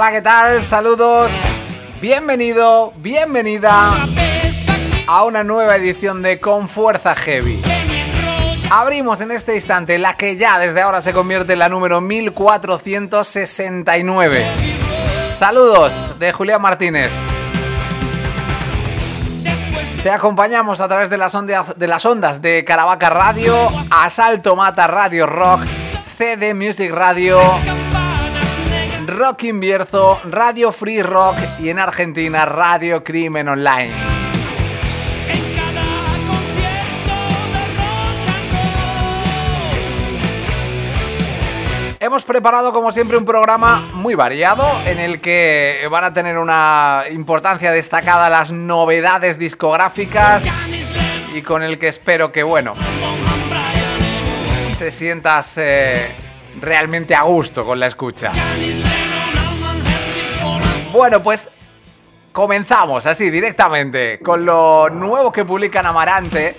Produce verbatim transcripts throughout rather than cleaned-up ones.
Hola, ¿qué tal? Saludos. Bienvenido, bienvenida a una nueva edición de Con Fuerza Heavy. Abrimos en este instante la que ya desde ahora se convierte en la número mil cuatrocientos sesenta y nueve. Saludos de Julián Martínez. Te acompañamos a través de las ondas de, las ondas de Caravaca Radio, Asalto Mata Radio Rock, C D Music Radio, Rock Invierzo, Radio Free Rock y en Argentina Radio Crimen Online. Hemos preparado como siempre un programa muy variado en el que van a tener una importancia destacada las novedades discográficas y con el que espero que, bueno, te sientas eh, realmente a gusto con la escucha. Bueno, pues comenzamos así directamente con lo nuevo que publican Amarante.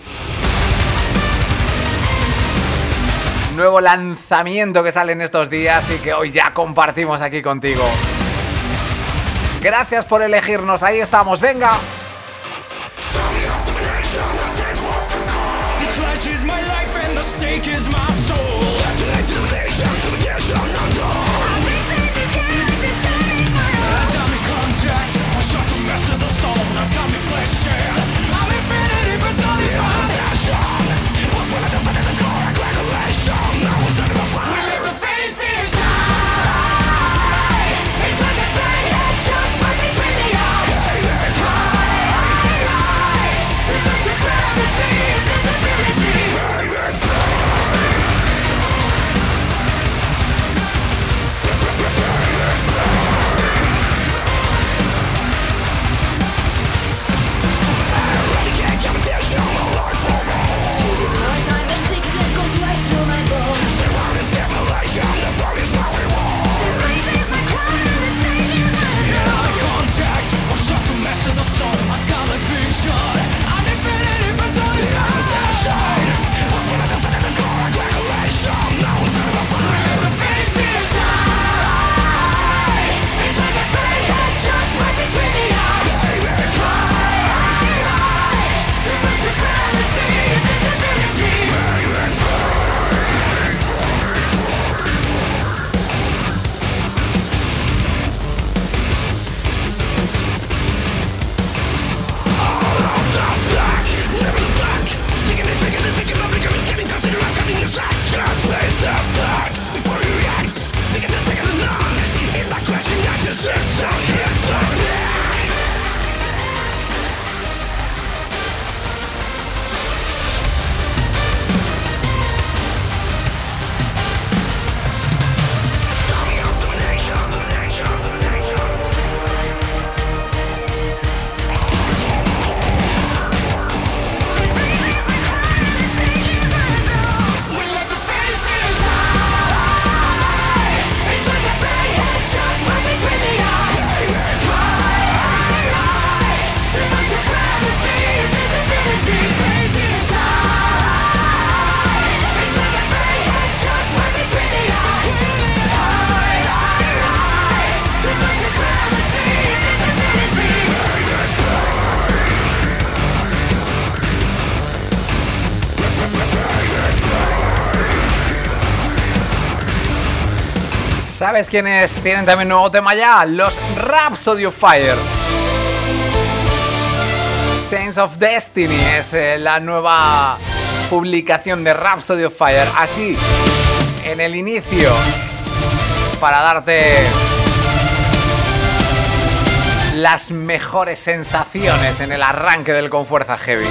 Nuevo lanzamiento que sale en estos días y que hoy ya compartimos aquí contigo. Gracias por elegirnos, ahí estamos, venga. ¿Sabes quiénes tienen también nuevo tema ya? Los Rhapsody of Fire. Saints of Destiny es eh, la nueva publicación de Rhapsody of Fire. Así, en el inicio, para darte las mejores sensaciones en el arranque del Con Fuerza Heavy.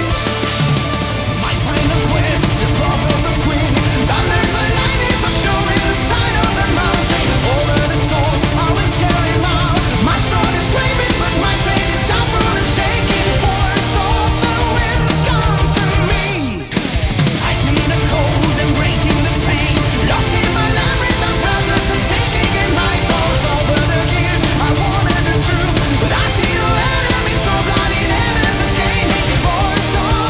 So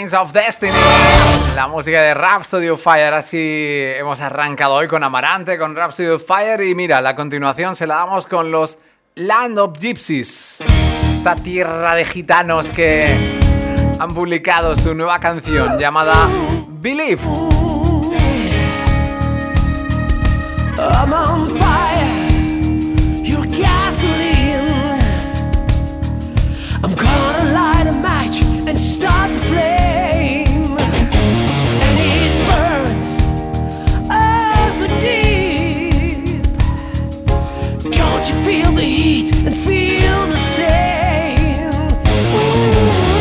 Chains of Destiny, la música de Rhapsody of Fire. Así hemos arrancado hoy con Amarante, con Rhapsody of Fire, y mira, la continuación se la damos con los Land of Gypsies, esta tierra de gitanos que han publicado su nueva canción llamada Believe. I'm on fire, you're gasoline. I'm gonna light a match and start the flame, and it burns as the deep. Don't you feel the heat and feel the same? Ooh.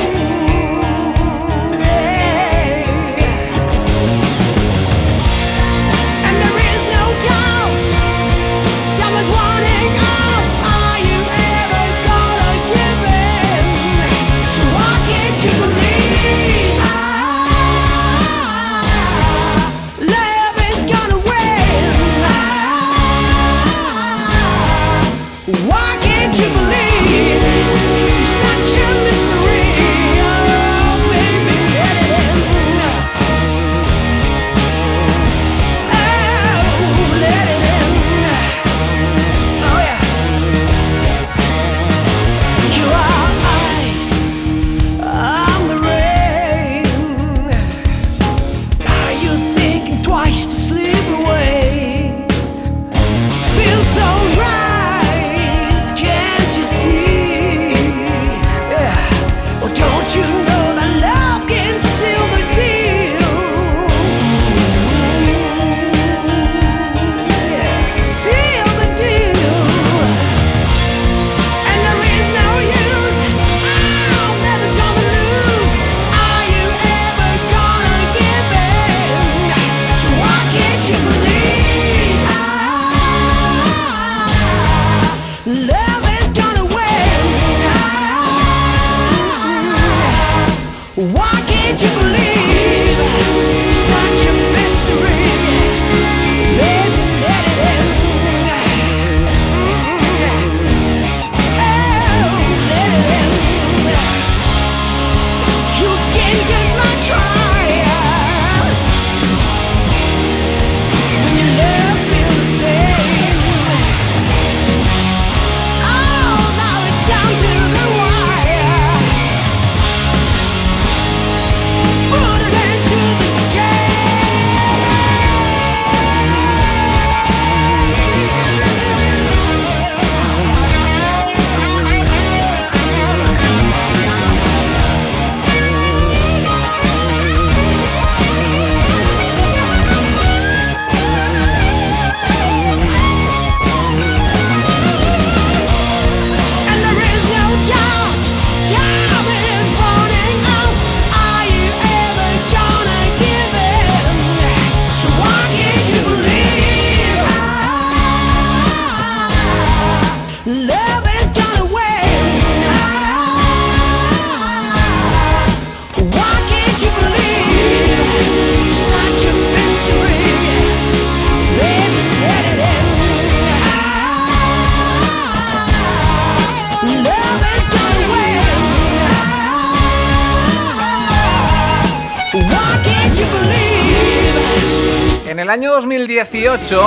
En el año dos mil dieciocho,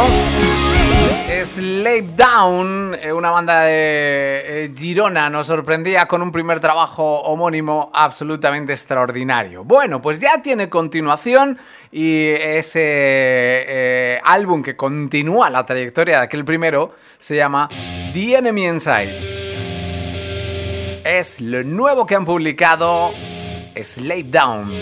Slave Down, una banda de Girona, nos sorprendía con un primer trabajo homónimo absolutamente extraordinario. Bueno, pues ya tiene continuación, y ese eh, álbum que continúa la trayectoria de aquel primero se llama The Enemy Inside. Es lo nuevo que han publicado Slave Down.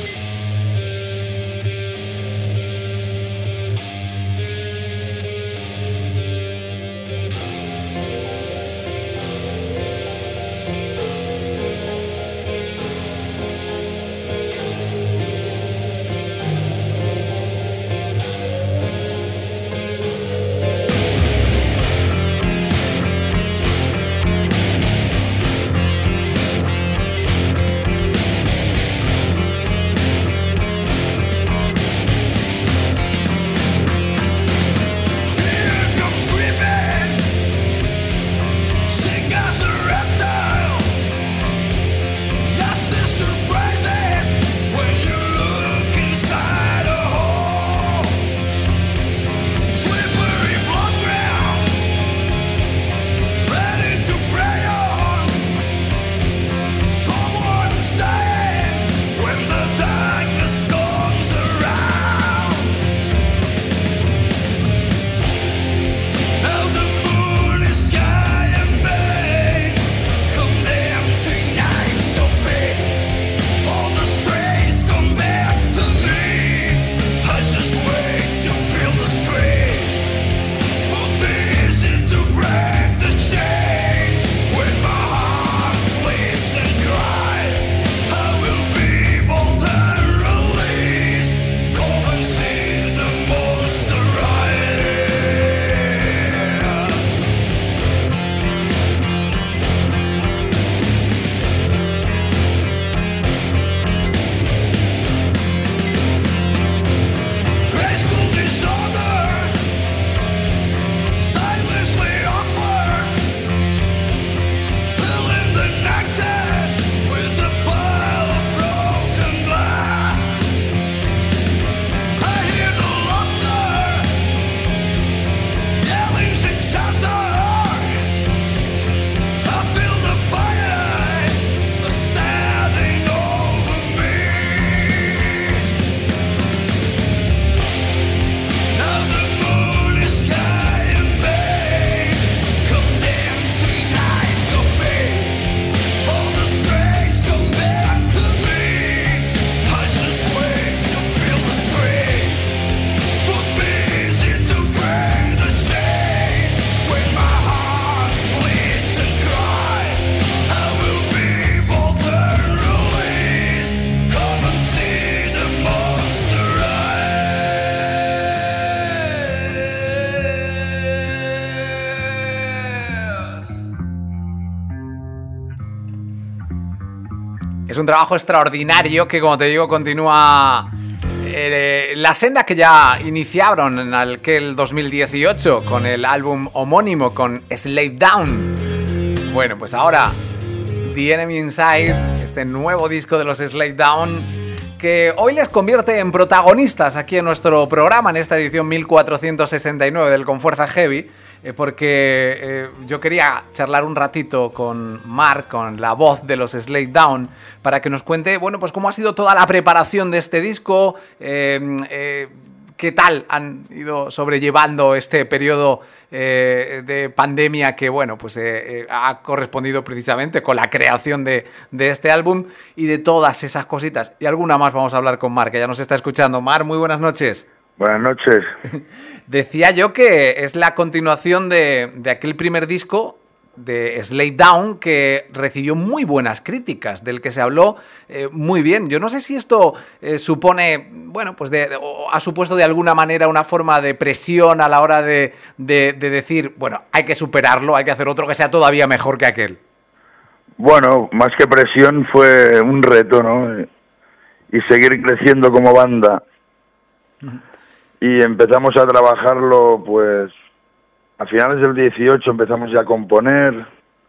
Es un trabajo extraordinario que, como te digo, continúa eh, la senda que ya iniciaron en aquel dos mil dieciocho con el álbum homónimo, con Slave Down. Bueno, pues ahora The Enemy Inside, este nuevo disco de los Slave Down, que hoy les convierte en protagonistas aquí en nuestro programa, en esta edición mil cuatrocientos sesenta y nueve del Con Fuerza Heavy, eh, porque eh, yo quería charlar un ratito con Mark, con la voz de los Slave Down, para que nos cuente, bueno, pues cómo ha sido toda la preparación de este disco, eh, eh, qué tal han ido sobrellevando este periodo eh, de pandemia que, bueno, pues eh, eh, ha correspondido precisamente con la creación de, de este álbum y de todas esas cositas. Y alguna más vamos a hablar con Marc, que ya nos está escuchando. Marc, muy buenas noches. Buenas noches. Decía yo que es la continuación de, de aquel primer disco de Slave Down, que recibió muy buenas críticas, del que se habló eh, muy bien. Yo no sé si esto eh, supone, bueno, pues de, de, o ha supuesto de alguna manera una forma de presión a la hora de, de, de decir, bueno, hay que superarlo, hay que hacer otro que sea todavía mejor que aquel. Bueno, más que presión fue un reto, ¿no? Y seguir creciendo como banda. Uh-huh. Y empezamos a trabajarlo, pues, a finales del dieciocho empezamos ya a componer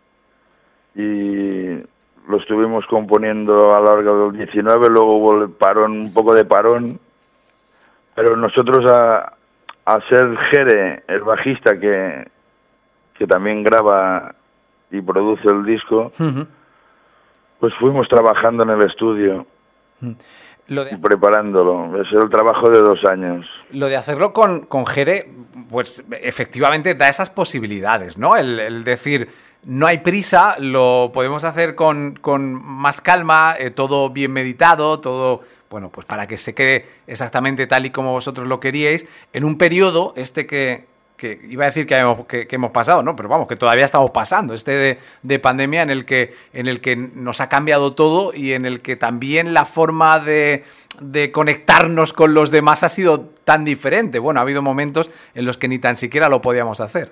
y lo estuvimos componiendo a lo largo del diecinueve, luego hubo el parón, un poco de parón, pero nosotros a, a ser Jere, el bajista que, que también graba y produce el disco, uh-huh. pues fuimos trabajando en el estudio. Uh-huh. Lo de... y preparándolo. Es el trabajo de dos años. Lo de hacerlo con, con Jere, pues efectivamente da esas posibilidades, ¿no? El, el decir, no hay prisa, lo podemos hacer con, con más calma, eh, todo bien meditado, todo, bueno, pues para que se quede exactamente tal y como vosotros lo queríais, en un periodo, este que... que iba a decir que hemos, que, que hemos pasado, ¿no? Pero vamos, que todavía estamos pasando, este de, de pandemia en el que en el que nos ha cambiado todo y en el que también la forma de, de conectarnos con los demás ha sido tan diferente. Bueno, ha habido momentos en los que ni tan siquiera lo podíamos hacer.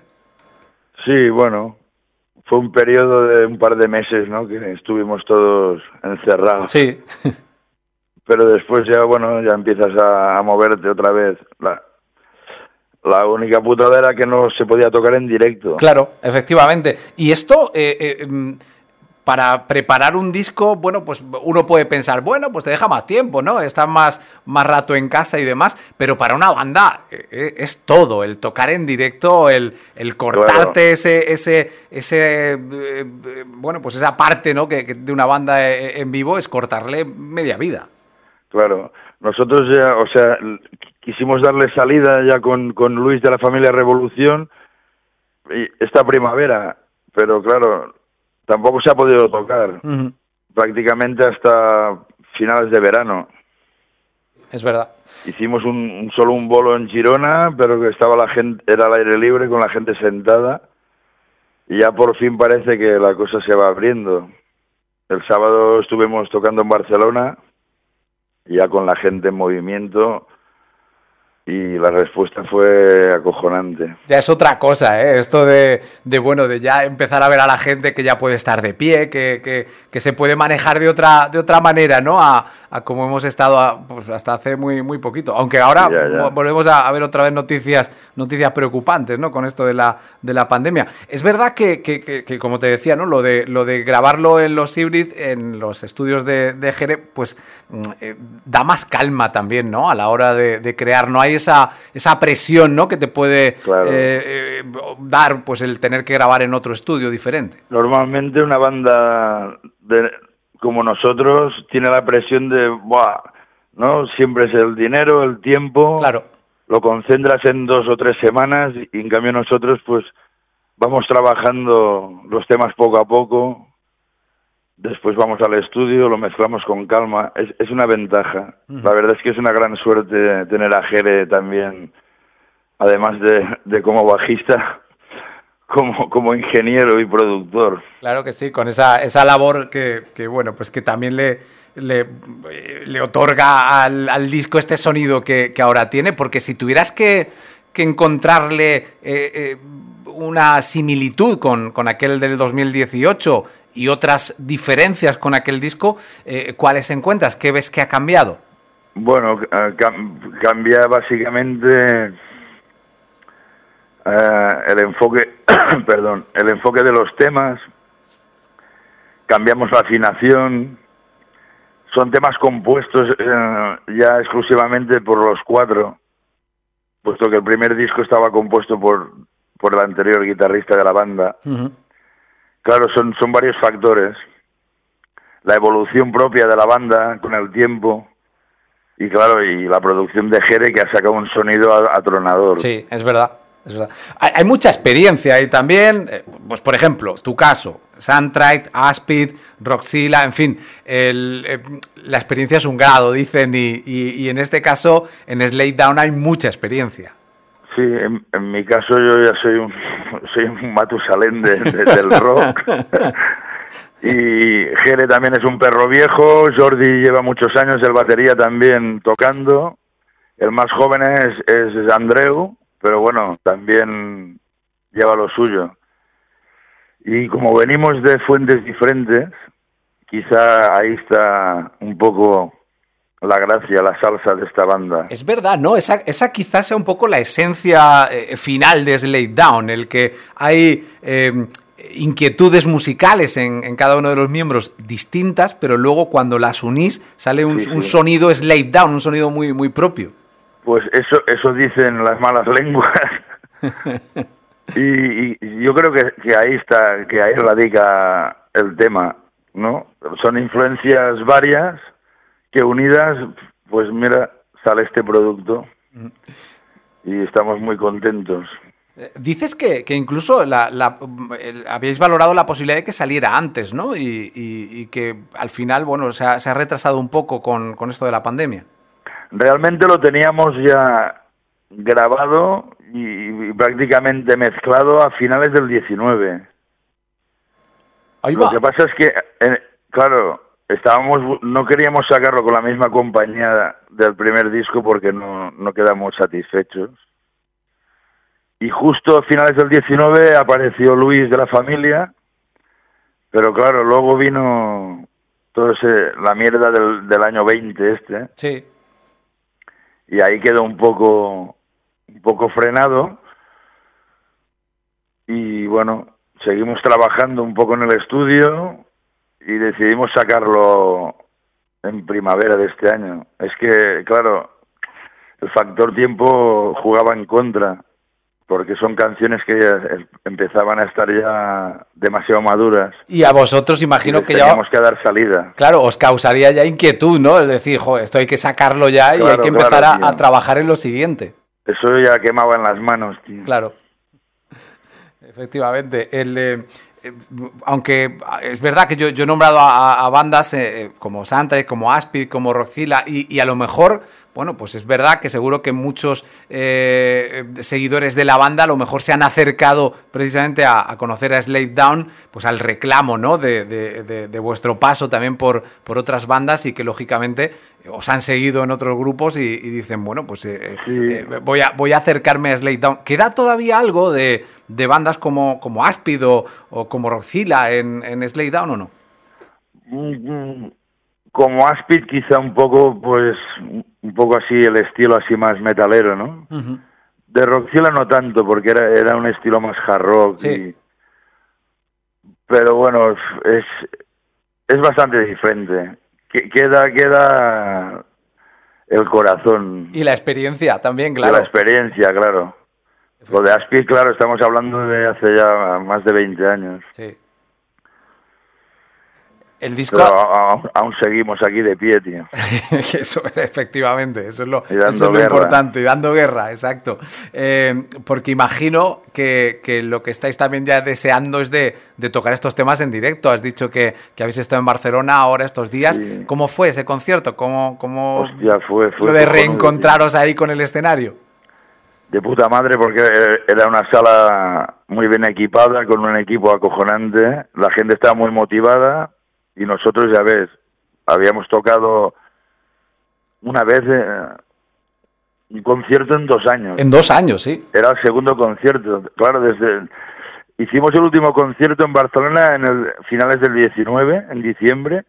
Sí, bueno, fue un periodo de un par de meses, ¿no? Que estuvimos todos encerrados. Sí. Pero después ya, bueno, ya empiezas a, a moverte otra vez. La... La única putada era que no se podía tocar en directo. Claro, efectivamente. Y esto, eh, eh, para preparar un disco, bueno, pues uno puede pensar, bueno, pues te deja más tiempo, ¿no? Estás más, más rato en casa y demás, pero para una banda eh, es todo, el tocar en directo, el, el cortarte claro. ese, ese, ese eh, bueno, pues esa parte, ¿no? Que, que de una banda en vivo es cortarle media vida. Claro, nosotros ya, o sea... quisimos darle salida ya con, con Luis de la familia Revolución y esta primavera, pero claro, tampoco se ha podido tocar uh-huh. prácticamente hasta finales de verano. Es verdad. Hicimos un, un solo un bolo en Girona, pero que estaba la gente, era al aire libre con la gente sentada y ya por fin parece que la cosa se va abriendo. El sábado estuvimos tocando en Barcelona, ya con la gente en movimiento. Y la respuesta fue acojonante. Ya es otra cosa, ¿eh? Esto de, de, bueno, de ya empezar a ver a la gente que ya puede estar de pie, que, que, que se puede manejar de otra de otra manera, ¿no? A, a como hemos estado a, pues hasta hace muy muy poquito. Aunque ahora ya, ya. volvemos a, a ver otra vez noticias noticias preocupantes, ¿no? Con esto de la de la pandemia. Es verdad que, que, que, que como te decía, ¿no? Lo de lo de grabarlo en los híbridos, en los estudios de, de Jere, pues eh, da más calma también, ¿no? A la hora de, de crear. No hay esa esa presión, ¿no? Que te puede claro. eh, eh, dar pues el tener que grabar en otro estudio diferente. Normalmente una banda de, como nosotros tiene la presión de ¡buah! ¿No? Siempre es el dinero, el tiempo. Claro. Lo concentras en dos o tres semanas y en cambio nosotros pues vamos trabajando los temas poco a poco. Después vamos al estudio, lo mezclamos con calma. Es, es una ventaja. Uh-huh. La verdad es que es una gran suerte tener a Jere también, además de, de como bajista, como, como ingeniero y productor. Claro que sí, con esa, esa labor que, que, bueno, pues que también le, le, le otorga al, al disco este sonido que, que ahora tiene, porque si tuvieras que, que encontrarle eh, eh, una similitud con, con aquel del dos mil dieciocho y otras diferencias con aquel disco, eh, ¿cuáles encuentras? ¿Qué ves que ha cambiado? Bueno, cam- cambia básicamente eh, el enfoque, perdón, el enfoque de los temas, cambiamos la afinación, son temas compuestos eh, ya exclusivamente por los cuatro, puesto que el primer disco estaba compuesto por, por el anterior guitarrista de la banda. Uh-huh. Claro, son, son varios factores, la evolución propia de la banda con el tiempo, y claro, y la producción de Jere, que ha sacado un sonido atronador. Sí, es verdad. Es verdad. Hay, hay mucha experiencia ahí también, eh, pues por ejemplo, tu caso, Soundtrack, Aspid, Rockzilla, en fin, el, eh, la experiencia es un grado, dicen, y, y, y en este caso, en Slade Down hay mucha experiencia. Sí, en, en mi caso yo ya soy un, soy un Matusalén de, de, del rock. Y Jere también es un perro viejo, Jordi lleva muchos años, el batería también tocando, el más joven es, es Andreu, pero bueno, también lleva lo suyo. Y como venimos de fuentes diferentes, quizá ahí está un poco la gracia, la salsa de esta banda. Es verdad, ¿no? Esa, esa quizás sea un poco la esencia eh, final de Slade Down, el que hay eh, inquietudes musicales en, en cada uno de los miembros distintas, pero luego cuando las unís sale un, sí, sí. un sonido Slade Down, un sonido muy, muy propio. Pues eso, eso dicen las malas lenguas. y, y yo creo que, que ahí está, que ahí radica el tema, ¿no? Son influencias varias que unidas, pues mira, sale este producto y estamos muy contentos. Dices que, que incluso la, la, el, habéis valorado la posibilidad de que saliera antes, ¿no? Y, y, y que al final, bueno, se ha, se ha retrasado un poco con, con esto de la pandemia. Realmente lo teníamos ya grabado y, y prácticamente mezclado a finales del diecinueve. Ahí va. Lo que pasa es que, eh, claro, estábamos, no queríamos sacarlo con la misma compañía del primer disco porque no, no quedamos satisfechos. Y justo a finales del diecinueve apareció Luis de la Familia, pero claro, luego vino todo ese, la mierda del, del año veinte este. Sí. Y ahí quedó un poco, un poco frenado. Y bueno, seguimos trabajando un poco en el estudio y decidimos sacarlo en primavera de este año. Es que, claro, el factor tiempo jugaba en contra, porque son canciones que ya empezaban a estar ya demasiado maduras. Y a vosotros imagino que ya... Teníamos que dar salida. Claro, os causaría ya inquietud, ¿no? Es decir, joder, esto hay que sacarlo ya y claro, hay que empezar claro, a, a trabajar en lo siguiente. Eso ya quemaba en las manos, tío. Claro. Efectivamente. El... Eh... Aunque es verdad que yo, yo he nombrado a, a bandas eh, como Soundtrack, como Aspid, como Rockzilla y, y a lo mejor, bueno, pues es verdad que seguro que muchos eh, seguidores de la banda a lo mejor se han acercado precisamente a, a conocer a Slade Down, pues al reclamo, ¿no? De, de, de, de vuestro paso también por, por otras bandas y que lógicamente os han seguido en otros grupos y, y dicen, bueno, pues eh, sí. eh, voy, a, voy a acercarme a Slade Down. ¿Queda todavía algo de, de bandas como, como Aspid o, o como Rockzilla en, en Slade Down o no? Como Aspid quizá un poco, pues, un poco así, el estilo así más metalero, ¿no? Uh-huh. De Rockzilla no tanto, porque era, era un estilo más hard rock. Sí. Y... Pero bueno, es, es bastante diferente. Queda, queda el corazón. Y la experiencia también, claro. Y la experiencia, claro. Lo de Aspid, claro, estamos hablando de hace ya más de veinte años. Sí. El disco... Pero aún, aún seguimos aquí de pie, tío. Eso, efectivamente, eso es lo, eso es lo importante, y dando guerra, exacto. Eh, porque imagino que, que lo que estáis también ya deseando es de, de tocar estos temas en directo. Has dicho que, que habéis estado en Barcelona ahora estos días. Sí. ¿Cómo fue ese concierto? ¿Cómo, cómo Hostia, fue, fue lo de reencontraros ahí con el escenario? De puta madre, porque era una sala muy bien equipada, con un equipo acojonante. La gente estaba muy motivada. Y nosotros, ya ves, habíamos tocado una vez eh, un concierto en dos años. En dos años, sí. Era el segundo concierto. Claro, desde hicimos el último concierto en Barcelona en el finales del diecinueve, en diciembre.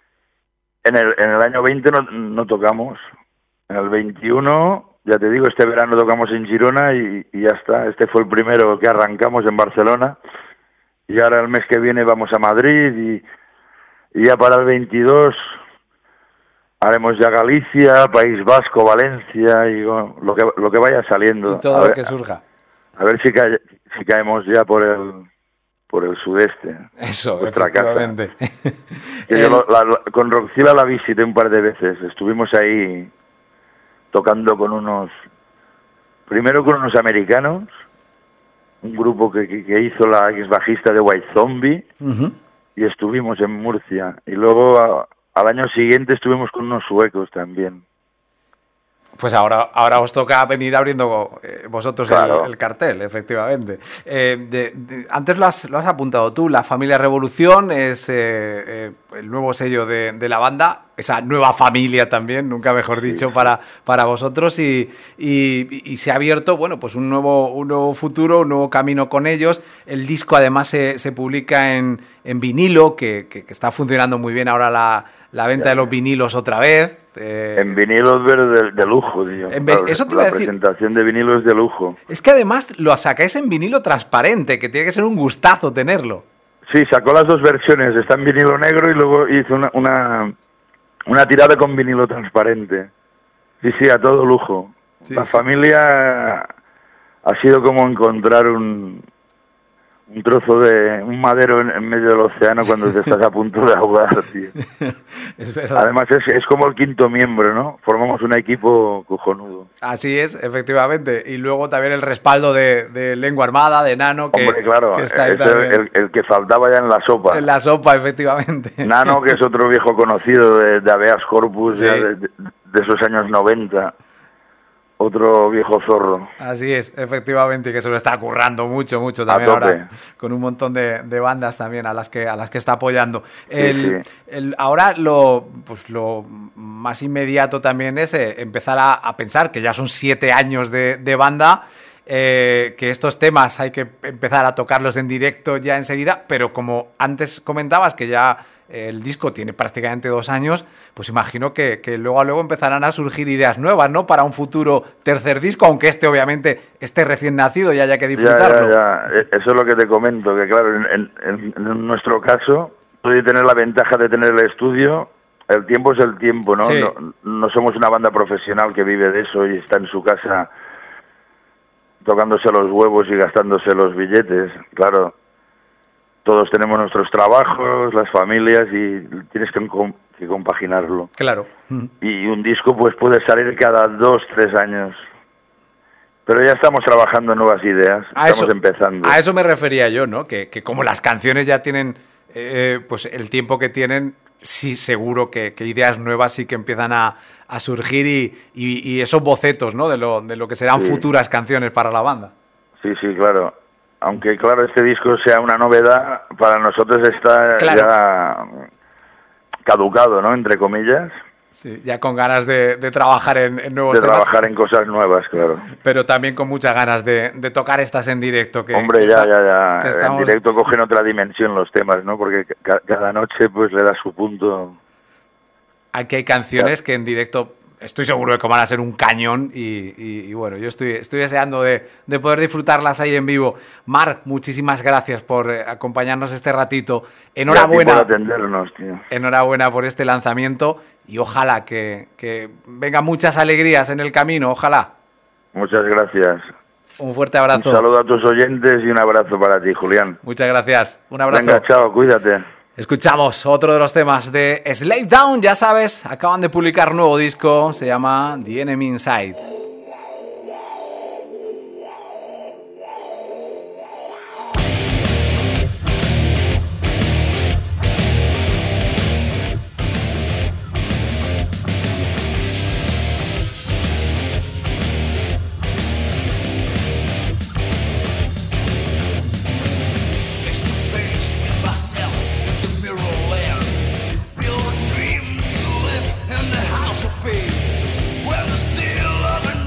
En el, en el año veinte no, no tocamos. En el veintiuno, ya te digo, este verano tocamos en Girona y, y ya está. Este fue el primero que arrancamos en Barcelona. Y ahora el mes que viene vamos a Madrid y, y ya para el veintidós haremos ya Galicia, País Vasco, Valencia y bueno, lo que lo que vaya saliendo. Y todo a lo ver, que surja. A, a ver si, cae, si caemos ya por el por el sudeste. Eso, nuestra efectivamente. Casa. Que yo lo, la, la, con Roxila la visité un par de veces. Estuvimos ahí tocando con unos... Primero con unos americanos, un grupo que, que, que hizo la ex bajista de White Zombie, uh-huh. y estuvimos en Murcia. Y luego a, al año siguiente estuvimos con unos suecos también. Pues ahora, ahora os toca venir abriendo eh, vosotros claro. el, el cartel, efectivamente. Eh, de, de, antes lo has, lo has apuntado tú, La Familia Revolución es eh, eh, el nuevo sello de, de la banda, esa nueva familia también, nunca mejor dicho, sí. para, para vosotros y, y, y se ha abierto, bueno, pues un nuevo, un nuevo futuro, un nuevo camino con ellos. El disco además se, se publica en, en vinilo, que, que, que está funcionando muy bien ahora la, la venta de los vinilos otra vez. Eh, en vinilos de, de lujo, tío. En ve- eso te iba la a decir. presentación de vinilos de lujo. Es que además lo sacáis en vinilo transparente, que tiene que ser un gustazo tenerlo. Sí, sacó las dos versiones, está en vinilo negro y luego hizo una, una, una tirada con vinilo transparente. Sí, sí, a todo lujo. Sí, la sí. familia ha sido como encontrar un... un trozo de un madero en, en medio del océano cuando te estás a punto de ahogar, tío. Es verdad. Además es, es como el quinto miembro, ¿no? Formamos un equipo cojonudo. Así es, efectivamente. Y luego también el respaldo de, de Lengua Armada, de Nano, que, Hombre, claro, que está ahí es el, el, el que faltaba ya en la sopa. En la sopa, efectivamente. Nano, que es otro viejo conocido de, de Habeas Corpus, sí. de, de, de esos años noventa. Otro viejo zorro. Así es, efectivamente, que se lo está currando mucho, mucho también ahora, con un montón de, de bandas también a las que a las que está apoyando. El, sí, sí. El, ahora lo, pues lo más inmediato también es eh, empezar a, a pensar que ya son siete años de, de banda, eh, que estos temas hay que empezar a tocarlos en directo ya enseguida, pero como antes comentabas que ya el disco tiene prácticamente dos años, pues imagino que, que luego a luego empezarán a surgir ideas nuevas, ¿no? Para un futuro tercer disco, aunque este obviamente esté recién nacido y haya que disfrutarlo. Ya, ya, ya. Eso es lo que te comento, que claro, en, en, en nuestro caso, puede tener la ventaja de tener el estudio, el tiempo es el tiempo, ¿no? Sí. No, no somos una banda profesional que vive de eso y está en su casa tocándose los huevos y gastándose los billetes, claro. Todos tenemos nuestros trabajos, las familias y tienes que, que compaginarlo. Claro. Y un disco pues puede salir cada dos, tres años. Pero ya estamos trabajando en nuevas ideas, a estamos eso, empezando. A eso me refería yo, ¿no? Que, que como las canciones ya tienen eh, pues el tiempo que tienen, sí seguro que, que ideas nuevas sí que empiezan a, a surgir y, y, y esos bocetos, ¿no? De lo, de lo que serán sí. futuras canciones para la banda. Sí, sí, claro. Aunque, claro, este disco sea una novedad, para nosotros está claro. ya caducado, ¿no? Entre comillas. Sí, ya con ganas de, de trabajar en, en nuevos de temas. De trabajar en cosas nuevas, claro. Pero también con muchas ganas de, de tocar estas en directo. Que, Hombre, que ya, está, ya, ya. Estamos... En directo cogen otra dimensión los temas, ¿no? Porque ca cada noche pues le da su punto. Aquí hay canciones ya. que en directo... Estoy seguro de que van a ser un cañón y, y, y bueno, yo estoy, estoy deseando de, de poder disfrutarlas ahí en vivo. Marc, muchísimas gracias por eh, acompañarnos este ratito. Enhorabuena. Por atendernos, tío. Enhorabuena por este lanzamiento y ojalá que, que vengan muchas alegrías en el camino, ojalá. Muchas gracias. Un fuerte abrazo. Un saludo a tus oyentes y un abrazo para ti, Julián. Muchas gracias. Un abrazo. Venga, chao, cuídate. Escuchamos otro de los temas de Slave Down, ya sabes, acaban de publicar un nuevo disco, se llama The Enemy Inside. Where the steel of an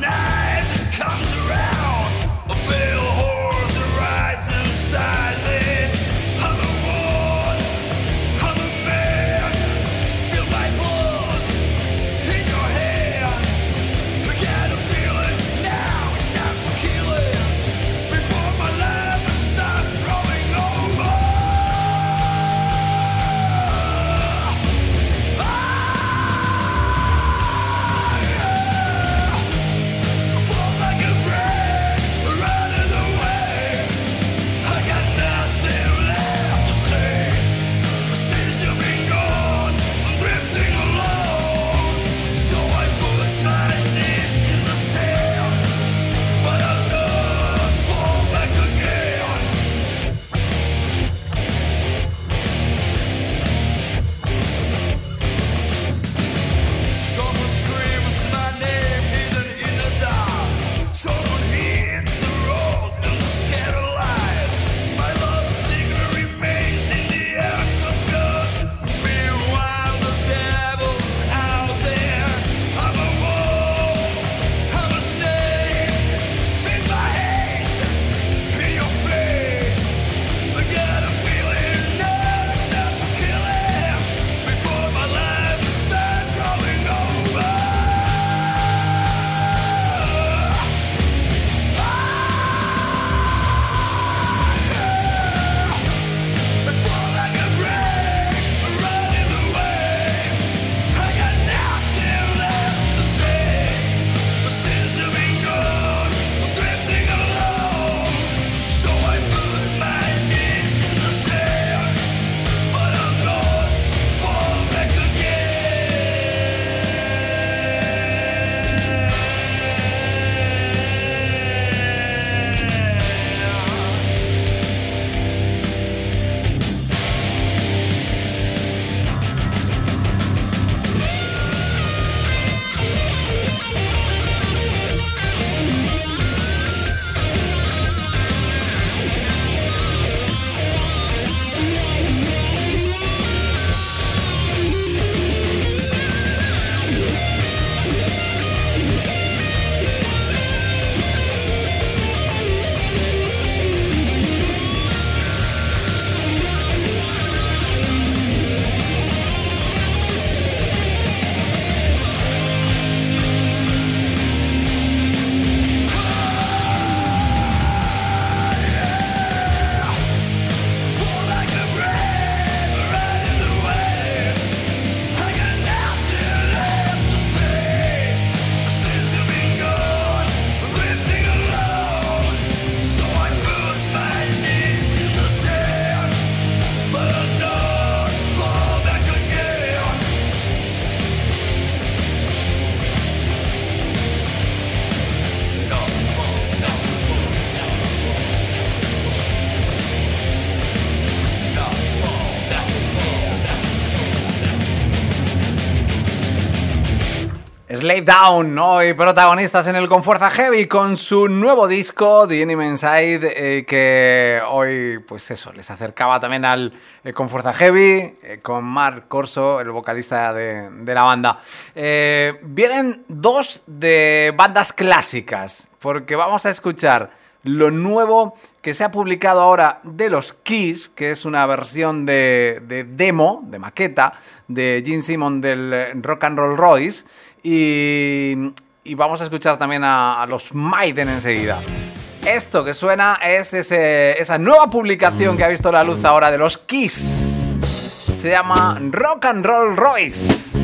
Slave Down, hoy protagonistas en el Con Fuerza Heavy con su nuevo disco The Enemy Inside, eh, que hoy pues eso, les acercaba también al eh, Con Fuerza Heavy, eh, con Marc Corso, el vocalista de, de la banda. Eh, vienen dos de bandas clásicas, porque vamos a escuchar lo nuevo que se ha publicado ahora de los Kiss, que es una versión de, de demo, de maqueta, de Gene Simmons del Rock and Roll Royce. Y, y vamos a escuchar también a, a los Maiden enseguida. Esto que suena es ese, esa nueva publicación que ha visto la luz ahora de los Kiss. Se llama Rock and Roll Royce.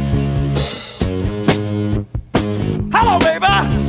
Hello, baby!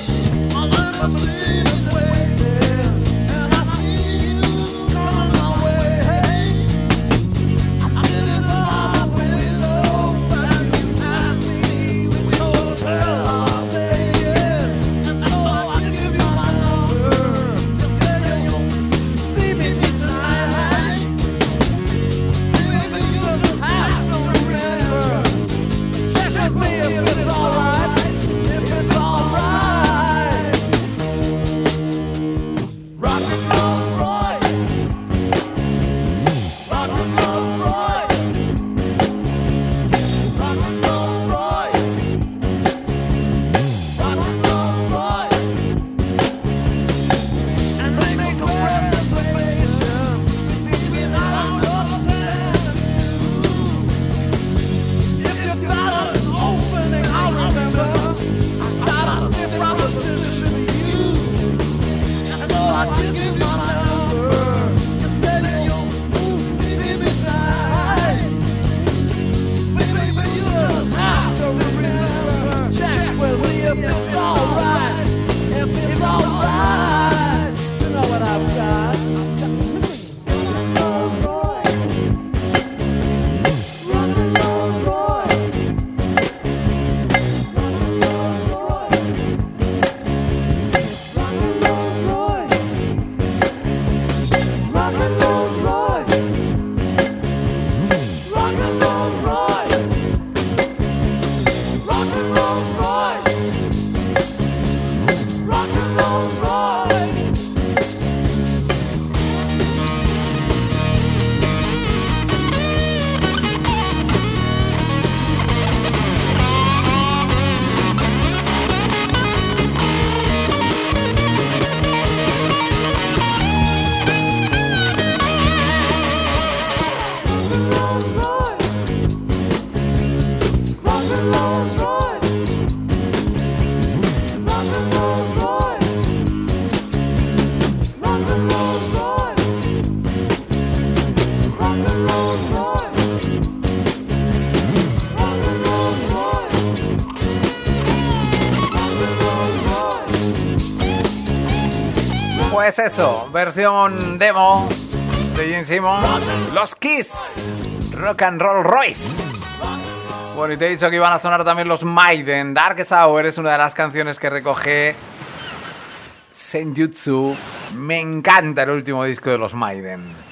Pues eso, versión demo de Gene Simmons, los Kiss, Rock and Roll Royce. Bueno, y te he dicho que iban a sonar también los Maiden. Darkest Hour es una de las canciones que recoge Senjutsu. Me encanta el último disco de los Maiden.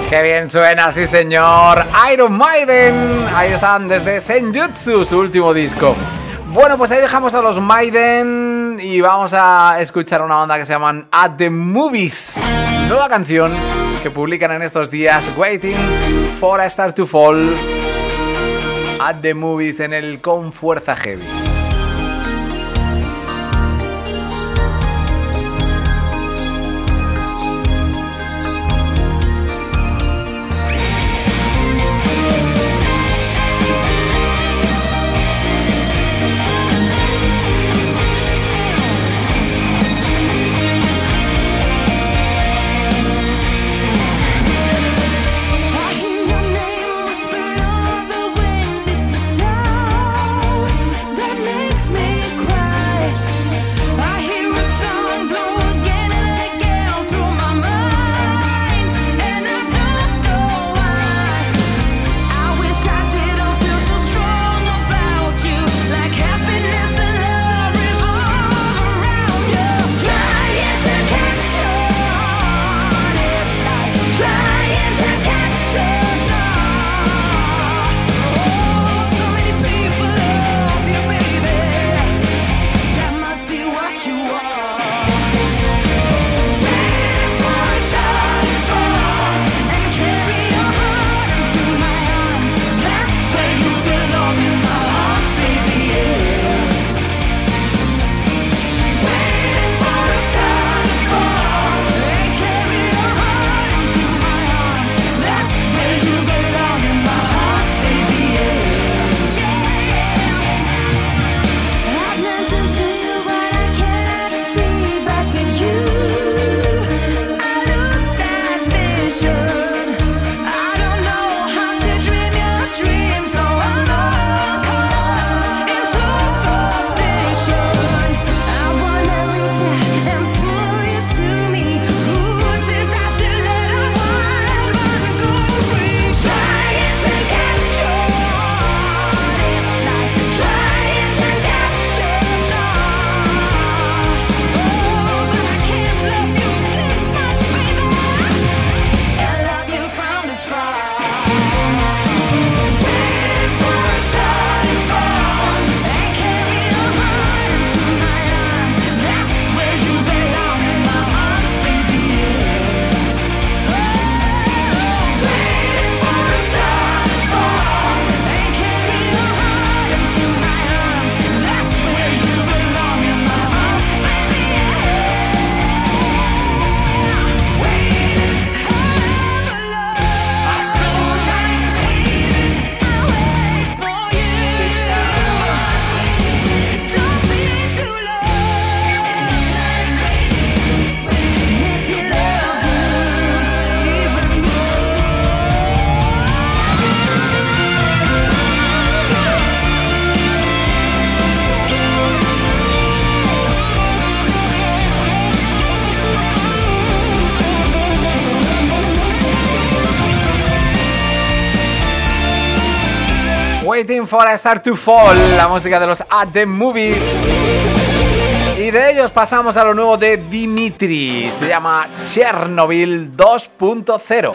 Qué bien suena, sí señor. Iron Maiden. Ahí están desde Senjutsu, su último disco. Bueno, pues ahí dejamos a los Maiden y vamos a escuchar una banda que se llaman At The Movies. Nueva canción que publican en estos días, Waiting for a Star to Fall. At The Movies en el Con Fuerza Heavy. Waiting for a Star to Fall, la música de los At The Movies. Y de ellos pasamos a lo nuevo de Dimitri, se llama Chernobyl dos punto cero.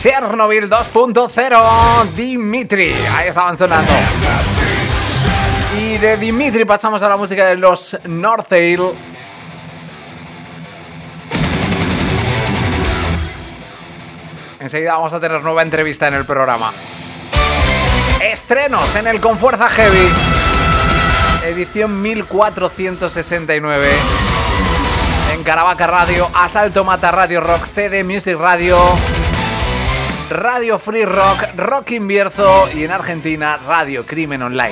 Chernobyl dos punto cero, Dimitri, ahí estaban sonando. Y de Dimitri pasamos a la música de los Northail. Enseguida vamos a tener nueva entrevista en el programa. Estrenos en el Con Fuerza Heavy, edición mil cuatrocientos sesenta y nueve. En Caravaca Radio, Asalto Mata Radio Rock, C D Music Radio, Radio Free Rock, Rock Invierzo y en Argentina, Radio Crimen Online.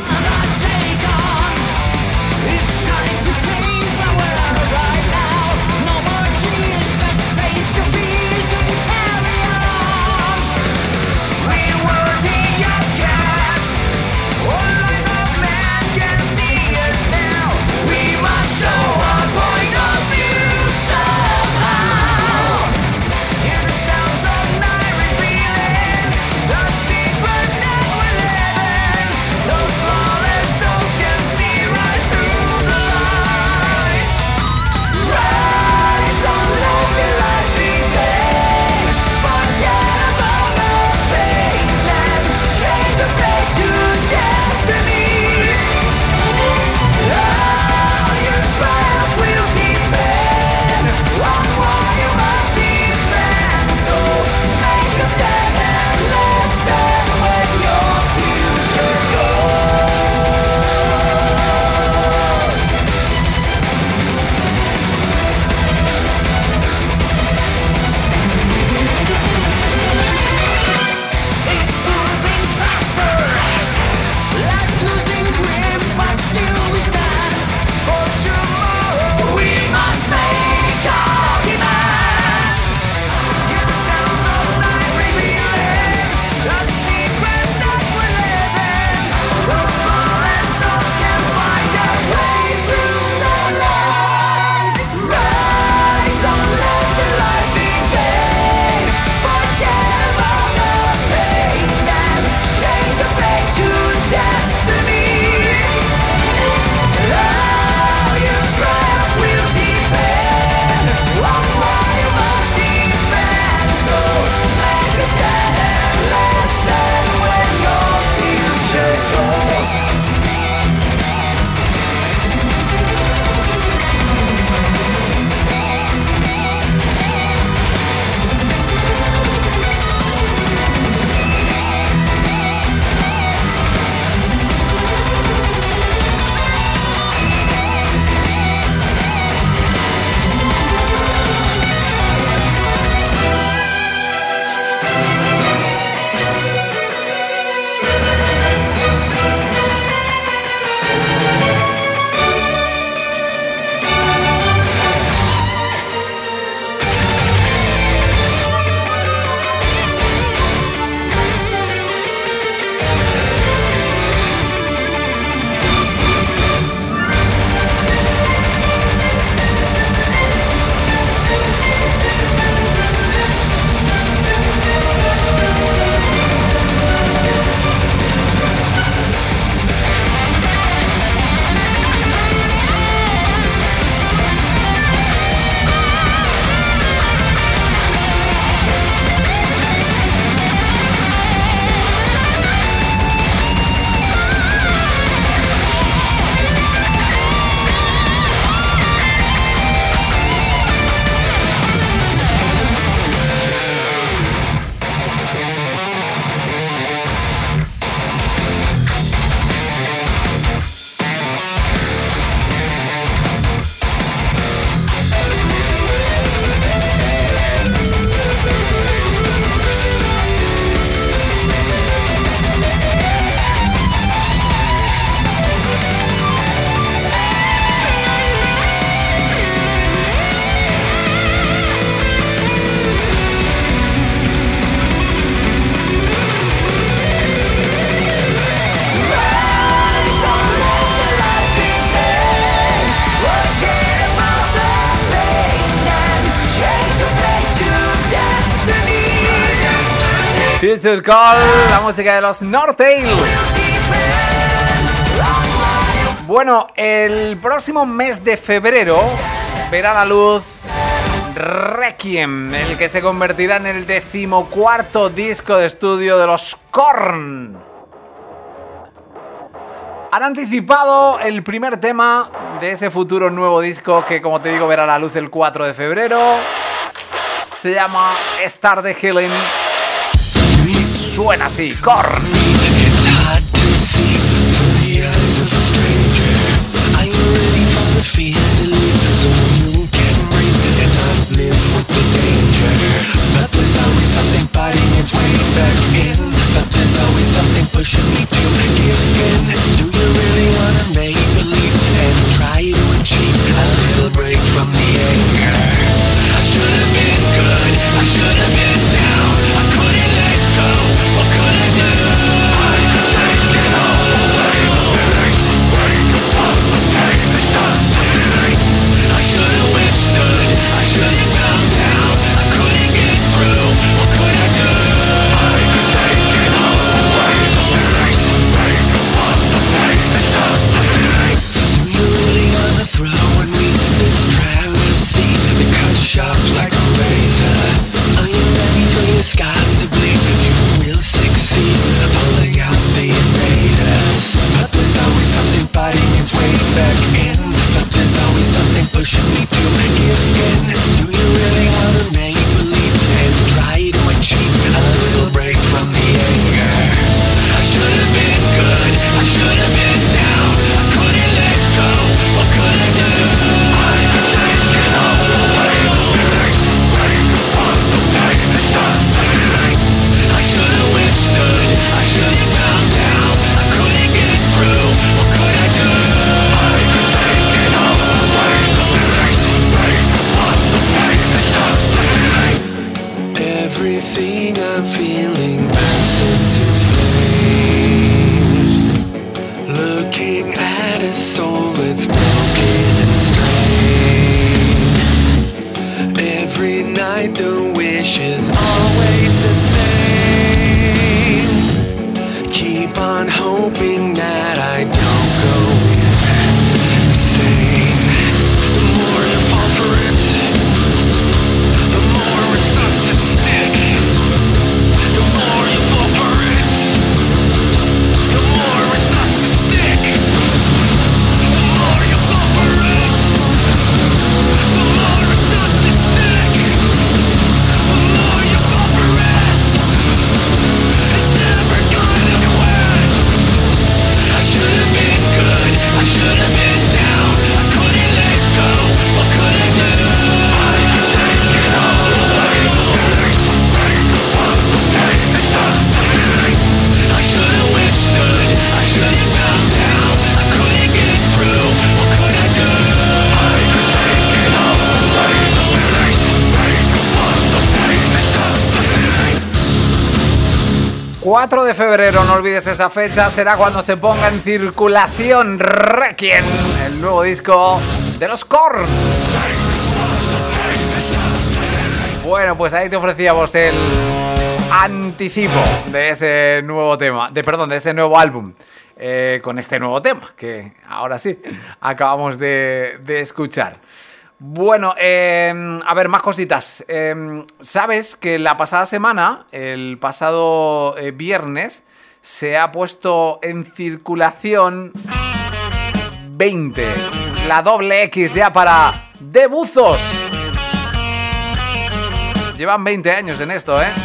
Future Call, la música de los Northail. Bueno, el próximo mes de febrero verá la luz Requiem. Requiem, el que se convertirá en el decimocuarto disco de estudio de los Korn. Han anticipado el primer tema de ese futuro nuevo disco que, como te digo, verá la luz el cuatro de febrero. Se llama Start the Healing y suena así, Korn. Pushing me to give in. Do you really wanna make believe and try to achieve a little break from the anger? I should have been good, I should have been down, I couldn't let go, what could I do? I could take it all away, the feelings break apart, the pain is not healing. I should have withstood, I should have gone down, I couldn't get through, what could I do? I could take it all away. Throw and meet this travesty that cuts sharp like a razor. Are you ready for your scars to bleed? You will succeed, pulling out the invaders. But there's always something fighting its way back in. But there's always something pushing me to give in. Do you really wanna make believe and try to achieve a little break from the anger? I should have been good, I should have been down, I couldn't let go, what could I do? I could take it all away, the feelings break apart, the pain is not healing. I should have withstood, I should have gone down, I couldn't get through, what could I do? I could take it all away, the feelings break apart, the pain is not healing. Everything I'm feeling burst into flames. Looking at a soul that's broken and strained. Every night the wish is always the same. Keep on hoping that I don't go insane. The more you fall for it, the more it starts to stick. The more you fall for it, the more it starts to stick. The more you fall for it, the more it starts to stick. The more you fall for it, it's never going to work. I should have been good, I should have been down, I couldn't let go, what could I do? I could take it all away, the feelings break apart, the pain is not healing. I should have withstood, I should have gone down, I couldn't get through, what could I do? I could take it all away, the feelings break apart, the pain is not healing. cuatro de febrero, no olvides esa fecha, será cuando se ponga en circulación Requiem, el nuevo disco de los Korn. Bueno, pues ahí te ofrecíamos el anticipo de ese nuevo tema, de perdón, de ese nuevo álbum, eh, con este nuevo tema que ahora sí acabamos de, de escuchar. Bueno, eh, a ver, más cositas. Eh, Sabes que la pasada semana, el pasado eh, viernes, se ha puesto en circulación veinte, la doble X ya para De Buzos. Llevan veinte años en esto, ¿eh?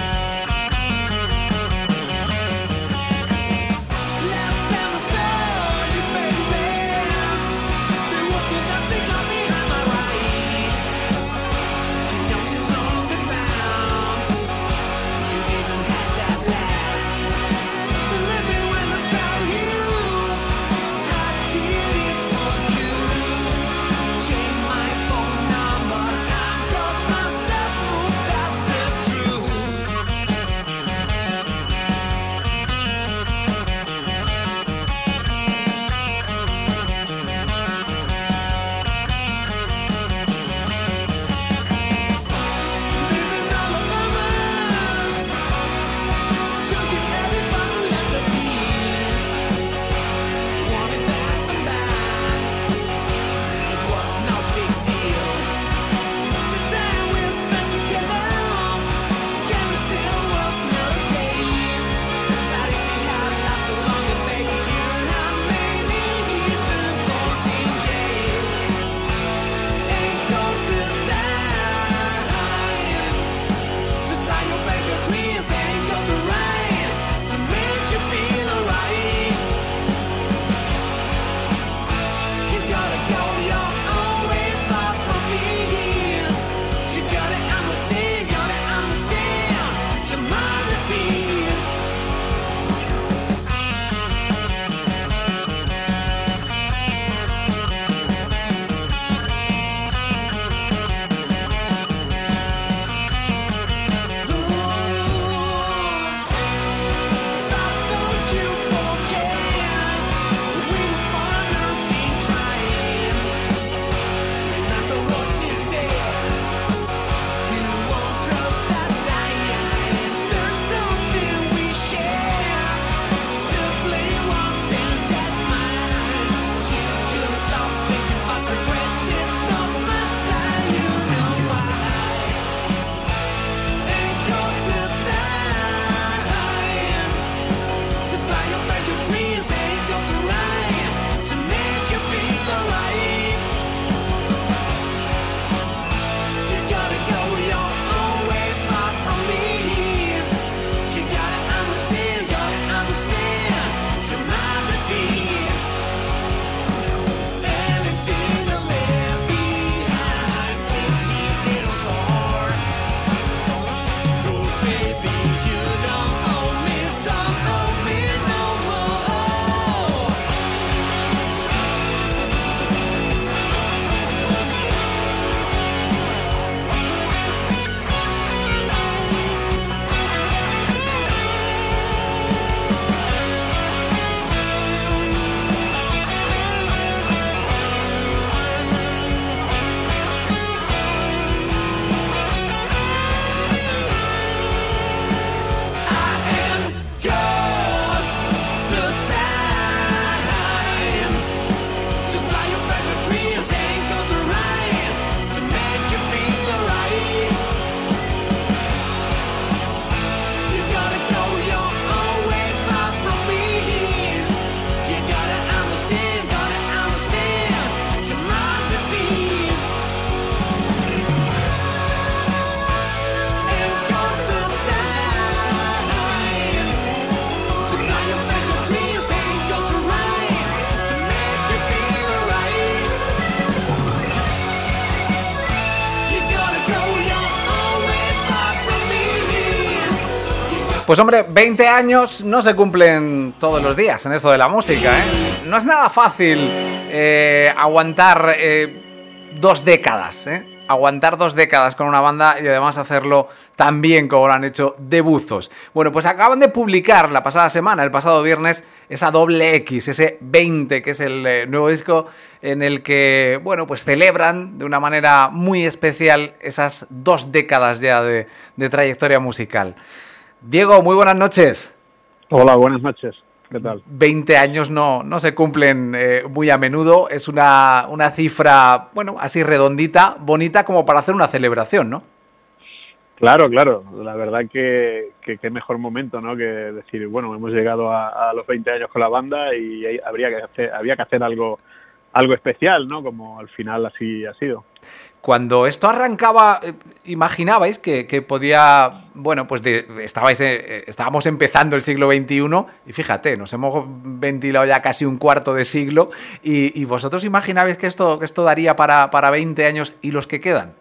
Pues hombre, veinte años no se cumplen todos los días en esto de la música, ¿eh? No es nada fácil eh, aguantar eh, dos décadas, ¿eh? Aguantar dos décadas con una banda y además hacerlo tan bien como lo han hecho de Buzos. Bueno, pues acaban de publicar la pasada semana, el pasado viernes, esa doble X, ese veinte, que es el eh, nuevo disco en el que, bueno, pues celebran de una manera muy especial esas dos décadas ya de, de trayectoria musical. Diego, muy buenas noches. Hola, buenas noches. ¿Qué tal? veinte años no, no se cumplen eh, muy a menudo. Es una, una cifra, bueno, así redondita, bonita, como para hacer una celebración, ¿no? Claro, claro. La verdad que qué que mejor momento, ¿no? Que decir, bueno, hemos llegado a, a los veinte años con la banda y hay, habría que hacer, había que hacer algo, algo especial, ¿no? Como al final así ha sido. Cuando esto arrancaba, ¿imaginabais que, que podía, bueno, pues de, estabais, eh, estábamos empezando el siglo veintiuno y fíjate, nos hemos ventilado ya casi un cuarto de siglo y, y vosotros imaginabais que esto, que esto daría para, para veinte años y los que quedan?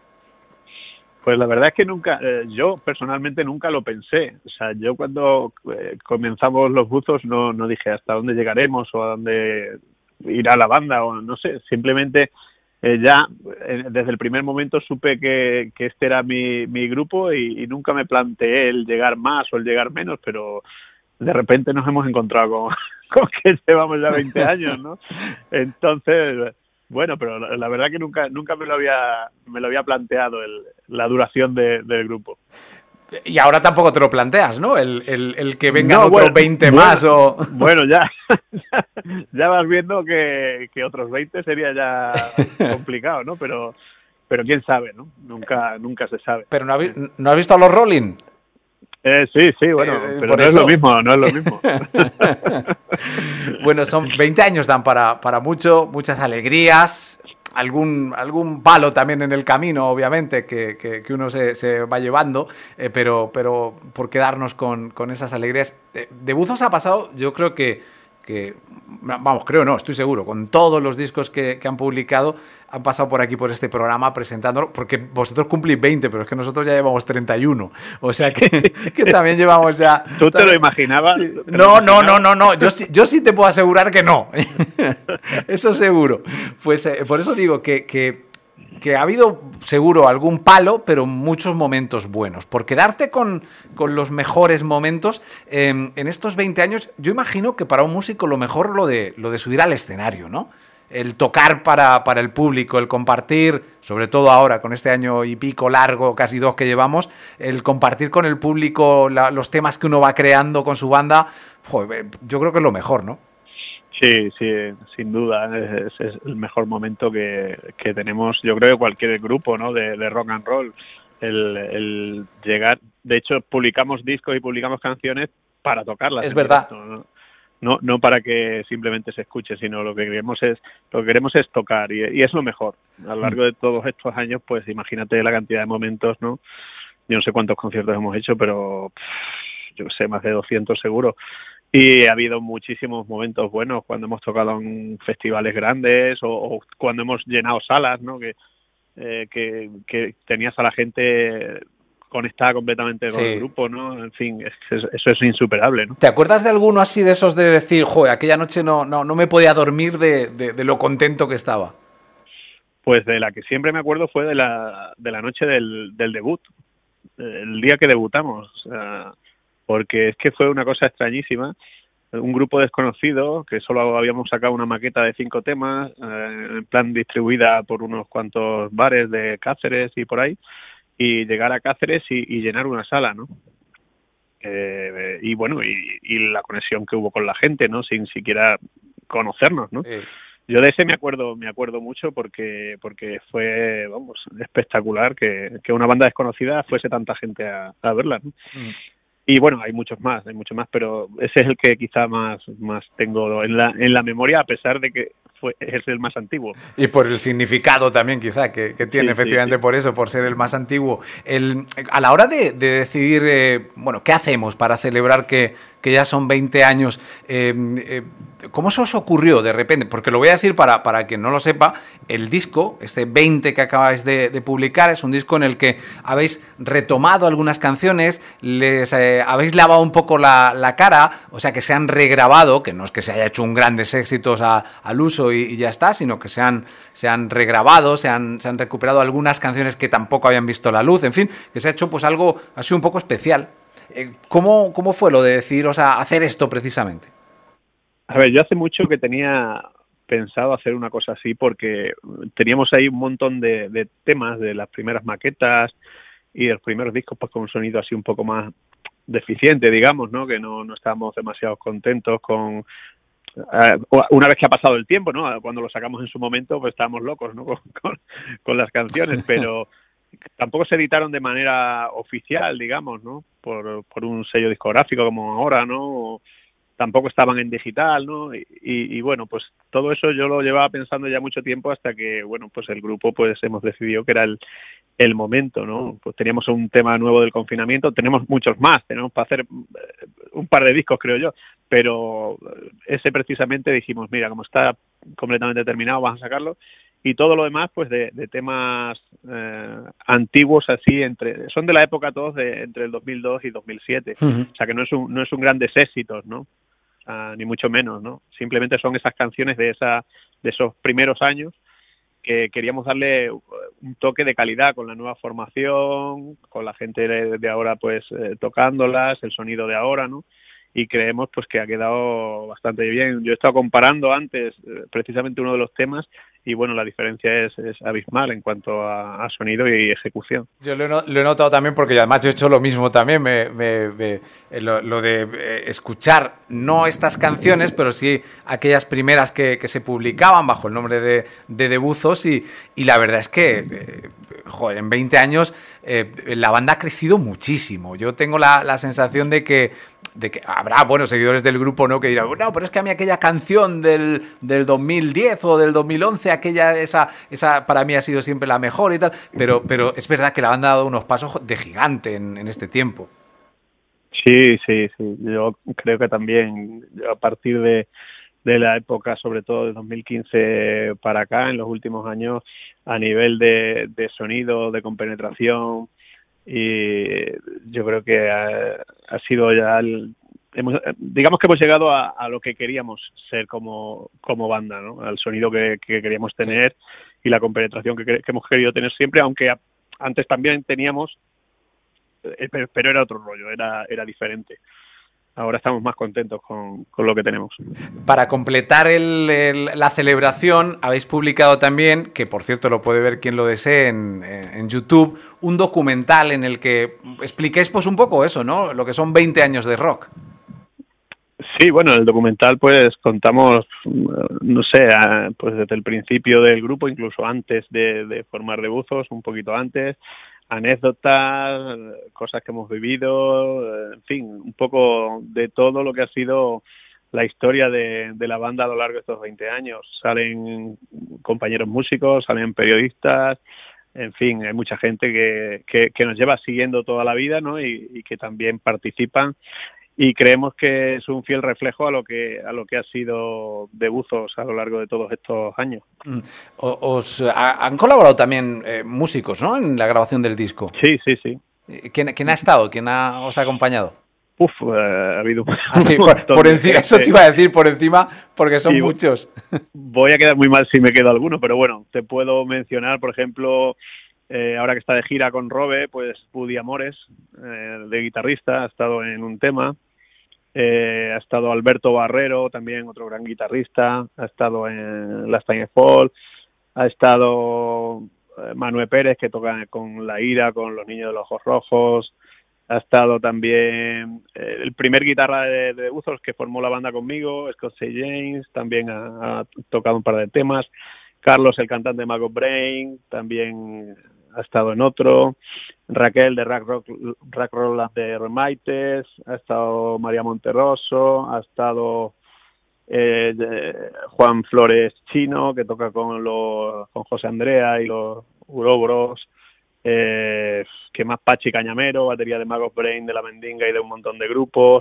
Pues la verdad es que nunca, eh, yo personalmente nunca lo pensé. O sea, yo cuando eh, comenzamos los Buzos no, no dije hasta dónde llegaremos o a dónde irá la banda o no sé, simplemente... Eh, ya eh, desde el primer momento supe que, que este era mi, mi grupo y, y nunca me planteé el llegar más o el llegar menos, pero de repente nos hemos encontrado con, con que llevamos ya veinte años, ¿no? Entonces, bueno, pero la, la verdad que nunca nunca me lo había me lo había planteado el, la duración de, del grupo. Y ahora tampoco te lo planteas, ¿no? El, el, el que vengan no, otros bueno, veinte bueno, más o... Bueno, ya, ya, ya vas viendo que, que otros veinte sería ya complicado, ¿no? Pero pero quién sabe, ¿no? Nunca nunca se sabe. ¿Pero no, habéis, ¿no has visto a los Rolling? Eh, sí, sí, bueno, eh, pero no eso. es lo mismo, no es lo mismo. Bueno, son veinte años, dan para, para mucho, muchas alegrías, algún algún palo también en el camino, obviamente, que, que, que uno se, se va llevando, eh, pero, pero por quedarnos con, con esas alegrías. Eh, de Buzos ha pasado, yo creo que, que, vamos, creo no, estoy seguro, con todos los discos que, que han publicado, han pasado por aquí, por este programa, presentándolo, porque vosotros cumplís veinte, pero es que nosotros ya llevamos treinta y uno, o sea que, que también llevamos ya... ¿Tú te lo imaginabas? Sí. ¿Te No, lo no, imaginabas? no, no, no, yo sí, yo sí te puedo asegurar que no, eso seguro. Pues eh, por eso digo que, que, que ha habido seguro algún palo, pero muchos momentos buenos. Por quedarte con, con los mejores momentos, eh, en estos veinte años, yo imagino que para un músico lo mejor lo de, lo de subir al escenario, ¿no? El tocar para, para el público, el compartir, sobre todo ahora con este año y pico largo, casi dos que llevamos, el compartir con el público la, los temas que uno va creando con su banda, joder, yo creo que es lo mejor, ¿no? Sí, sí, sin duda, es, es el mejor momento que, que tenemos, yo creo que cualquier grupo, ¿no? de, de rock and roll, el, el llegar, de hecho publicamos discos y publicamos canciones para tocarlas. Es verdad. Directo, ¿no? No, no para que simplemente se escuche, sino lo que queremos es lo que queremos es tocar y, y es lo mejor. A lo largo de todos estos años, pues imagínate la cantidad de momentos, ¿no? Yo no sé cuántos conciertos hemos hecho, pero pff, yo sé, más de doscientos seguro. Y ha habido muchísimos momentos buenos cuando hemos tocado en festivales grandes o, o cuando hemos llenado salas, ¿no? Que, eh, que, que tenías a la gente conectada completamente con sí. el grupo, ¿no? En fin, es, es, eso es insuperable, ¿no? ¿Te acuerdas de alguno así de esos de decir, joder, aquella noche no, no, no me podía dormir de, de, de lo contento que estaba? Pues de la que siempre me acuerdo fue de la, de la noche del, del debut, el día que debutamos, o sea, porque es que fue una cosa extrañísima. Un grupo desconocido, que solo habíamos sacado una maqueta de cinco temas, eh, en plan distribuida por unos cuantos bares de Cáceres y por ahí, y llegar a Cáceres y, y llenar una sala, ¿no? Eh, y bueno, y, y la conexión que hubo con la gente, ¿no? Sin siquiera conocernos, ¿no? Eh. Yo de ese me acuerdo, me acuerdo mucho porque porque fue, vamos, espectacular que, que una banda desconocida fuese tanta gente a, a verla, ¿no? Mm. Y bueno, hay muchos más, hay muchos más, pero ese es el que quizá más más tengo en la en la memoria, a pesar de que fue es el más antiguo. Y por el significado también, quizá, que, que tiene, sí, efectivamente, sí, sí. por eso, por ser el más antiguo. El, a la hora de, de decidir, eh, bueno, ¿qué hacemos para celebrar que, que ya son veinte años. Eh, eh, ¿Cómo se os ocurrió de repente? Porque lo voy a decir para, para quien no lo sepa, el disco, este veinte que acabáis de, de publicar, es un disco en el que habéis retomado algunas canciones, les eh, habéis lavado un poco la, la cara, o sea que se han regrabado, que no es que se haya hecho un grandes éxitos a, al uso y, y ya está, sino que se han, se han regrabado, se han, se han recuperado algunas canciones que tampoco habían visto la luz, en fin, que se ha hecho pues algo así un poco especial. Eh, ¿cómo, ¿Cómo fue lo de deciros a hacer esto precisamente? A ver, yo hace mucho que tenía pensado hacer una cosa así porque teníamos ahí un montón de, de temas de las primeras maquetas y de los primeros discos pues con un sonido así un poco más deficiente, digamos, ¿no? Que no, no estábamos demasiado contentos con... Uh, una vez que ha pasado el tiempo, ¿no? Cuando lo sacamos en su momento pues estábamos locos, ¿no? Con, con, con las canciones, pero tampoco se editaron de manera oficial, digamos, ¿no? Por, por un sello discográfico como ahora, ¿no? Tampoco estaban en digital, ¿no? Y, y, y bueno, pues todo eso yo lo llevaba pensando ya mucho tiempo hasta que, bueno, pues el grupo pues hemos decidido que era el, el momento, ¿no? Pues teníamos un tema nuevo del confinamiento, tenemos muchos más, tenemos para hacer un par de discos, creo yo, pero ese precisamente dijimos, mira, como está completamente terminado, vamos a sacarlo, y todo lo demás, pues de, de temas eh, antiguos así, entre son de la época todos de entre el dos mil dos y dos mil siete, uh-huh. O sea que no es un no es un grandes éxitos, ¿no? Uh, ni mucho menos, ¿no? Simplemente son esas canciones de esa de esos primeros años que queríamos darle un toque de calidad con la nueva formación, con la gente de, de ahora pues eh, tocándolas, el sonido de ahora, ¿no? Y creemos pues que ha quedado bastante bien. Yo he estado comparando antes eh, precisamente uno de los temas y bueno, la diferencia es, es abismal en cuanto a, a sonido y ejecución. Yo lo he, no, lo he notado también porque además yo he hecho lo mismo también, me, me, me, lo, lo de eh, escuchar no estas canciones, pero sí aquellas primeras que, que se publicaban bajo el nombre de, de Debuzos y, y la verdad es que, eh, joder, en veinte años eh, la banda ha crecido muchísimo. Yo tengo la, la sensación de que de que habrá buenos seguidores del grupo, ¿no? Que dirán, no, pero es que a mí aquella canción del, del dos mil diez o del dos mil once, aquella, esa, esa para mí ha sido siempre la mejor y tal, pero, pero es verdad que la banda ha dado unos pasos de gigante en, en este tiempo. Sí, sí, sí, yo creo que también, a partir de, de la época, sobre todo de dos mil quince para acá, en los últimos años, a nivel de, de sonido, de compenetración, y yo creo que ha, ha sido ya el, hemos, digamos que hemos llegado a, a lo que queríamos ser como, como banda, ¿no? Al sonido que, que queríamos tener y la compenetración que, que hemos querido tener siempre, aunque a, antes también teníamos, eh, pero, pero era otro rollo, era, era diferente. Ahora estamos más contentos con, con lo que tenemos. Para completar el, el, la celebración, habéis publicado también, que por cierto lo puede ver quien lo desee en, en YouTube, un documental en el que expliquéis pues un poco eso, ¿no? Lo que son veinte años de rock. Sí, bueno, el documental pues contamos, no sé, pues desde el principio del grupo, incluso antes de, de formar Debuzos, un poquito antes, anécdotas, cosas que hemos vivido, en fin, un poco de todo lo que ha sido la historia de, de la banda a lo largo de estos veinte años. Salen compañeros músicos, salen periodistas, en fin, hay mucha gente que, que, que nos lleva siguiendo toda la vida, ¿no? Y, y que también participan. Y creemos que es un fiel reflejo a lo que a lo que ha sido Debuzos a lo largo de todos estos años. Os a, han colaborado también eh, músicos, ¿no? En la grabación del disco. Sí, sí, sí. ¿Quién, quién ha estado? ¿Quién ha, os ha acompañado? Uf, eh, ha habido un, ah, sí, por, por encima, eso te iba a decir por encima, porque son y muchos. Voy a quedar muy mal si me quedo alguno, pero bueno, te puedo mencionar, por ejemplo, eh, ahora que está de gira con Robe, pues Buddy Amores, eh, de guitarrista, ha estado en un tema. Eh, ha estado Alberto Barrero, también otro gran guitarrista, ha estado en Last Time I Fall, ha estado Manuel Pérez, que toca con La Ira, con Los Niños de los Ojos Rojos, ha estado también eh, el primer guitarra de, de Debuzos que formó la banda conmigo, Scott C. James, también ha, ha tocado un par de temas, Carlos, el cantante de Maggot Brain, también ha estado en otro, Raquel de Rack Rock, Rack Roland de Remaites, ha estado María Monterroso, ha estado eh, Juan Flores Chino, que toca con los con José Andrea y los Urobros, eh, que más Pachi Cañamero, batería de Maggot Brain, de La Mendinga y de un montón de grupos,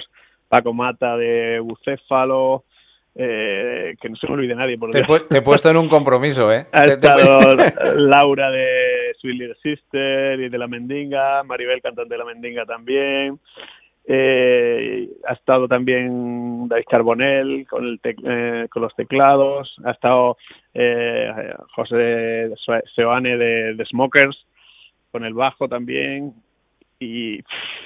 Paco Mata de Bucéfalo, eh, que no se me olvide nadie. Por te, pu- te he puesto en un compromiso, ¿eh? Ha te, estado te... Laura de Sweet Little Sister y de La Mendinga, Maribel, cantante de La Mendinga también. Eh, ha estado también David Carbonell con, el te- eh, con los teclados. Ha estado eh, José Seoane de, de Smokers con el bajo también. Y...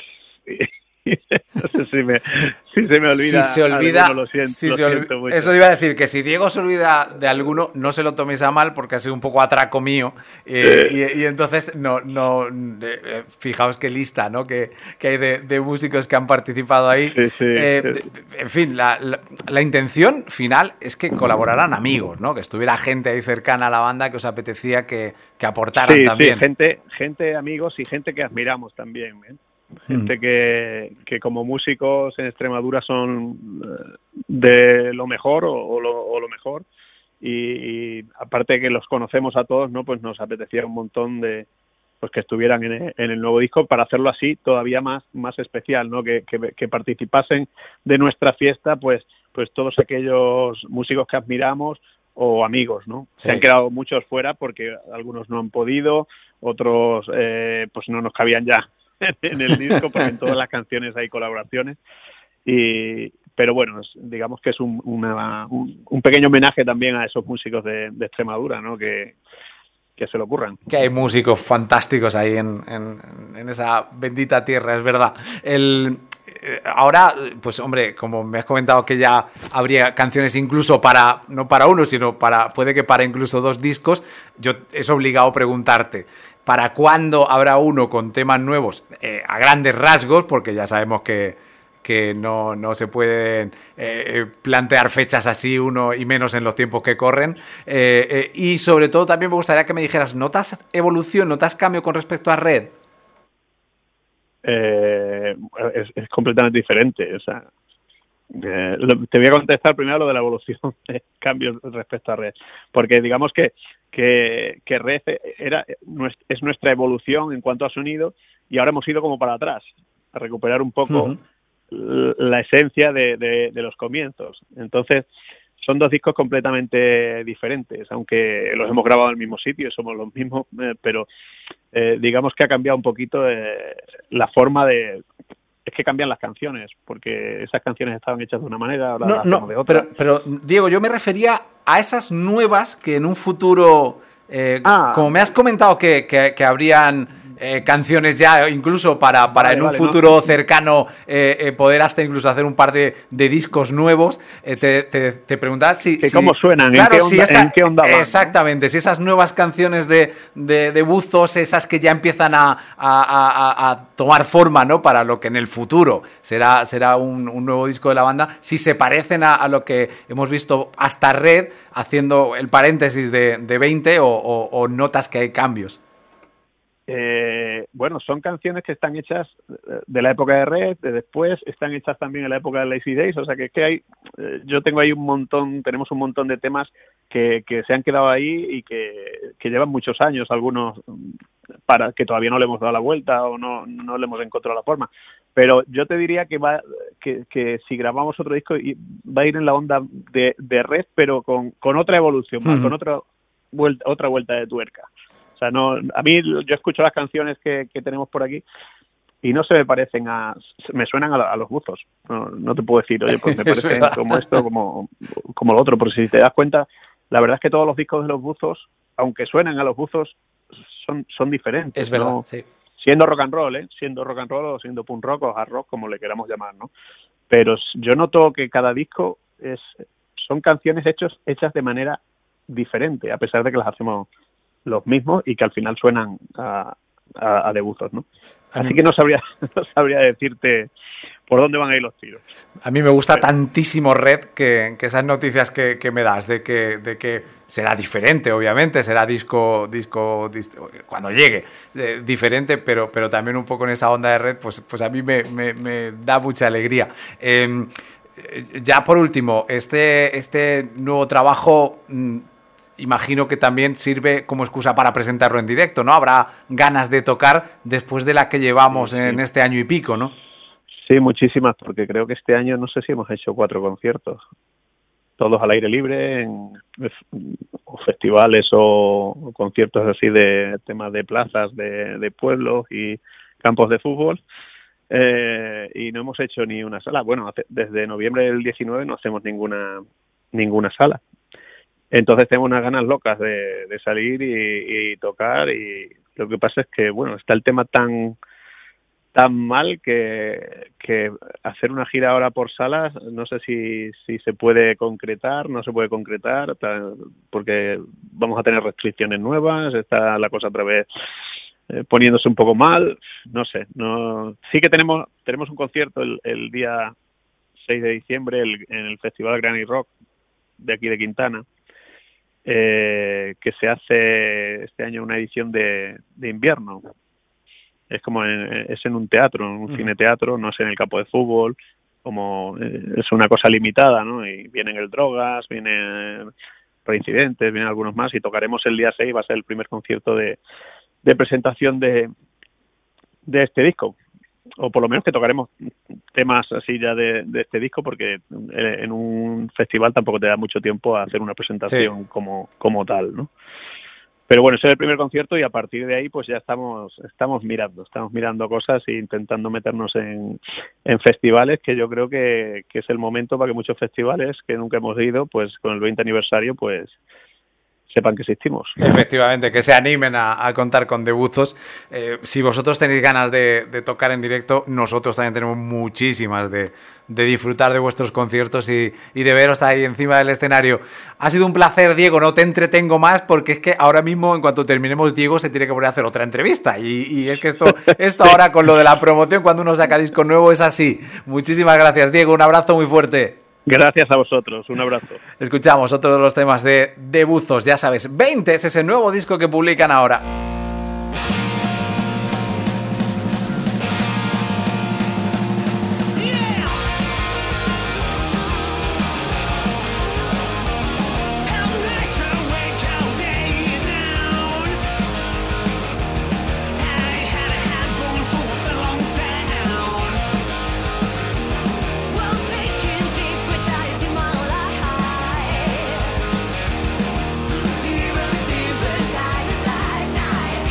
no sé si, me, si se me olvida. Si se olvida, alguno, lo siento, si lo se siento olvida eso iba a decir, que si Diego se olvida de alguno, no se lo toméis a mal porque ha sido un poco atraco mío. Eh, y, y entonces, no, no eh, fijaos qué lista, ¿no? que, que hay de, de músicos que han participado ahí. Sí, sí, eh, sí. En fin, la, la, la intención final es que colaboraran amigos, ¿no? Que estuviera gente ahí cercana a la banda que os apetecía que, que aportaran sí, también. Sí, gente, gente, amigos y gente que admiramos también, ¿eh? Gente que, que como músicos en Extremadura son de lo mejor o, o, lo, o lo mejor y, y aparte de que los conocemos a todos, ¿no? Pues nos apetecía un montón de pues que estuvieran en el, en el nuevo disco para hacerlo así todavía más más especial, ¿no? Que, que, que participasen de nuestra fiesta pues pues todos aquellos músicos que admiramos o amigos, ¿no? Sí. Se han quedado muchos fuera porque algunos no han podido, otros eh, pues no nos cabían ya en el disco porque en todas las canciones hay colaboraciones y pero bueno, es, digamos que es un, una, un, un pequeño homenaje también a esos músicos de, de Extremadura, ¿no? Que, que se lo ocurran. Que hay músicos fantásticos ahí en, en, en esa bendita tierra, es verdad. El, ahora, pues hombre, como me has comentado que ya habría canciones incluso para, no para uno, sino para, puede que para incluso dos discos, yo es obligado preguntarte, ¿para cuándo habrá uno con temas nuevos? Eh, a grandes rasgos, porque ya sabemos que, que no, no se pueden eh, plantear fechas así, uno y menos en los tiempos que corren. Eh, eh, y sobre todo también me gustaría que me dijeras, ¿notas evolución, notas cambio con respecto a Red? Eh, es, es completamente diferente. O sea, eh, lo, te voy a contestar primero lo de la evolución de cambios respecto a Red, porque digamos que que, que Red era, es nuestra evolución en cuanto a sonido y ahora hemos ido como para atrás a recuperar un poco uh-huh. la esencia de, de, de los comienzos. Entonces son dos discos completamente diferentes, aunque los hemos grabado en el mismo sitio, somos los mismos, eh, pero eh, digamos que ha cambiado un poquito eh, la forma de... Es que cambian las canciones, porque esas canciones estaban hechas de una manera, ahora no, las hacemos no, de otra. Pero, pero, Diego, yo me refería a esas nuevas que en un futuro, eh, ah, como me has comentado que, que, que habrían eh, canciones ya incluso para, para vale, en un vale, futuro no. cercano eh, eh, poder hasta incluso hacer un par de, de discos nuevos, eh, te, te, te preguntaba si... si ¿Cómo suenan? Claro, ¿En qué onda, si esa, ¿en qué onda van, exactamente, ¿no? Si esas nuevas canciones de, de, de Buzos, esas que ya empiezan a, a, a, a tomar forma, ¿no? Para lo que en el futuro será, será un, un nuevo disco de la banda, si se parecen a, a lo que hemos visto hasta Red, haciendo el paréntesis de, de veinte o, o, o notas que hay cambios. Eh, bueno, son canciones que están hechas de la época de Red, de después, están hechas también en la época de Lazy Days, o sea que es que hay, eh, yo tengo ahí un montón, tenemos un montón de temas que, que se han quedado ahí y que, que llevan muchos años, algunos para que todavía no le hemos dado la vuelta o no, no le hemos encontrado la forma, pero yo te diría que va que, que si grabamos otro disco va a ir en la onda de, de Red, pero con, con otra evolución, uh-huh. con otra vuelta, otra vuelta de tuerca. O sea, no, a mí yo escucho las canciones que, que tenemos por aquí y no se me parecen a, me suenan a, a los Buzos. No, no te puedo decir, oye, pues me parecen como esto, como, como lo otro, porque si te das cuenta, la verdad es que todos los discos de los Buzos, aunque suenan a los Buzos, son, son diferentes. Es verdad, ¿no? Sí. Siendo rock and roll, ¿eh? Siendo rock and roll o siendo punk rock o hard rock, como le queramos llamar, ¿no? Pero yo noto que cada disco es, son canciones hechos, hechas de manera diferente, a pesar de que las hacemos los mismos y que al final suenan a, a, a de Buzos, ¿no? Así que no sabría, no sabría decirte por dónde van a ir los tiros. A mí me gusta Pero. tantísimo Red que, que esas noticias que, que me das de que, de que será diferente, obviamente, será disco, disco, disco cuando llegue, eh, diferente, pero, pero también un poco en esa onda de Red, pues, pues a mí me, me, me da mucha alegría. Eh, ya por último, este, este nuevo trabajo... Mmm, imagino que también sirve como excusa para presentarlo en directo, ¿no? Habrá ganas de tocar después de la que llevamos sí, sí. en este año y pico, ¿no? Sí, Sí, muchísimas, porque creo que este año no sé si hemos hecho cuatro conciertos. Todos al aire libre, en o festivales o, o conciertos así de temas de plazas, de, de pueblos y campos de fútbol. Eh, y no hemos hecho ni una sala. Bueno, hace, desde noviembre del diecinueve no hacemos ninguna ninguna sala. Entonces tenemos unas ganas locas de, de salir y, y tocar, y lo que pasa es que, bueno, está el tema tan tan mal que, que hacer una gira ahora por salas, no sé si, si se puede concretar, no se puede concretar, porque vamos a tener restricciones nuevas, está la cosa otra vez eh, poniéndose un poco mal, no sé, no sí que tenemos tenemos un concierto el, el día seis de diciembre el, en el Festival Granny Rock de aquí de Quintana, eh, que se hace este año una edición de, de invierno. Es como en, es en un teatro, en un uh-huh. cine teatro, no es en el campo de fútbol, como eh, es una cosa limitada, ¿no? Y vienen el Drogas, vienen Reincidentes, vienen algunos más, y tocaremos el día seis, va a ser el primer concierto de, de presentación de, de este disco, o por lo menos que tocaremos temas así ya de, de este disco, porque en un festival tampoco te da mucho tiempo a hacer una presentación sí. como, como tal, ¿no? Pero bueno, ese es el primer concierto, y a partir de ahí pues ya estamos estamos mirando, estamos mirando cosas e intentando meternos en, en festivales, que yo creo que, que es el momento para que muchos festivales que nunca hemos ido, pues con el veinte aniversario, pues sepan que existimos. Efectivamente, que se animen a, a contar con Debuzos. Eh, si vosotros tenéis ganas de, de tocar en directo, nosotros también tenemos muchísimas de, de disfrutar de vuestros conciertos y, y de veros ahí encima del escenario. Ha sido un placer, Diego, no te entretengo más, porque es que ahora mismo, en cuanto terminemos, Diego se tiene que poner a hacer otra entrevista, y, y es que esto, esto ahora con lo de la promoción, cuando uno saca disco nuevo, es así. Muchísimas gracias, Diego, un abrazo muy fuerte. Gracias a vosotros, un abrazo. Escuchamos otro de los temas de Debuzos, ya sabes, veinte es ese nuevo disco que publican ahora. Night.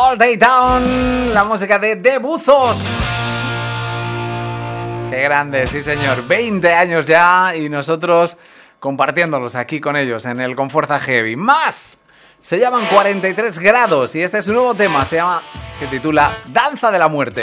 All Day Down, la música de De Buzos. Qué grande, sí señor, veinte años ya y nosotros compartiéndolos aquí con ellos en el Con Fuerza Heavy. Más, se llaman cuarenta y tres grados y este es su nuevo tema, se llama, se titula Danza de la Muerte.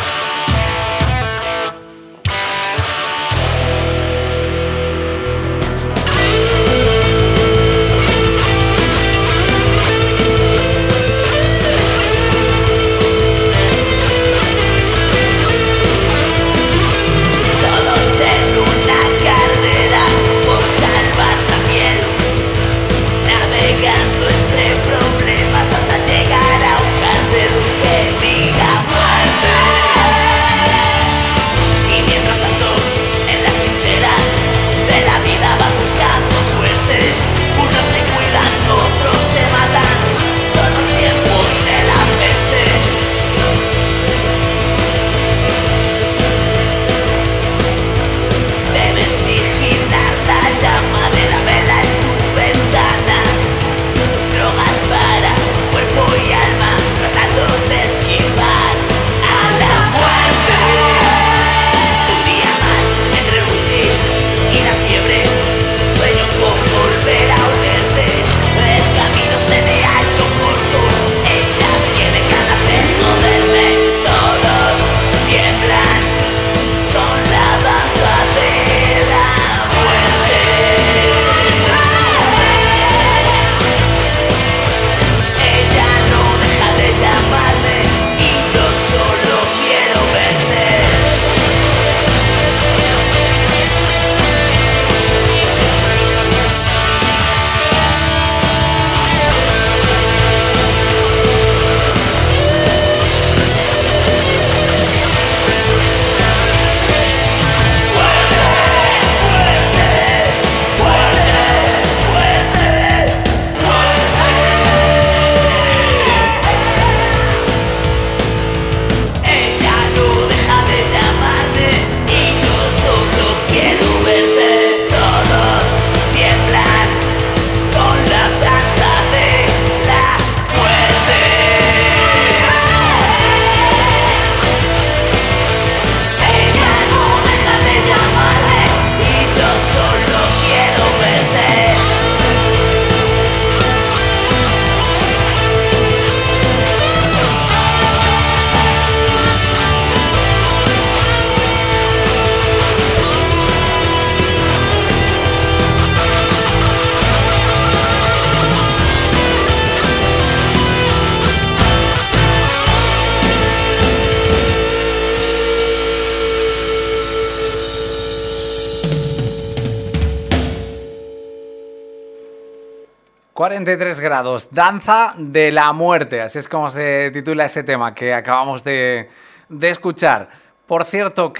cuarenta y tres grados, Danza de la Muerte, así es como se titula ese tema que acabamos de, de escuchar. Por cierto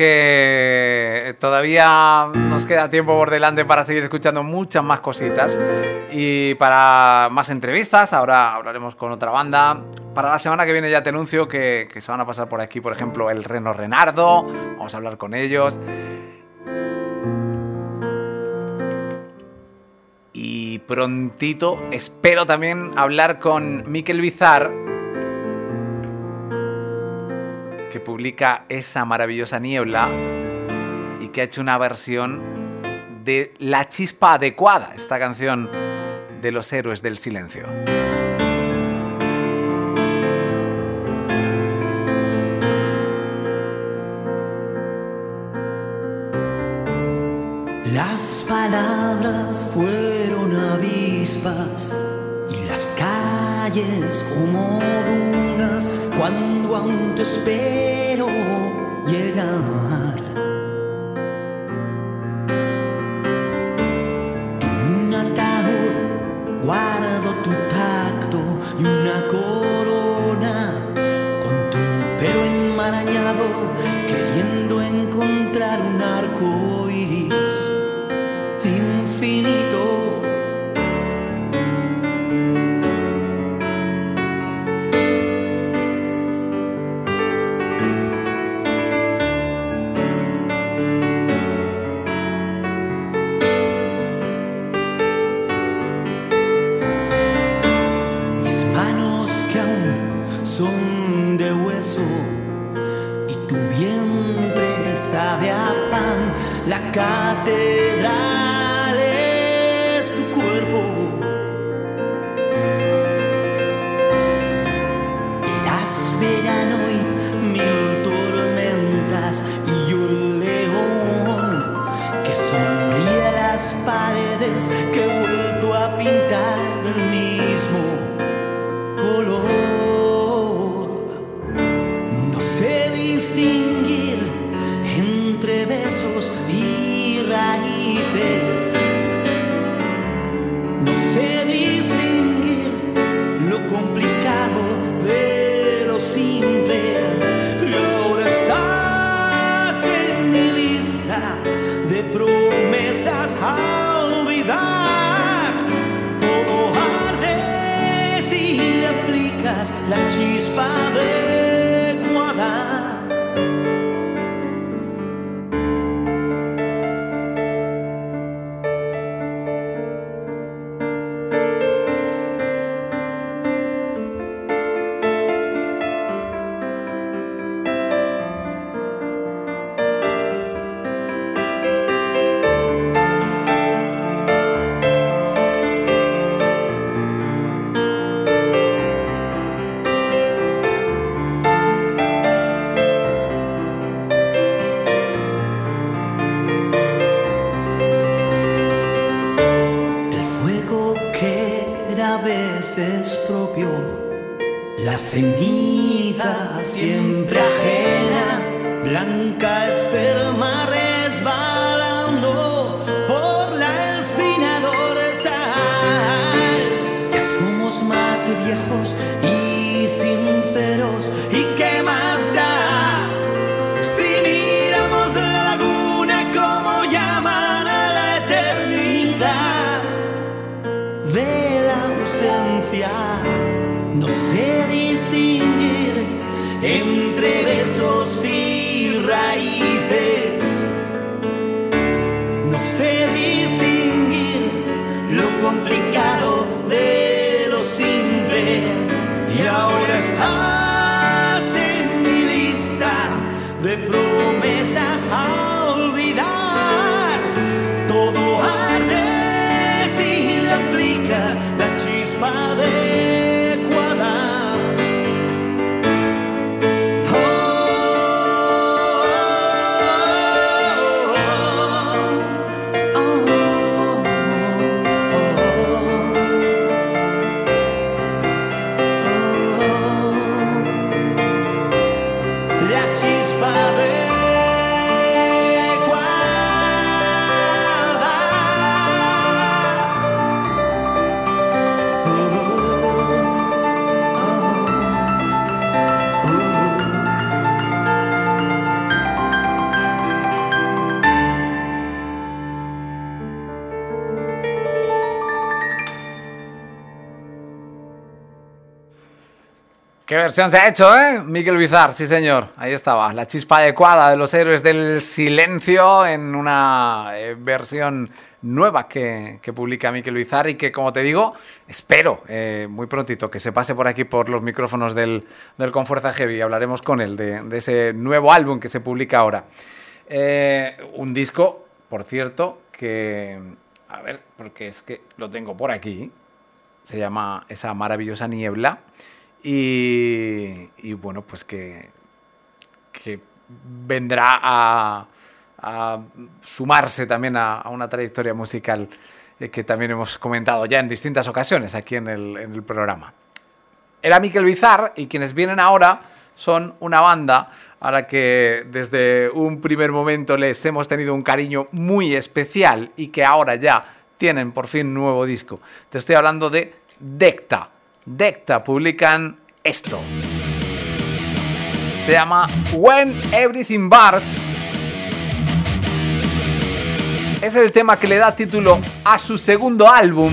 que todavía nos queda tiempo por delante para seguir escuchando muchas más cositas y para más entrevistas. Ahora hablaremos con otra banda. Para la semana que viene ya te anuncio que, que se van a pasar por aquí, por ejemplo, el Reno Renardo. Vamos a hablar con ellos. Y prontito espero también hablar con Mikel Bizar, que publica esa maravillosa Niebla y que ha hecho una versión de La Chispa Adecuada, esta canción de Los Héroes del Silencio. Las palabras fueron avispas y las calles como dunas cuando aún te espero llegar. Un ataúd guardo tu tacto y una corona con tu pelo enmarañado queriendo encontrar un arco iris infinito. Mis manos son de hueso y tu vientre sabe a pan. La catedral es tu cuerpo. Eras verano y mil tormentas y yo el león que sonríe a las paredes que he vuelto a pintar del mismo color. No sé distinguir entre besos y raíces. No sé distinguir lo complicado de lo simple. Y ahora estás en mi lista de promesas a olvidar. Todo arde si le aplicas la chispa adecuada. La ceniza siempre ajena, blanca esperma resbalando por la espina dorsal. Ya somos más viejos y sinceros, ¿y qué más da? Si miramos la laguna como llaman a la eternidad de la ausencia. No sé distinguir entre besos y raíces. No sé distinguir lo complicado de lo simple. Y ahora estás en mi lista de promesas a olvidar. Todo arde si le aplicas la chispa de ¿Qué versión se ha hecho, eh? Miquel Bizar, sí señor. Ahí estaba, la chispa adecuada de los Héroes del Silencio en una eh, versión nueva que, que publica Miquel Bizar y que, como te digo, espero eh, muy prontito que se pase por aquí por los micrófonos del, del Con Fuerza Heavy y hablaremos con él de, de ese nuevo álbum que se publica ahora. Eh, un disco, por cierto, que... A ver, porque es que lo tengo por aquí. Se llama Esa maravillosa niebla. Y, y bueno, pues que, que vendrá a, a sumarse también a, a una trayectoria musical que también hemos comentado ya en distintas ocasiones aquí en el, en el programa. Era Miquel Bizar y quienes vienen ahora son una banda a la que desde un primer momento les hemos tenido un cariño muy especial y que ahora ya tienen por fin un nuevo disco. Te estoy hablando de Decta. Decta publican esto. Se llama When Everything Burns. Es el tema que le da título a su segundo álbum.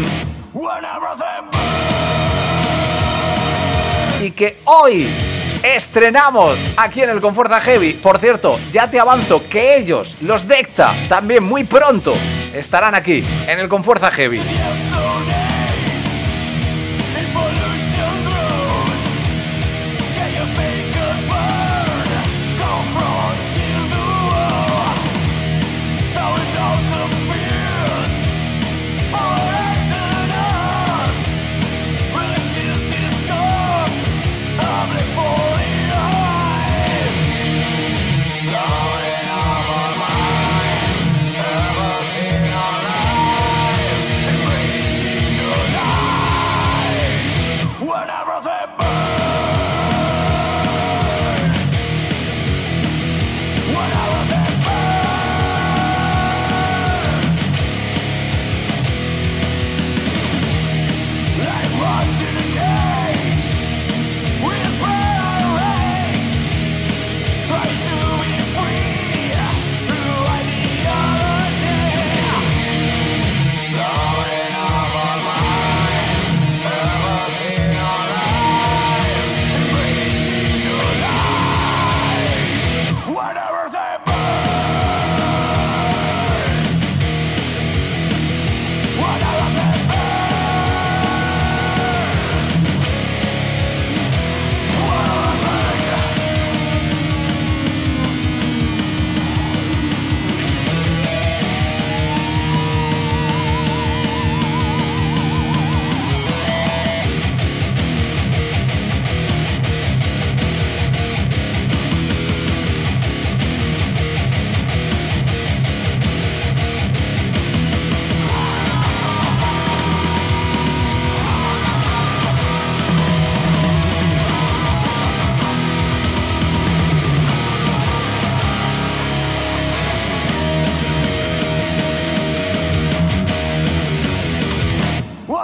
Y que hoy estrenamos aquí en el Con Fuerza Heavy. Por cierto, ya te avanzo que ellos, los Decta, también muy pronto estarán aquí en el Con Fuerza Heavy. Evolution grows.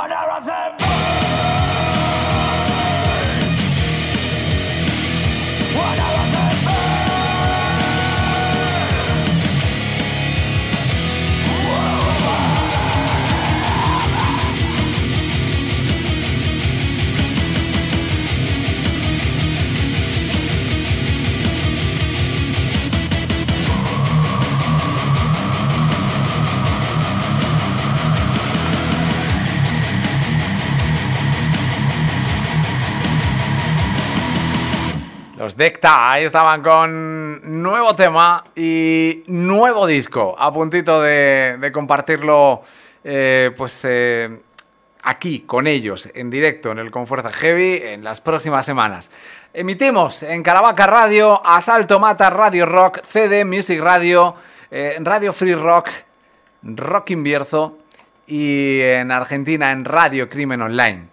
Los Decta, ahí estaban con nuevo tema y nuevo disco, a puntito de, de compartirlo eh, pues eh, aquí con ellos, en directo, en el Con Fuerza Heavy, en las próximas semanas. Emitimos en Caravaca Radio, Asalto Mata Radio Rock, C D Music Radio, eh, Radio Free Rock, Rock Invierzo y en Argentina en Radio Crimen Online.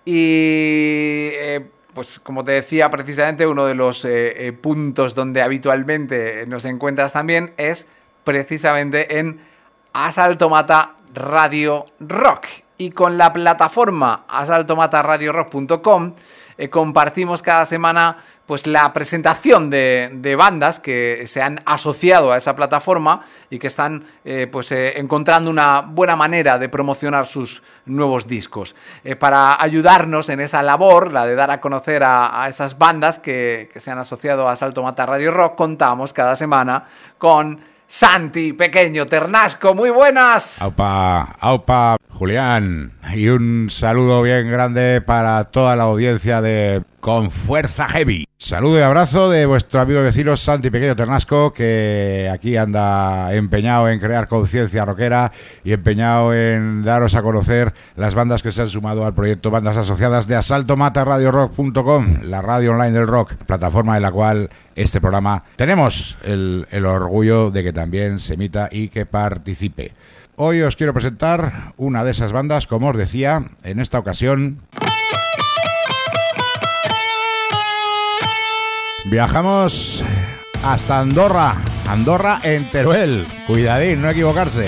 Y... Eh, Pues como te decía, precisamente uno de los eh, eh, puntos donde habitualmente nos encuentras también es precisamente en Asalto Mata Radio Rock. Y con la plataforma asalto mata radio rock punto com eh, compartimos cada semana pues la presentación de, de bandas que se han asociado a esa plataforma y que están eh, pues eh, encontrando una buena manera de promocionar sus nuevos discos. Eh, para ayudarnos en esa labor, la de dar a conocer a, a esas bandas que, que se han asociado a Asalto Mata Radio Rock, contamos cada semana con Santi Pequeño Ternasco. Muy buenas. Aupa, aupa, Julián. Y un saludo bien grande para toda la audiencia de Con Fuerza Heavy. Saludo y abrazo de vuestro amigo y vecino Santi Pequeño Ternasco, que aquí anda empeñado en crear conciencia rockera y empeñado en daros a conocer las bandas que se han sumado al proyecto Bandas Asociadas de Asalto Mata Radio Rock punto com, la radio online del rock, plataforma en la cual este programa tenemos el, el orgullo de que también se emita y que participe. Hoy os quiero presentar una de esas bandas, como os decía, en esta ocasión viajamos hasta Andorra, Andorra en Teruel. Cuidadín, no equivocarse.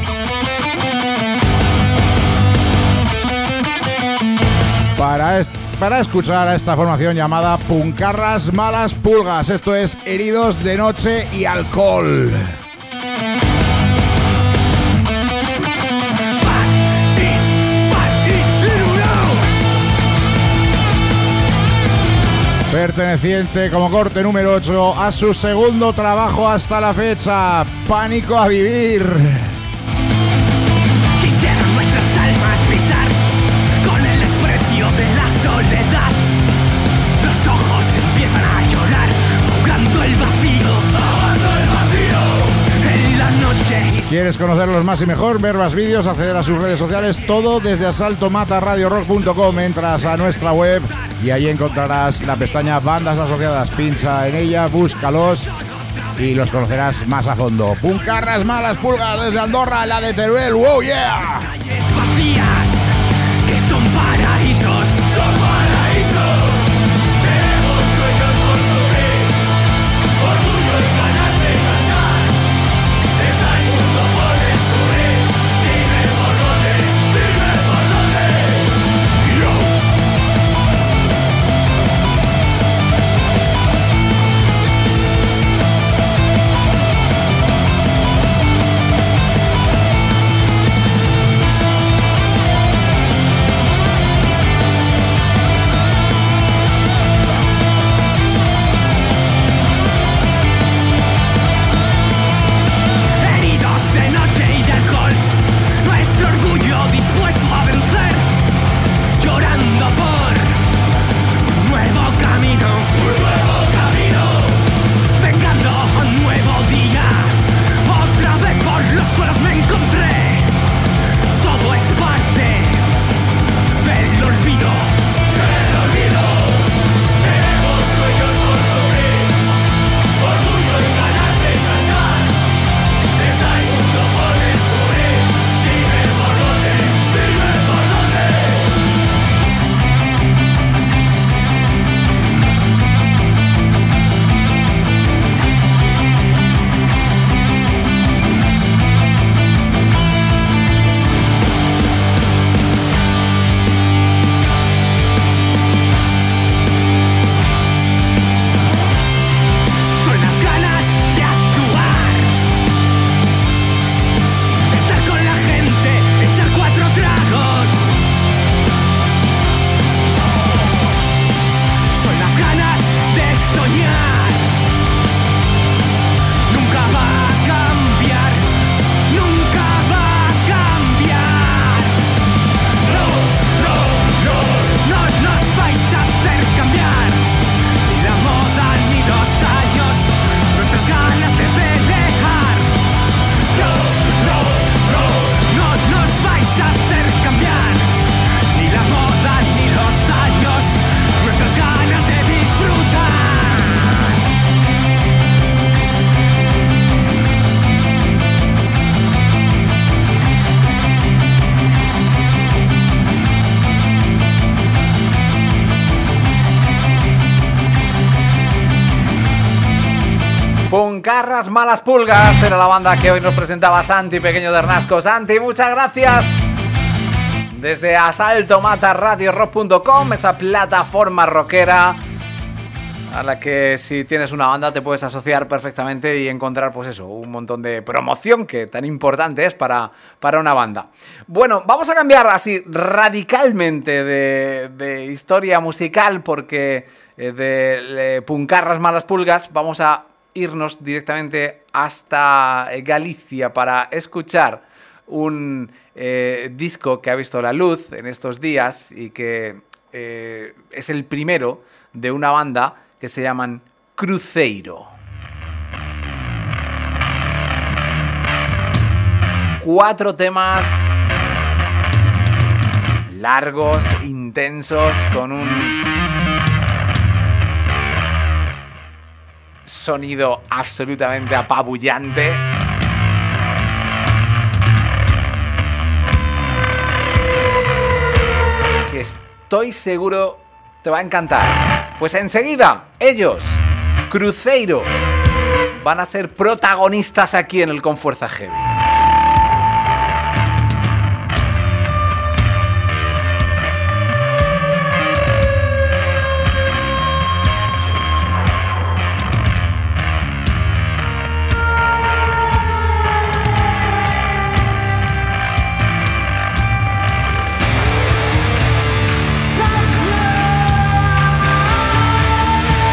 Para, est- para escuchar a esta formación llamada Puncarras Malas Pulgas. Esto es Heridos de Noche y Alcohol. Perteneciente como corte número ocho a su segundo trabajo hasta la fecha, Pánico a Vivir. Quisieron nuestras almas pisar con el desprecio de la soledad. Los ojos empiezan a llorar, ahogando el vacío, ahogando el vacío en la noche. ¿Quieres conocerlos más y mejor? Ver más vídeos, acceder a sus redes sociales, todo desde asalto mata radio rock punto com. Entras a nuestra web y ahí encontrarás la pestaña Bandas Asociadas. Pincha en ella, búscalos y los conocerás más a fondo. Puncarras Malas Pulgas desde Andorra, la de Teruel. ¡Wow, yeah! Calles vacías que son paraísos, son paraísos. Tenemos sueños por cumplir, orgullo y ganas de cantar. Está el mundo por descubrir. Dime por dónde, dime por dónde. Yo. Puncarras Malas Pulgas era la banda que hoy nos presentaba Santi Pequeño Ternasco. Santi, muchas gracias. Desde asalto mata radio rock punto com, esa plataforma rockera a la que si tienes una banda te puedes asociar perfectamente y encontrar, pues eso, un montón de promoción que tan importante es para, para una banda. Bueno, vamos a cambiar así radicalmente de, de historia musical porque eh, de, de Puncarras Malas Pulgas vamos a irnos directamente hasta Galicia para escuchar un eh, disco que ha visto la luz en estos días y que eh, es el primero de una banda que se llaman Cruzeiro. Cuatro temas largos, intensos, con un sonido absolutamente apabullante. Que estoy seguro te va a encantar. Pues enseguida, ellos, Cruzeiro, van a ser protagonistas aquí en el Con Fuerza Heavy.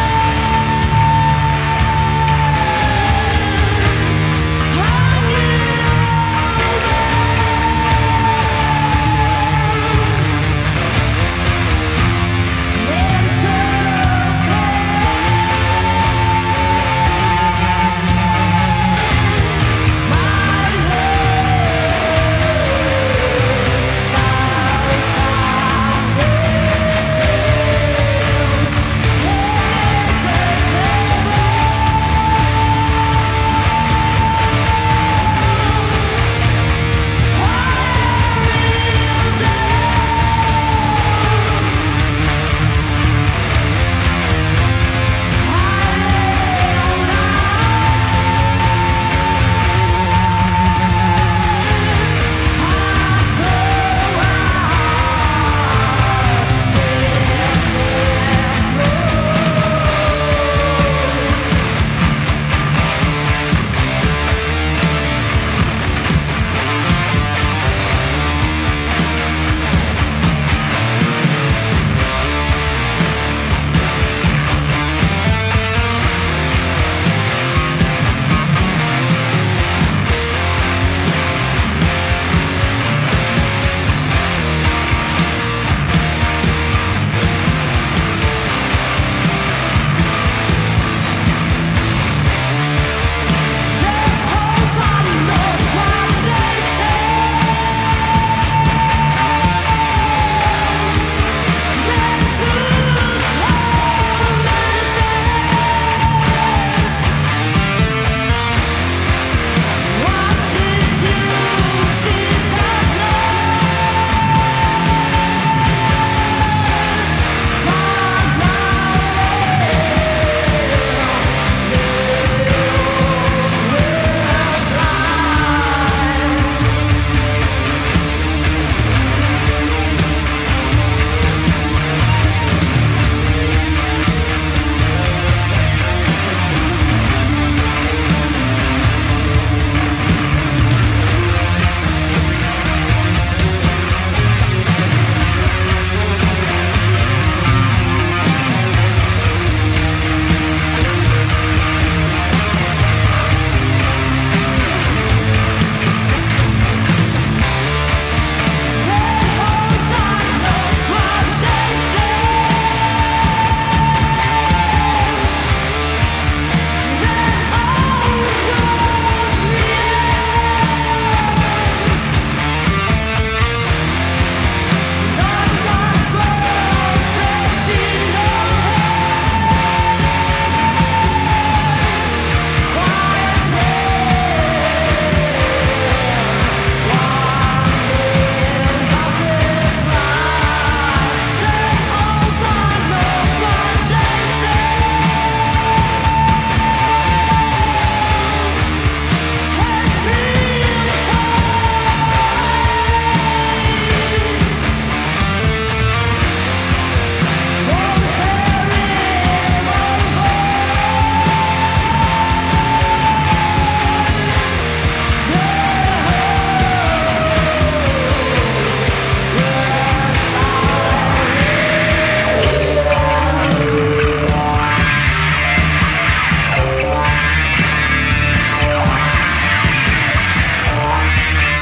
Yeah.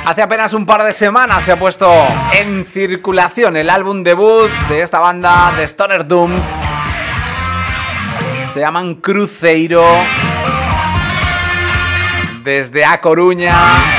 Hace apenas un par de semanas se ha puesto en circulación el álbum debut de esta banda de Stoner Doom. Se llaman Cruzeiro. Desde A Coruña,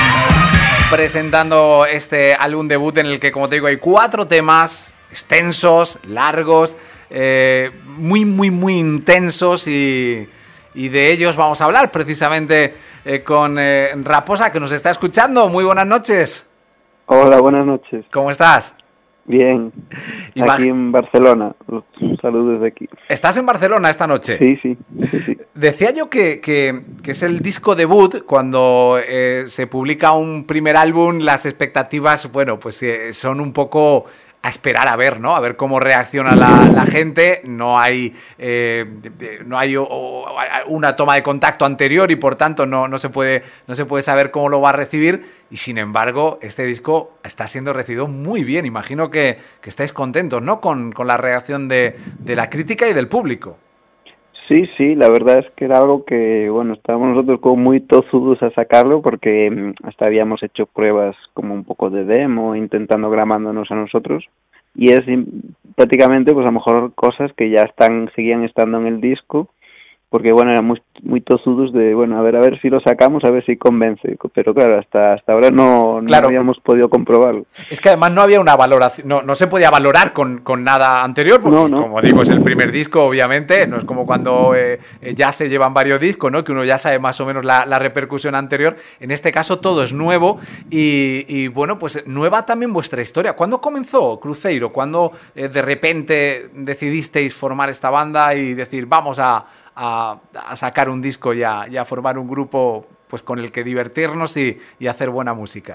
presentando este álbum debut en el que, como te digo, hay cuatro temas extensos, largos, eh, muy, muy, muy intensos y, y de ellos vamos a hablar precisamente eh, con eh, Raposa, que nos está escuchando. Muy buenas noches. Hola, buenas noches. ¿Cómo estás? Bien, Imag- aquí en Barcelona. Un saludo desde aquí. ¿Estás en Barcelona esta noche? Sí, sí. sí, sí. Decía yo que, que, que es el disco debut. Cuando eh, se publica un primer álbum, las expectativas, bueno, pues eh, son un poco a esperar a ver, ¿no? A ver cómo reacciona la, la gente. No hay, eh, no hay o, o, una toma de contacto anterior y por tanto no, no, se puede, no se puede saber cómo lo va a recibir. Y sin embargo, este disco está siendo recibido muy bien. Imagino que, que estáis contentos, ¿no? Con, con la reacción de, de la crítica y del público. Sí, sí, la verdad es que era algo que, bueno, estábamos nosotros como muy tozudos a sacarlo porque hasta habíamos hecho pruebas como un poco de demo, intentando grabándonos a nosotros, y es prácticamente, pues a lo mejor cosas que ya están, seguían estando en el disco, porque bueno, eran muy, muy tozudos de, bueno, a ver, a ver si lo sacamos, a ver si convence, pero claro, hasta hasta ahora no, claro. no habíamos podido comprobarlo. Es que además no había una valoración, no, no se podía valorar con, con nada anterior, porque no, no. como digo, es el primer disco, obviamente, no es como cuando eh, ya se llevan varios discos, ¿no? Que uno ya sabe más o menos la, la repercusión anterior. En este caso todo es nuevo y, y bueno, pues nueva también vuestra historia. ¿Cuándo comenzó Cruzeiro? ¿Cuándo eh, de repente decidisteis formar esta banda y decir, vamos a A, a sacar un disco y a, y a formar un grupo pues con el que divertirnos y, y hacer buena música?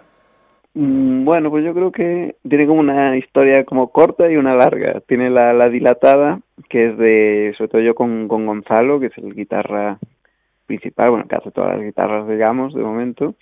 Bueno, pues yo creo que tiene como una historia como corta y una larga. Tiene la, la dilatada, que es de, sobre todo yo con, con Gonzalo, que es el guitarra principal, bueno, que hace todas las guitarras, digamos, de momento.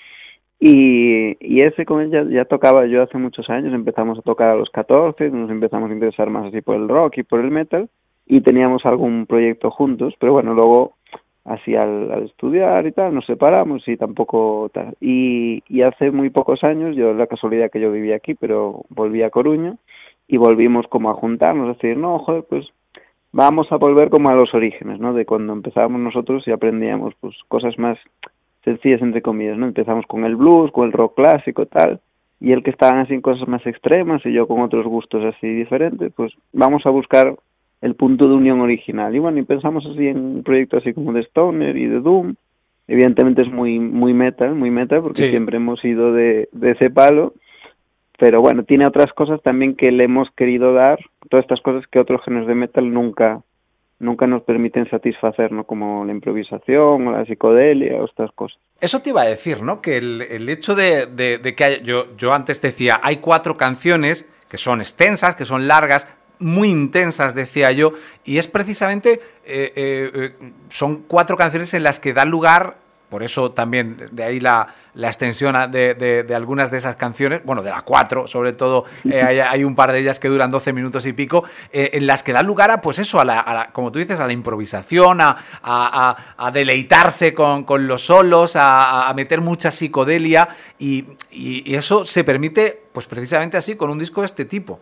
Y, y ese con él ya, ya tocaba yo hace muchos años, empezamos a tocar a los catorce, nos empezamos a interesar más así por el rock y por el metal, y teníamos algún proyecto juntos, pero bueno, luego así al, al estudiar y tal, nos separamos y tampoco tal. Y, y hace muy pocos años, yo la casualidad que yo vivía aquí, pero volví a Coruña y volvimos como a juntarnos, a decir, no, joder, pues vamos a volver como a los orígenes, ¿no? De cuando empezábamos nosotros y aprendíamos pues cosas más sencillas, entre comillas, ¿no? Empezamos con el blues, con el rock clásico, tal, y el que estaban así en cosas más extremas y yo con otros gustos así diferentes, pues vamos a buscar el punto de unión original. Y bueno, y pensamos así en un proyecto así como de Stoner y de Doom. Evidentemente es muy muy metal, muy metal, porque sí, siempre hemos ido de, de ese palo. Pero bueno, tiene otras cosas también que le hemos querido dar, todas estas cosas que otros géneros de metal nunca nunca nos permiten satisfacer, ¿no? Como la improvisación, o la psicodelia, o estas cosas. Eso te iba a decir, ¿no? Que el, el hecho de, de, de que haya, yo, yo antes decía, hay cuatro canciones que son extensas, que son largas, muy intensas, decía yo, y es precisamente, eh, eh, son cuatro canciones en las que da lugar, por eso también de ahí la, la extensión de, de, de algunas de esas canciones, bueno, de las cuatro, sobre todo, eh, hay, hay un par de ellas que duran doce minutos y pico, eh, en las que da lugar a, pues eso, a la, a la, como tú dices, a la improvisación, a, a, a deleitarse con, con los solos, a, a meter mucha psicodelia, y, y, y eso se permite, pues precisamente así, con un disco de este tipo.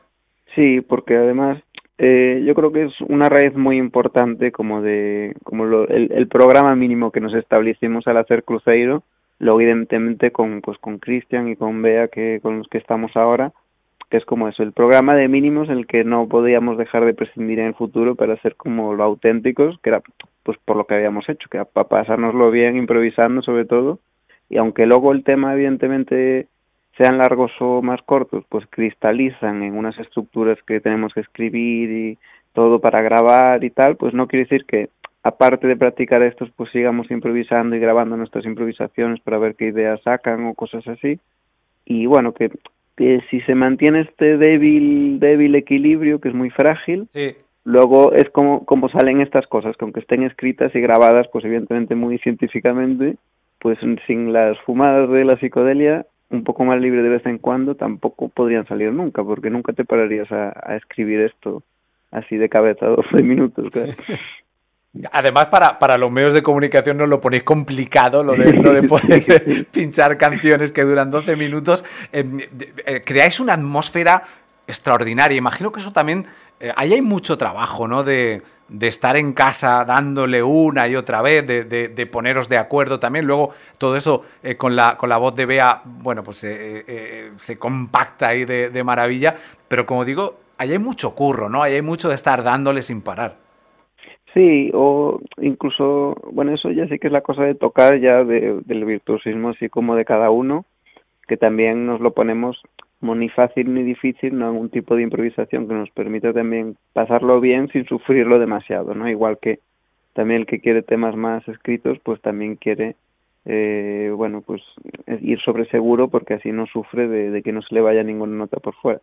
Sí, porque además eh, yo creo que es una raíz muy importante como de como lo, el, el programa mínimo que nos establecimos al hacer Cruzeiro, luego evidentemente con pues con Cristian y con Bea, que con los que estamos ahora, que es como eso, el programa de mínimos en el que no podíamos dejar de prescindir en el futuro para ser como lo auténticos, que era pues por lo que habíamos hecho, que era para pasárnoslo bien improvisando sobre todo, y aunque luego el tema evidentemente sean largos o más cortos, pues cristalizan en unas estructuras que tenemos que escribir y todo para grabar y tal, pues no quiere decir que aparte de practicar estos, pues sigamos improvisando y grabando nuestras improvisaciones para ver qué ideas sacan o cosas así. Y bueno, que, que si se mantiene este débil débil equilibrio, que es muy frágil, sí, luego es como, como salen estas cosas, que aunque estén escritas y grabadas, pues evidentemente muy científicamente, pues sin las fumadas de la psicodelia, un poco más libre de vez en cuando, tampoco podrían salir nunca, porque nunca te pararías a, a escribir esto así de cabeza doce minutos. Claro. Además, para, para los medios de comunicación nos lo ponéis complicado, lo de, lo de poder pinchar canciones que duran doce minutos. Eh, eh, creáis una atmósfera extraordinaria. Imagino que eso también... Eh, ahí hay mucho trabajo, ¿no? De, de estar en casa dándole una y otra vez, de, de, de poneros de acuerdo también. Luego todo eso eh, con, la, con la voz de Bea, bueno, pues eh, eh, se compacta ahí de, de maravilla. Pero como digo, ahí hay mucho curro, ¿no? Ahí hay mucho de estar dándole sin parar. Sí, o incluso, bueno, eso ya sí que es la cosa de tocar ya de, del virtuosismo así como de cada uno, que también nos lo ponemos como ni fácil ni difícil, no algún tipo de improvisación que nos permita también pasarlo bien sin sufrirlo demasiado, ¿no? Igual que también el que quiere temas más escritos, pues también quiere, eh, bueno, pues ir sobre seguro porque así no sufre de, de que no se le vaya ninguna nota por fuera.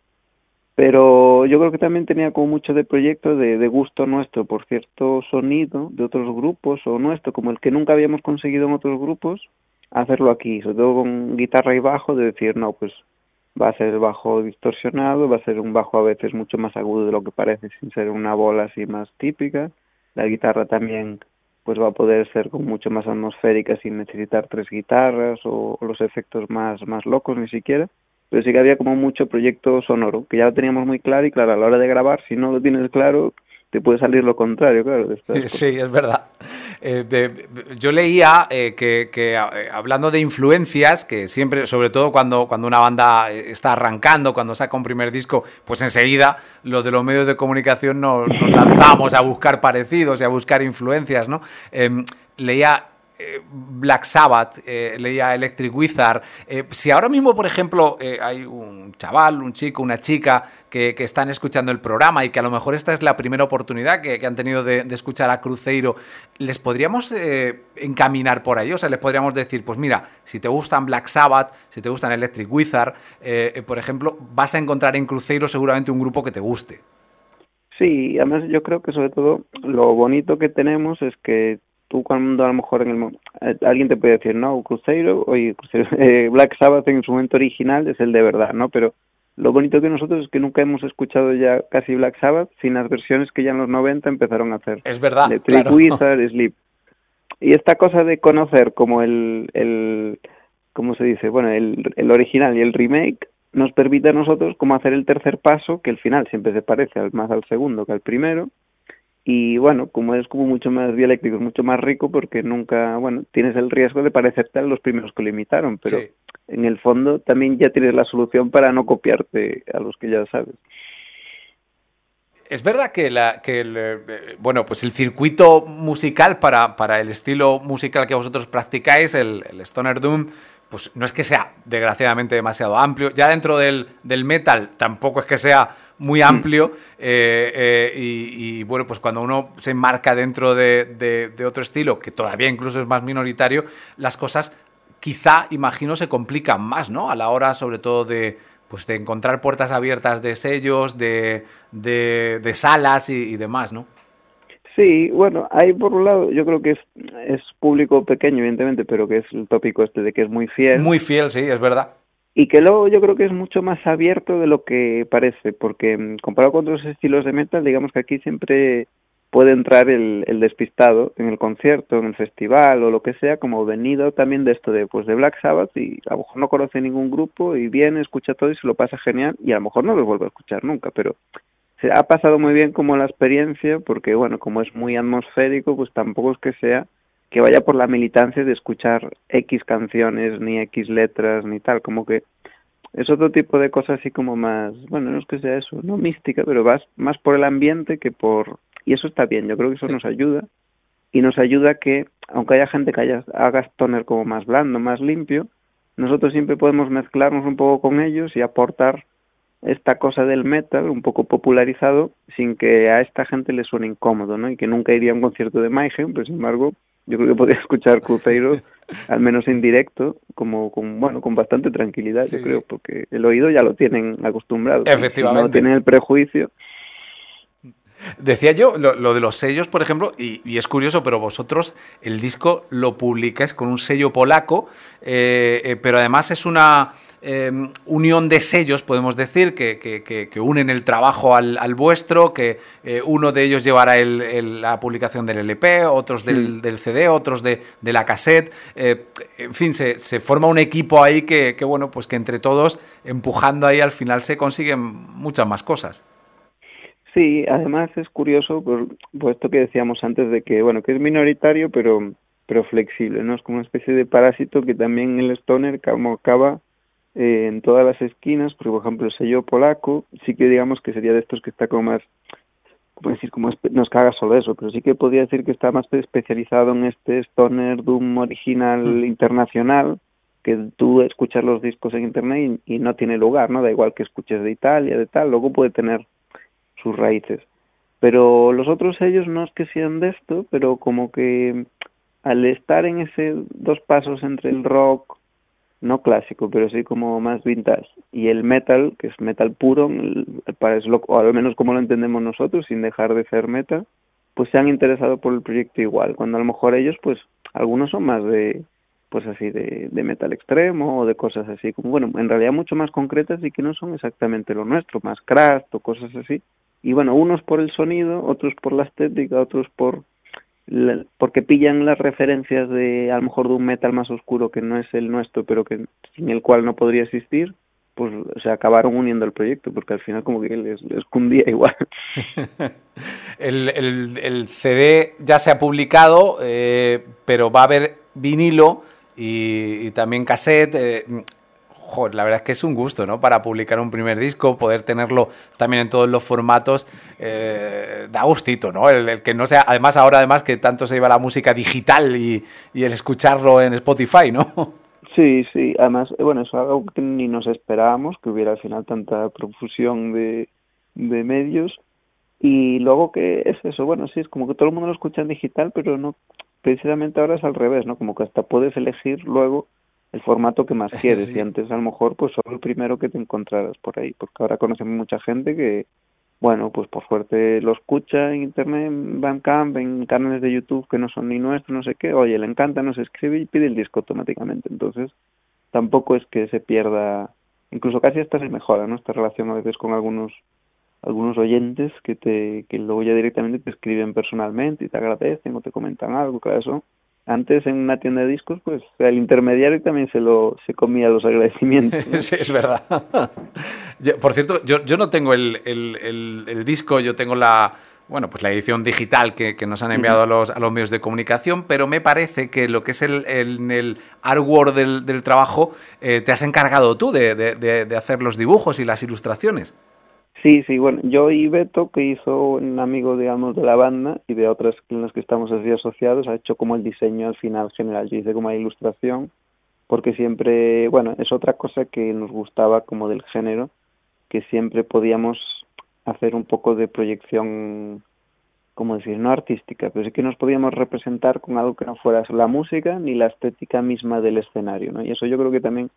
Pero yo creo que también tenía como mucho de proyecto de, de gusto nuestro por cierto sonido de otros grupos o nuestro, como el que nunca habíamos conseguido en otros grupos, hacerlo aquí, sobre todo con guitarra y bajo, de decir, no, pues va a ser el bajo distorsionado, va a ser un bajo a veces mucho más agudo de lo que parece sin ser una bola así más típica. La guitarra también pues va a poder ser con mucho más atmosférica sin necesitar tres guitarras o, o los efectos más, más locos ni siquiera. Pero sí que había como mucho proyecto sonoro, que ya lo teníamos muy claro y claro, a la hora de grabar, si no lo tienes claro, te puede salir lo contrario, claro. De sí, sí, es verdad. Eh, de, yo leía eh, que, que eh, hablando de influencias, que siempre, sobre todo cuando, cuando una banda está arrancando, cuando saca un primer disco, pues enseguida los de los medios de comunicación nos, nos lanzamos a buscar parecidos y a buscar influencias, ¿no? Eh, leía... Black Sabbath, eh, leía Electric Wizard. Eh, si ahora mismo, por ejemplo, eh, hay un chaval, un chico, una chica que, que están escuchando el programa y que a lo mejor esta es la primera oportunidad que, que han tenido de, de escuchar a Cruzeiro, ¿les podríamos eh, encaminar por ahí? O sea, les podríamos decir, pues mira, si te gustan Black Sabbath, si te gustan Electric Wizard, eh, eh, por ejemplo, vas a encontrar en Cruzeiro seguramente un grupo que te guste. Sí, además yo creo que sobre todo lo bonito que tenemos es que tú cuando a lo mejor en el eh, alguien te puede decir, no, Cruzeiro, oye, Cruzeiro, eh, Black Sabbath en su momento original es el de verdad, ¿no? Pero lo bonito que nosotros es que nunca hemos escuchado ya casi Black Sabbath sin las versiones que ya en los noventa empezaron a hacer. Es verdad, Electric claro. Wizard, Sleep. Y esta cosa de conocer como el, el ¿cómo se dice? Bueno, el, el original y el remake nos permite a nosotros como hacer el tercer paso, que al final siempre se parece al, más al segundo que al primero. Y bueno, como es como mucho más dialéctico, es mucho más rico porque nunca, bueno, tienes el riesgo de parecerte a los primeros que lo imitaron, pero sí, en el fondo también ya tienes la solución para no copiarte a los que ya sabes. Es verdad que, la, que el, bueno, pues el circuito musical para, para el estilo musical que vosotros practicáis, el, el Stoner Doom, pues no es que sea desgraciadamente demasiado amplio. Ya dentro del, del metal tampoco es que sea muy amplio. Eh, eh, y, y bueno, pues cuando uno se enmarca dentro de, de, de otro estilo, que todavía incluso es más minoritario, las cosas quizá, imagino, se complican más, ¿no? A la hora, sobre todo, de, pues, de encontrar puertas abiertas de sellos, de, de, de salas y, y demás, ¿no? Sí, bueno, hay por un lado, yo creo que es, es público pequeño, evidentemente, pero que es el tópico este de que es muy fiel. Muy fiel, sí, es verdad. Y que luego yo creo que es mucho más abierto de lo que parece, porque comparado con otros estilos de metal, digamos que aquí siempre puede entrar el, el despistado en el concierto, en el festival o lo que sea, como venido también de esto de, pues, de Black Sabbath, y a lo mejor no conoce ningún grupo y viene, escucha todo y se lo pasa genial, y a lo mejor no lo vuelve a escuchar nunca, pero se ha pasado muy bien como la experiencia, porque bueno, como es muy atmosférico, pues tampoco es que sea que vaya por la militancia de escuchar X canciones, ni X letras, ni tal, como que es otro tipo de cosas así como más, bueno, no es que sea eso, no mística, pero vas más por el ambiente que por... Y eso está bien, yo creo que eso sí nos ayuda, y nos ayuda que, aunque haya gente que haya, haga stoner como más blando, más limpio, nosotros siempre podemos mezclarnos un poco con ellos y aportar esta cosa del metal un poco popularizado sin que a esta gente le suene incómodo, ¿no? Y que nunca iría a un concierto de Mayhem, pero sin embargo yo creo que podría escuchar Cruzeiro al menos en directo como con, bueno, con bastante tranquilidad, sí, yo creo, sí, porque el oído ya lo tienen acostumbrado. Efectivamente. No tienen el prejuicio. Decía yo lo, lo de los sellos, por ejemplo, y, y es curioso, pero vosotros el disco lo publicáis con un sello polaco, eh, eh, pero además es una eh, unión de sellos, podemos decir, que, que, que, que unen el trabajo al, al vuestro, que eh, uno de ellos llevará el, el, la publicación del L P, otros del, del C D, otros de, de la cassette. Eh, en fin, se, se forma un equipo ahí que, que, bueno, pues que entre todos, empujando ahí, al final se consiguen muchas más cosas. Sí, además es curioso por, por esto que decíamos antes de que, bueno, que es minoritario, pero pero flexible, ¿no? Es como una especie de parásito que también el stoner como acaba eh, en todas las esquinas, porque por ejemplo el sello polaco sí que digamos que sería de estos que está como más, como decir, como espe- no es que haga solo eso, pero sí que podría decir que está más especializado en este stoner doom original hmm. internacional, que tú escuchas los discos en internet y, y no tiene lugar, ¿no? Da igual que escuches de Italia, de tal, luego puede tener sus raíces. Pero los otros sellos no es que sean de esto, pero como que al estar en ese dos pasos entre el rock, no clásico, pero sí como más vintage, y el metal, que es metal puro, el, el, o al menos como lo entendemos nosotros, sin dejar de ser metal, pues se han interesado por el proyecto igual, cuando a lo mejor ellos, pues, algunos son más de, pues así, de, de metal extremo, o de cosas así, como, bueno, en realidad mucho más concretas y que no son exactamente lo nuestro, más craft o cosas así, y bueno, unos por el sonido, otros por la estética, otros por la, porque pillan las referencias de a lo mejor de un metal más oscuro que no es el nuestro, pero que sin el cual no podría existir, pues se acabaron uniendo al proyecto, porque al final como que les, les cundía igual. el, el, el C D ya se ha publicado, eh, pero va a haber vinilo y, y también cassette. Eh, Joder, la verdad es que es un gusto, ¿no? Para publicar un primer disco, poder tenerlo también en todos los formatos, eh, da gustito, ¿no? El, el que no sea, además ahora además que tanto se lleva la música digital y, y el escucharlo en Spotify, ¿no? Sí, sí, además, bueno, eso es algo que ni nos esperábamos, que hubiera al final tanta profusión de, de medios, y luego que es eso, bueno, sí, es como que todo el mundo lo escucha en digital, pero no, precisamente ahora es al revés, ¿no? Como que hasta puedes elegir luego el formato que más quieres, sí. Y antes a lo mejor pues solo el primero que te encontraras por ahí, porque ahora conocemos mucha gente que, bueno, pues por suerte lo escucha en internet, en Bandcamp, en canales de YouTube que no son ni nuestros, no sé qué, oye, le encanta, nos escribe y pide el disco automáticamente, entonces tampoco es que se pierda, incluso casi hasta se mejora, ¿no? Esta relación a veces con algunos algunos oyentes que te que luego ya directamente te escriben personalmente y te agradecen o te comentan algo, claro, eso. Antes en una tienda de discos, pues el intermediario también se lo se comía los agradecimientos, ¿no? Sí, es verdad. Yo, por cierto, yo, yo no tengo el, el, el, el disco, yo tengo la bueno pues la edición digital que, que nos han enviado uh-huh. a los a los medios de comunicación, pero me parece que lo que es el, el, el artwork del, del trabajo eh, te has encargado tú de, de, de, de hacer los dibujos y las ilustraciones. Sí, sí, bueno, yo y Beto, que hizo un amigo, digamos, de la banda y de otras en las que estamos así asociados, ha hecho como el diseño al final general, yo hice como la ilustración, porque siempre, bueno, es otra cosa que nos gustaba como del género, que siempre podíamos hacer un poco de proyección, como decir, no artística, pero sí que nos podíamos representar con algo que no fuera la música ni la estética misma del escenario, ¿no? Y eso yo creo que también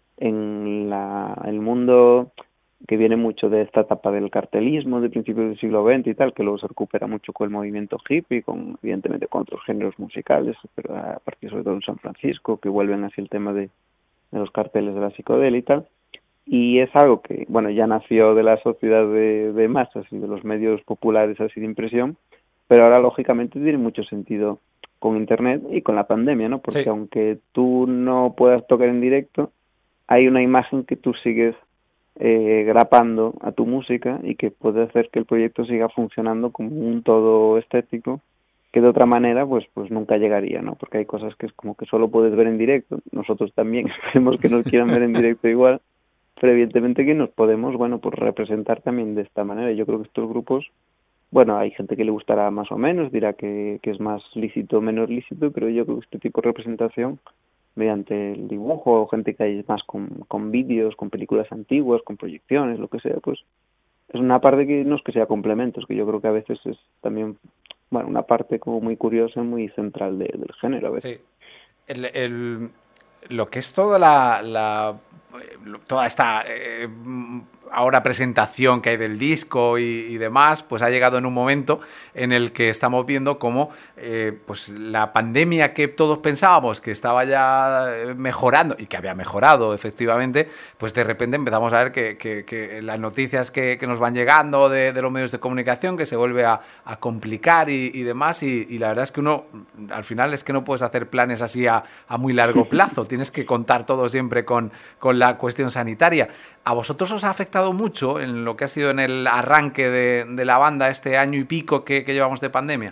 en la, el mundo que viene mucho de esta etapa del cartelismo de principios del siglo veinte y tal, que luego se recupera mucho con el movimiento hippie, con evidentemente con otros géneros musicales, pero a partir sobre todo en San Francisco, que vuelven así el tema de, de los carteles de la psicodelia y tal, y es algo que, bueno, ya nació de la sociedad de, de masas y de los medios populares así de impresión, pero ahora lógicamente tiene mucho sentido con internet y con la pandemia, ¿no? Porque sí. Aunque tú no puedas tocar en directo, hay una imagen que tú sigues Eh, grapando a tu música y que puede hacer que el proyecto siga funcionando como un todo estético que de otra manera pues pues nunca llegaría, ¿no? Porque hay cosas que es como que solo puedes ver en directo, nosotros también esperemos que nos quieran ver en directo igual, pero evidentemente que nos podemos, bueno, pues representar también de esta manera. Yo creo que estos grupos, bueno, hay gente que le gustará más o menos, dirá que, que es más lícito o menos lícito, pero yo creo que este tipo de representación mediante el dibujo, o gente que hay más con, con vídeos, con películas antiguas, con proyecciones, lo que sea, pues es una parte que no es que sea complementos, que yo creo que a veces es también, bueno, una parte como muy curiosa, muy central de, del género a veces. Sí. El, el, lo que es toda la, la toda esta eh, ahora presentación que hay del disco y, y demás, pues ha llegado en un momento en el que estamos viendo cómo eh, pues la pandemia que todos pensábamos que estaba ya mejorando y que había mejorado efectivamente, pues de repente empezamos a ver que, que, que las noticias que, que nos van llegando de, de los medios de comunicación, que se vuelve a, a complicar y, y demás, y, y la verdad es que uno al final es que no puedes hacer planes así a, a muy largo plazo, tienes que contar todo siempre con, con la cuestión sanitaria. ¿A vosotros os ha afectado mucho en lo que ha sido en el arranque de, de la banda este año y pico que, que llevamos de pandemia?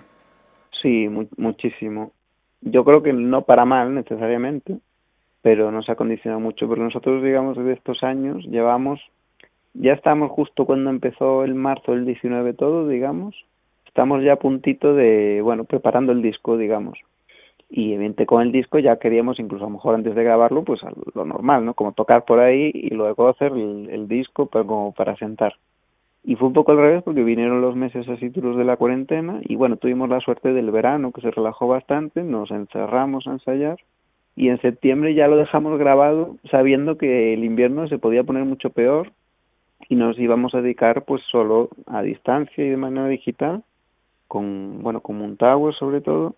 Sí, mu- muchísimo. Yo creo que no para mal necesariamente, pero nos ha condicionado mucho, porque nosotros, digamos, de estos años llevamos, ya estamos justo cuando empezó el marzo del diecinueve todo, digamos, estamos ya a puntito de, bueno, preparando el disco, digamos. Y evidentemente con el disco ya queríamos, incluso a lo mejor antes de grabarlo, pues lo normal, ¿no? Como tocar por ahí y luego hacer el, el disco, pero como para sentar. Y fue un poco al revés porque vinieron los meses así duros de la cuarentena y bueno, tuvimos la suerte del verano que se relajó bastante, nos encerramos a ensayar y en septiembre ya lo dejamos grabado sabiendo que el invierno se podía poner mucho peor y nos íbamos a dedicar pues solo a distancia y de manera digital, con, bueno, con Moontower sobre todo,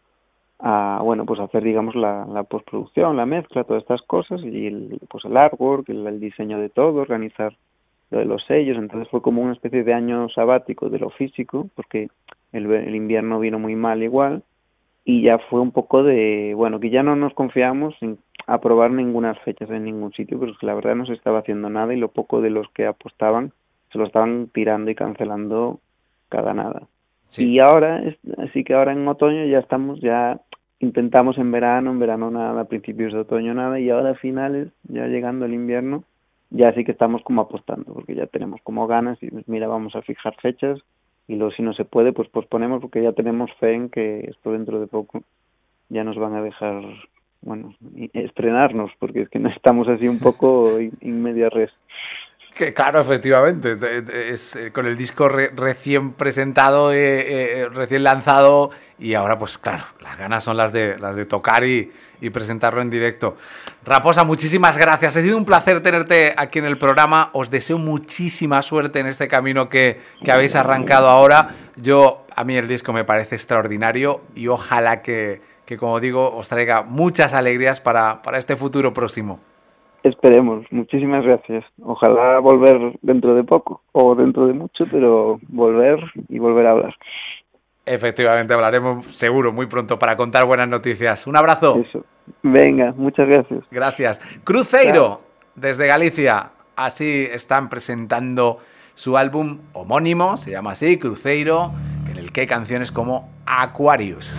a bueno pues hacer digamos la, la postproducción, la mezcla, todas estas cosas y el, pues el artwork, el, el diseño de todo, organizar lo de los sellos. Entonces fue como una especie de año sabático de lo físico porque el, el invierno vino muy mal igual y ya fue un poco de bueno que ya no nos confiamos en aprobar ninguna fechas en ningún sitio, pero es que la verdad no se estaba haciendo nada y lo poco de los que apostaban se lo estaban tirando y cancelando cada nada. Sí. Y ahora, así que ahora en otoño ya estamos, ya intentamos en verano, en verano nada, a principios de otoño nada, y ahora a finales, ya llegando el invierno, ya sí que estamos como apostando, porque ya tenemos como ganas y mira, vamos a fijar fechas, y luego si no se puede, pues posponemos, porque ya tenemos fe en que esto dentro de poco ya nos van a dejar, bueno, estrenarnos, porque es que no estamos así un poco in media res. Que claro, efectivamente, es con el disco re, recién presentado, eh, eh, recién lanzado y ahora pues claro, las ganas son las de las de tocar y, y presentarlo en directo. Raposa, muchísimas gracias, ha sido un placer tenerte aquí en el programa, os deseo muchísima suerte en este camino que, que habéis arrancado ahora. Yo, a mí el disco me parece extraordinario y ojalá que, que como digo, os traiga muchas alegrías para, para este futuro próximo. Esperemos, muchísimas gracias. Ojalá volver dentro de poco o dentro de mucho, pero volver y volver a hablar. Efectivamente, hablaremos seguro muy pronto para contar buenas noticias. Un abrazo. Eso. Venga, muchas gracias. Gracias. Cruzeiro, Chao. Desde Galicia. Así están presentando su álbum homónimo, se llama así, Cruzeiro, en el que hay canciones como Aquarius.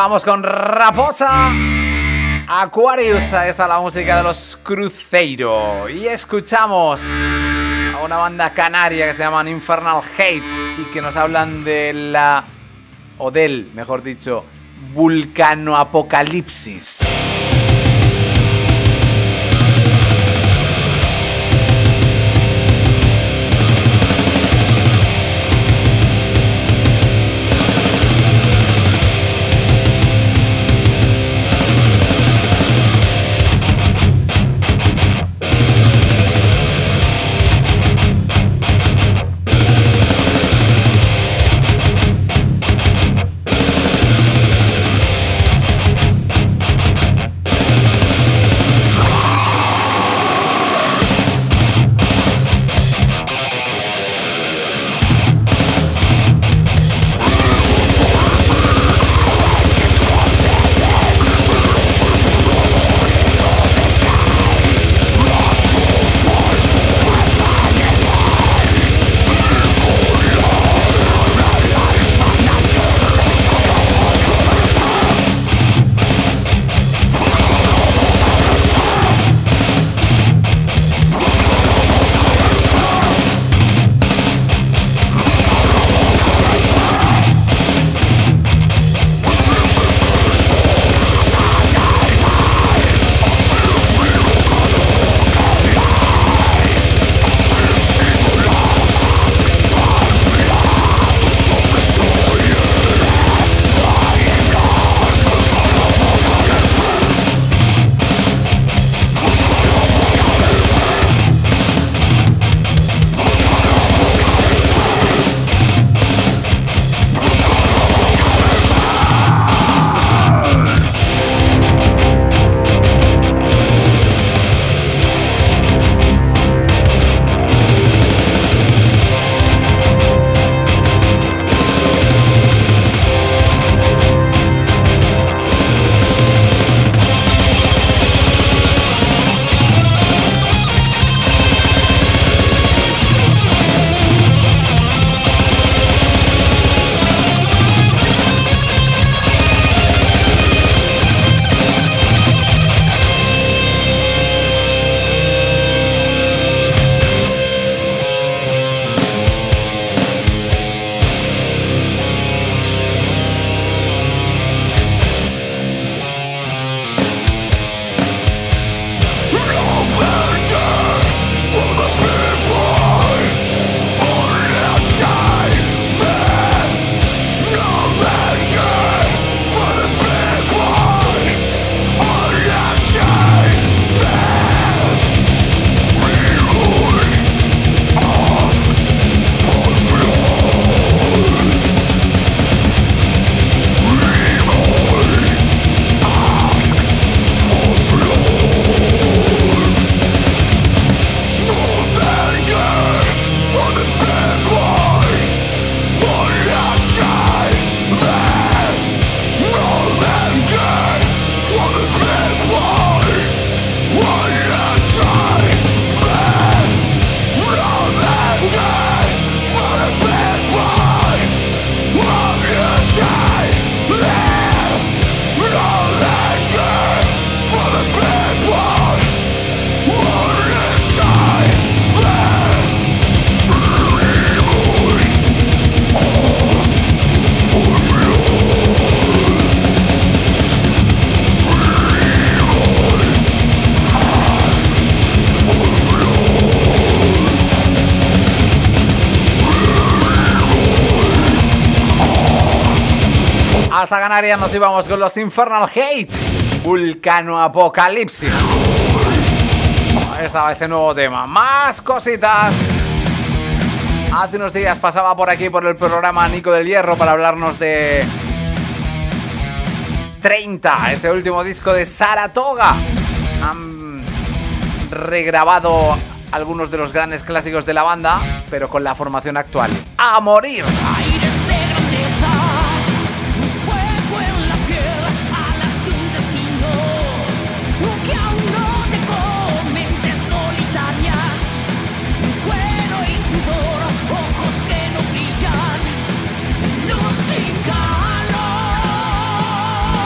Empezábamos con Raposa, Aquarius, ahí está la música de los Cruzeiro. Y escuchamos a una banda canaria que se llaman Infernal Hate y que nos hablan de la, o del, mejor dicho, vulcanoapocalipsis. Hasta Canarias nos íbamos con los Infernal Hate, Vulcanoapocalipsis. Ahí estaba ese nuevo tema. Más cositas. Hace unos días pasaba por aquí por el programa Nico del Hierro para hablarnos de treinta, ese último disco de Saratoga. Han regrabado algunos de los grandes clásicos de la banda, pero con la formación actual. ¡A morir! Aires de grandeza, un fuego en la piel, alas de un destino que aún no dejó, mentes solitarias, cuero y sudor, ojos que no brillan, luz sin calor.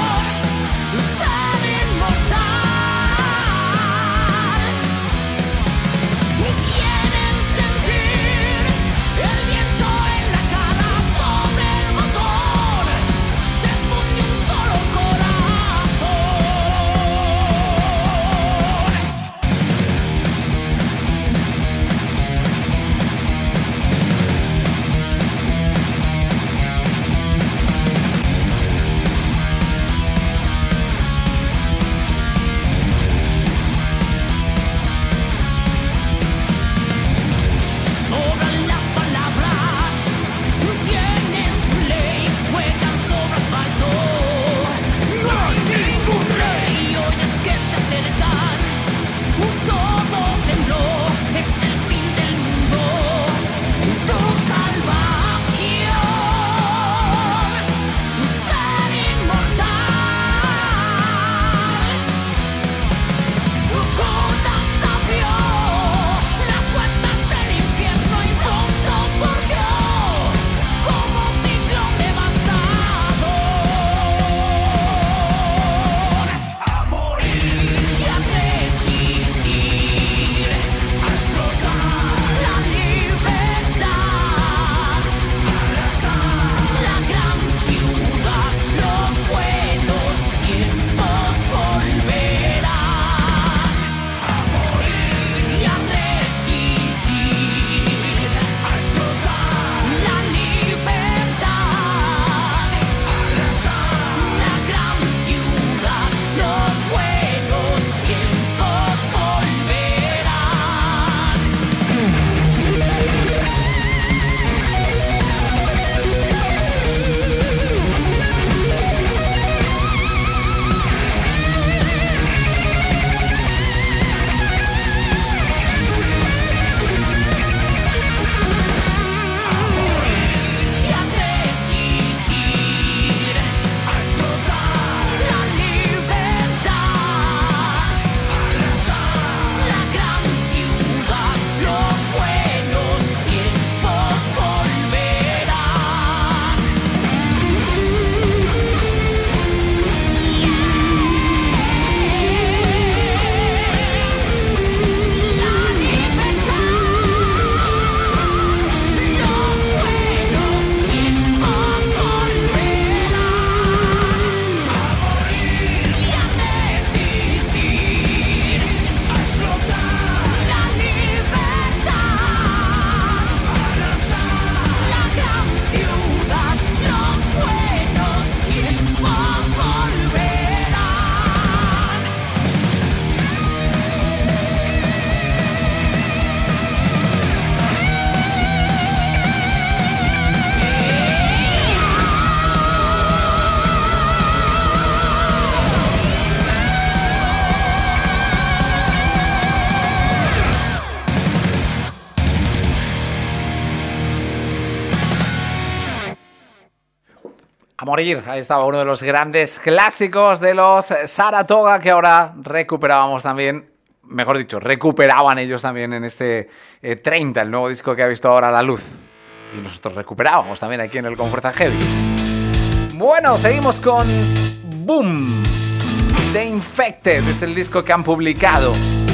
morir. Ahí estaba uno de los grandes clásicos de los Saratoga que ahora recuperábamos también, mejor dicho, recuperaban ellos también en este eh, treinta, el nuevo disco que ha visto ahora la luz. Y nosotros recuperábamos también aquí en el Con Fuerza Heavy. Bueno, seguimos con Boom. The Infected es el disco que han publicado,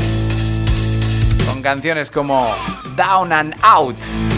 con canciones como Down and Out.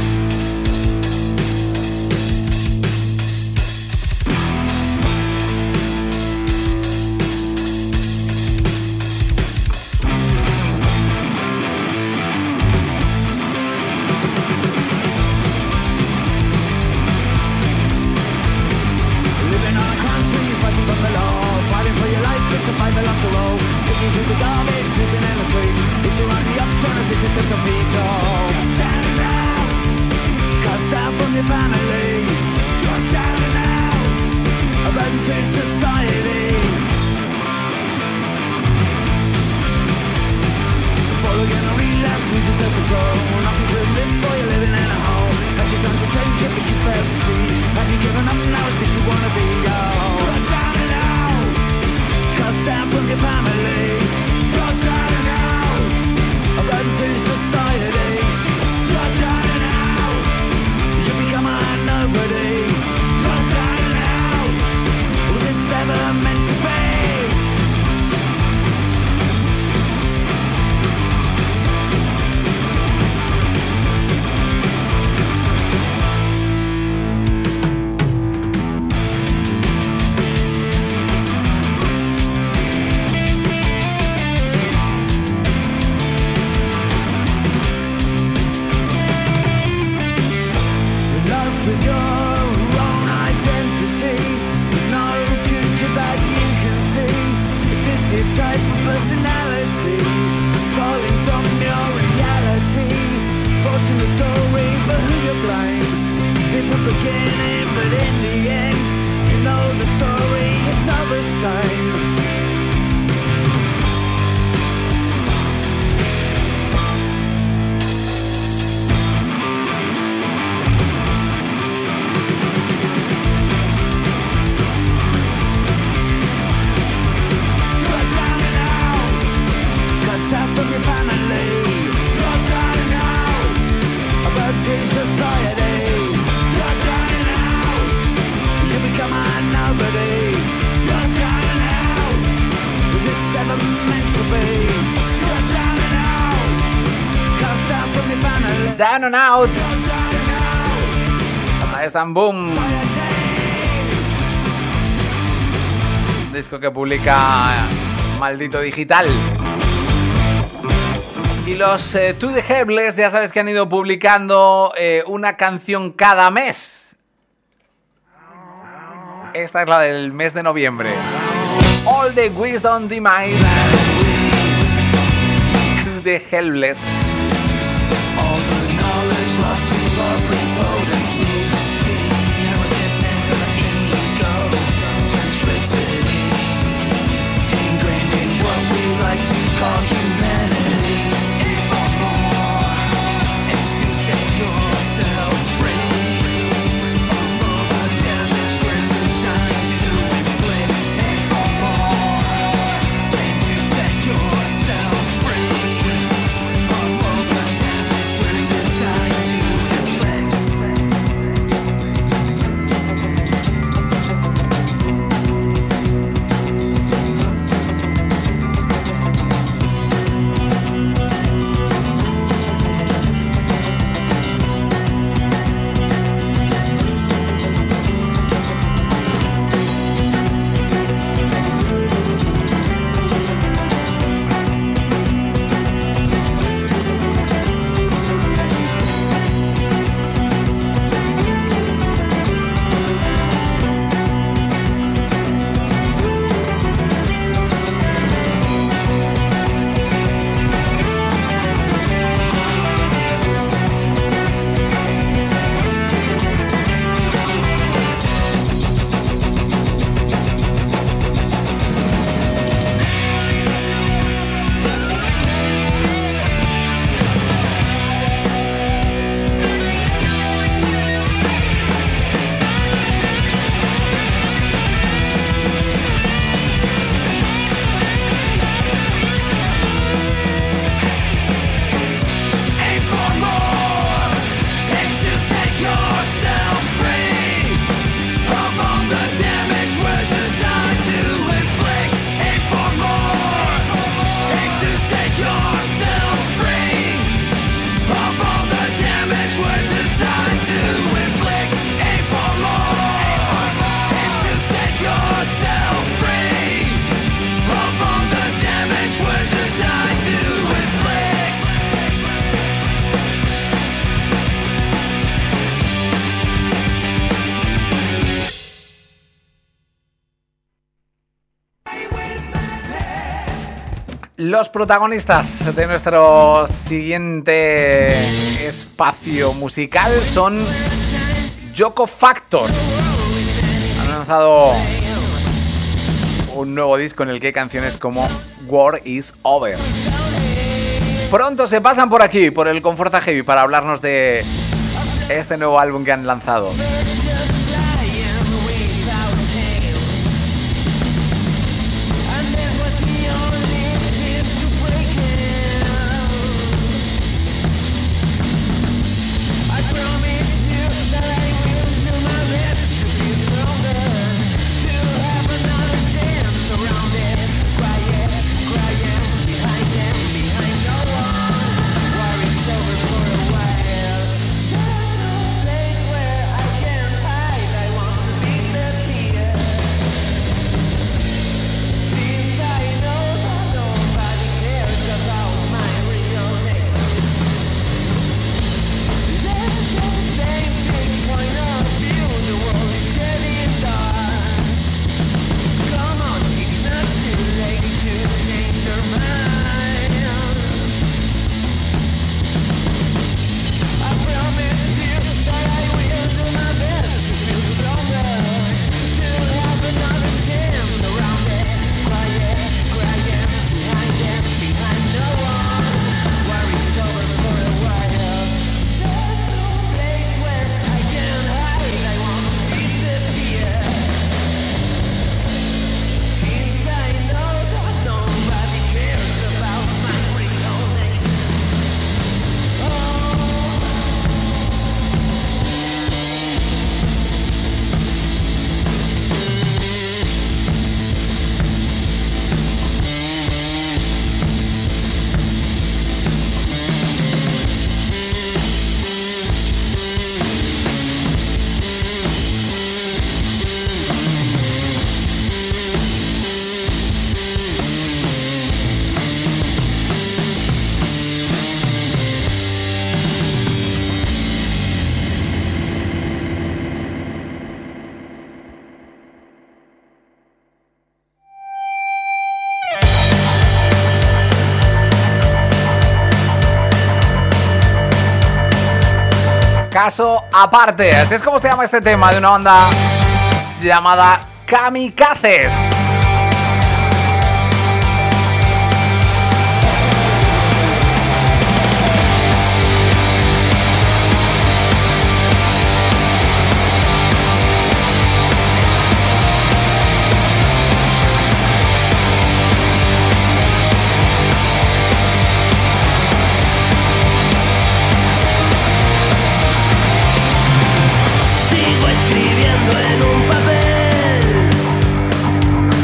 Down and Out. Ahí están, Boom. Disco que publica Maldito Digital. Y los eh, To The Helpless, ya sabes que han ido publicando eh, una canción cada mes. Esta es la del mes de noviembre. All the Wisdom Demise. To The Helpless. Lost to our prepotency, the arrogance and the ego, centricity, ingrained in what we like to call humanity. Aim for more, and to set yourself free of all the damage we're designed to inflict. Aim for more, and to set yourself free of all the Los protagonistas de nuestro siguiente espacio musical son Yoko Factor. Han lanzado un nuevo disco en el que hay canciones como War is Over. Pronto se pasan por aquí, por el Con Fuerza Heavy, para hablarnos de este nuevo álbum que han lanzado. Caso aparte, así es como se llama este tema de una banda llamada Kamikazes. Sigo escribiendo en un papel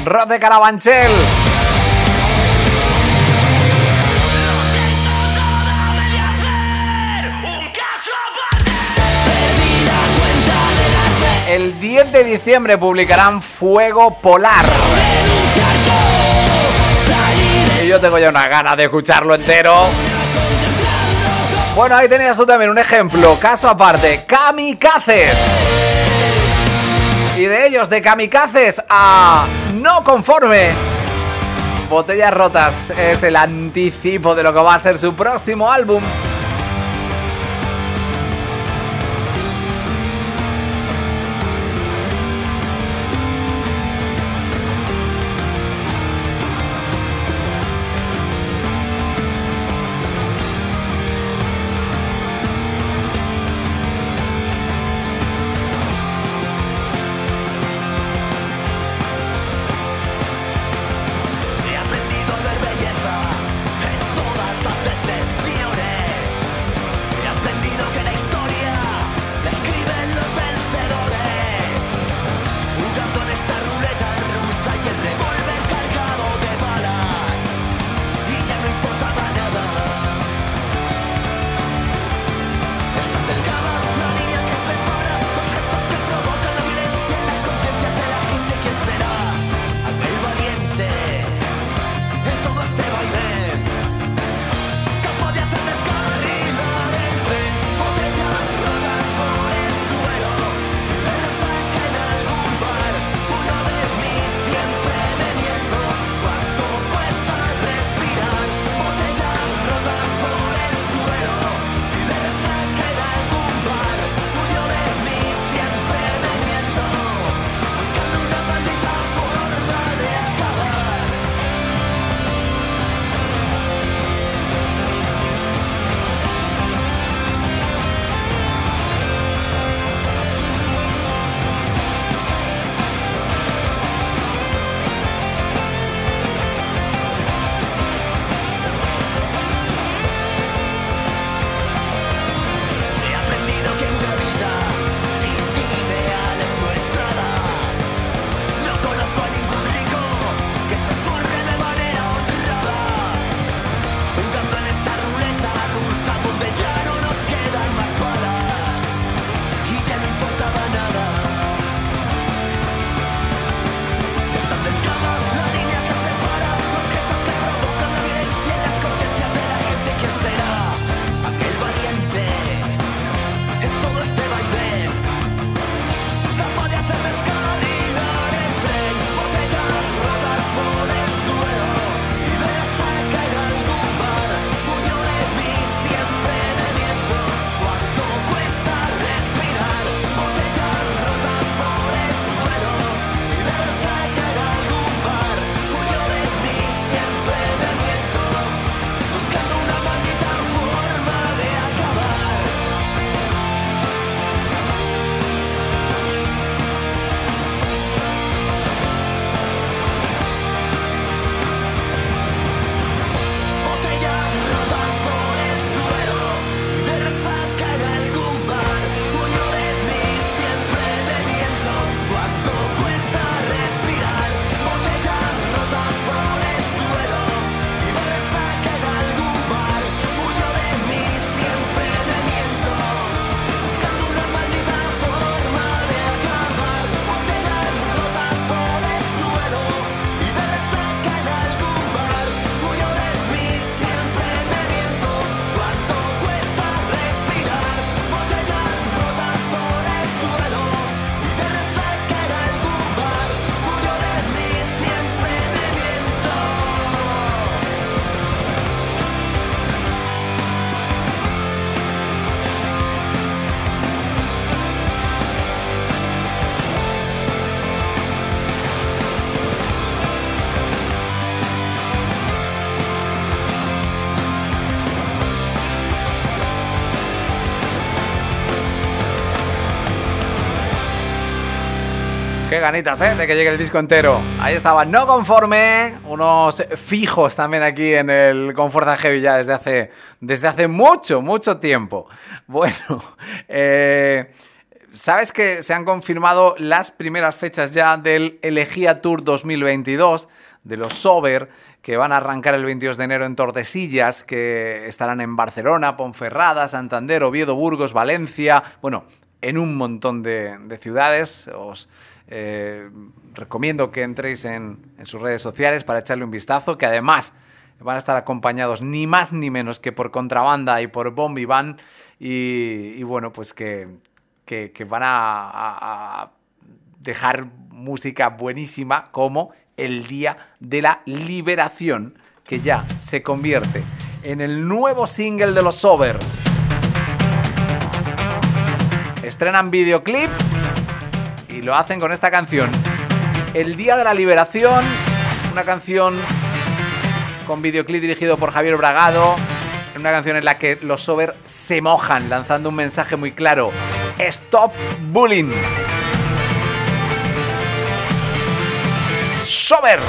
Rod de Carabanchel. El diez de diciembre publicarán Fuego Polar. Y yo tengo ya una gana de escucharlo entero. Bueno, ahí tenías tú también un ejemplo, caso aparte, Kamikazes. Y de ellos, de Kamikazes a No Conforme. Botellas Rotas es el anticipo de lo que va a ser su próximo álbum. Qué ganitas, ¿eh? De que llegue el disco entero. Ahí estaba No Conforme, unos fijos también aquí en el Con Fuerza Heavy ya desde hace, desde hace mucho, mucho tiempo. Bueno, eh, sabes que se han confirmado las primeras fechas ya del Elegía Tour dos mil veintidós, de los Sober, que van a arrancar el veintidós de enero en Tordesillas, que estarán en Barcelona, Ponferrada, Santander, Oviedo, Burgos, Valencia, bueno, en un montón de, de ciudades. Os eh, recomiendo que entréis en, en sus redes sociales para echarle un vistazo, que además van a estar acompañados ni más ni menos que por Contrabanda y por Bombi Van, y, y bueno, pues que, que, que van a, a, a dejar música buenísima, como el Día de la Liberación, que ya se convierte en el nuevo single de los Sober. Estrenan videoclip y lo hacen con esta canción, El Día de la Liberación, una canción con videoclip dirigido por Javier Bragado, una canción en la que los Sober se mojan, lanzando un mensaje muy claro: Stop Bullying. Sober.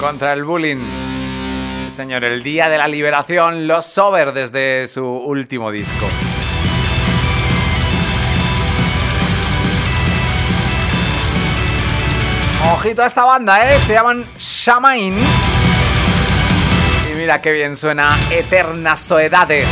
contra el bullying. Sí, señor, el día de la liberación, los Sober desde su último disco. Ojito a esta banda, ¿eh? Se llaman Shamain. Y mira qué bien suena Eterna Soedade.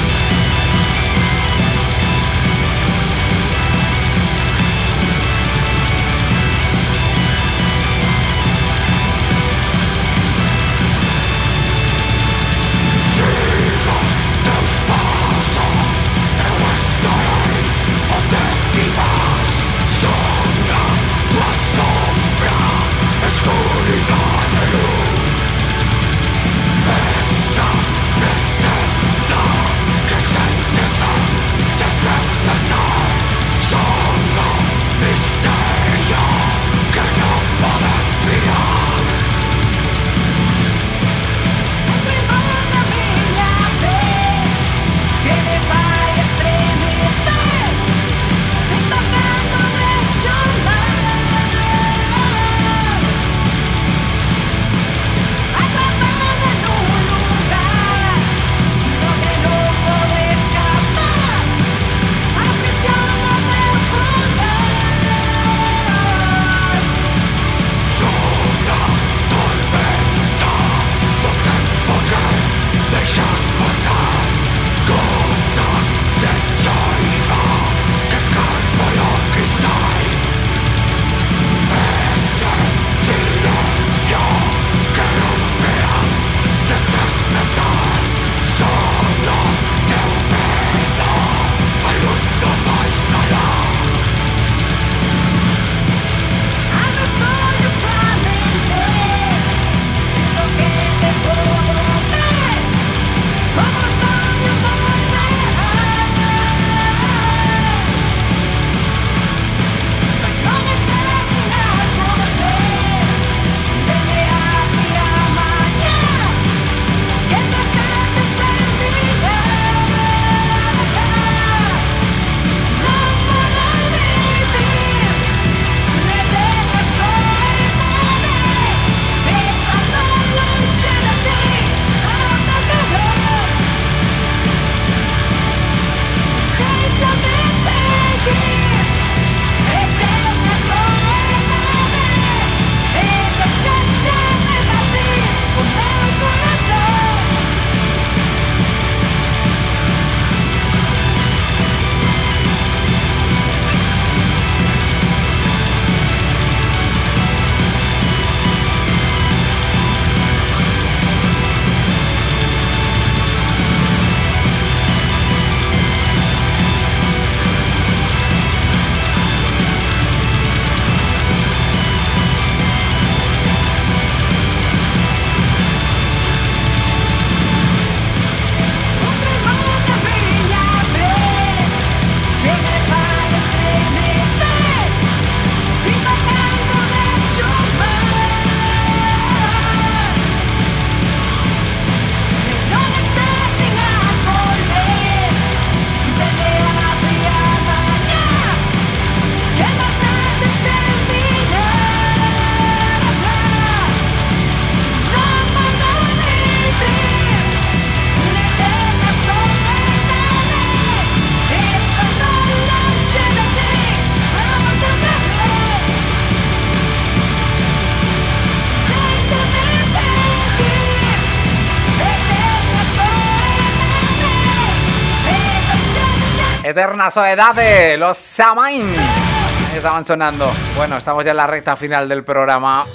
Eterna Soedade, los Shamain. Estaban sonando. Bueno, estamos ya en la recta final del programa.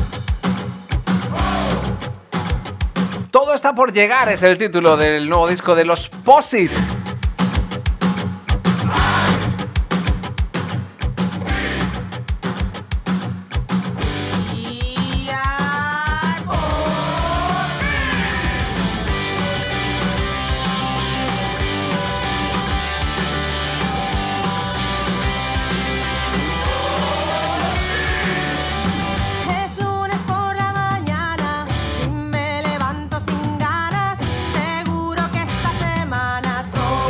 Todo está por llegar, es el título del nuevo disco de los Posit. Seguro que esta semana todo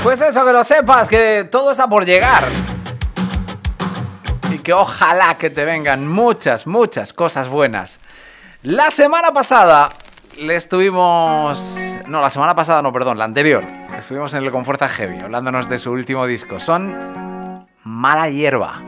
Pues eso, que lo sepas, que todo está por llegar. Y que ojalá que te vengan muchas, muchas cosas buenas. La semana pasada le estuvimos... No, la semana pasada no, perdón, la anterior. Estuvimos en el Con Fuerza Heavy, hablándonos de su último disco. Son Mala Hierba.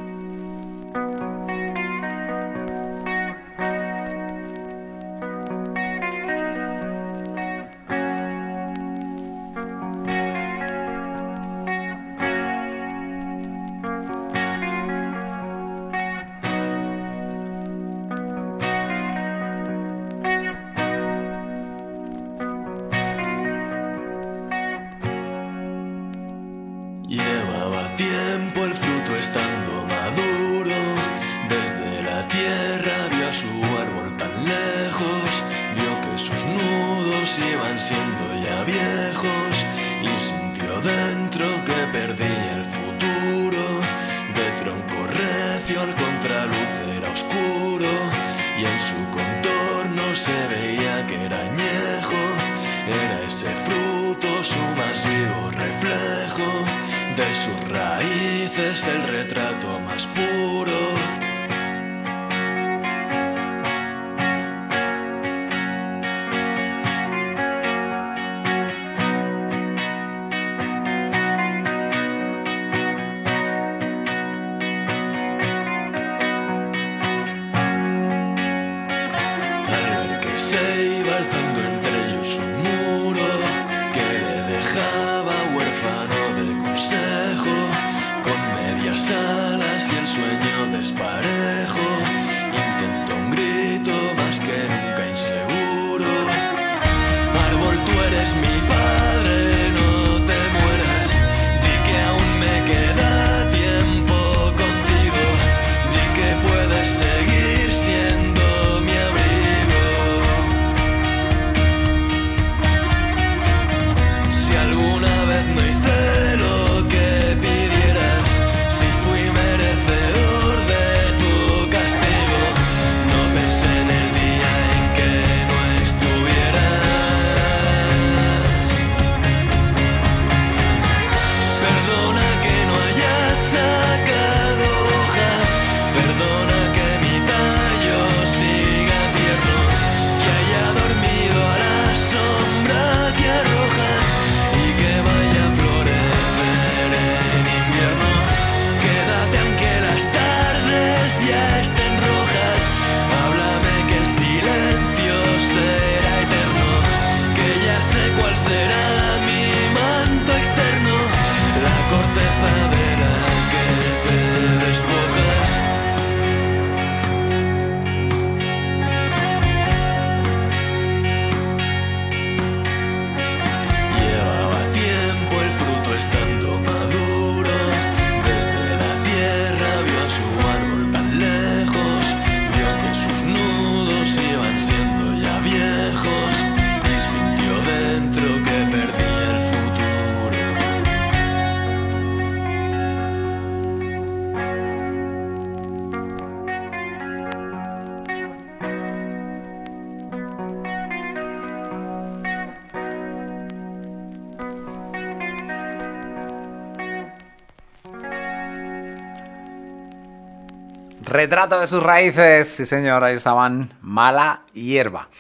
Retrato de sus raíces, sí señor, ahí estaban, Mala Hierba.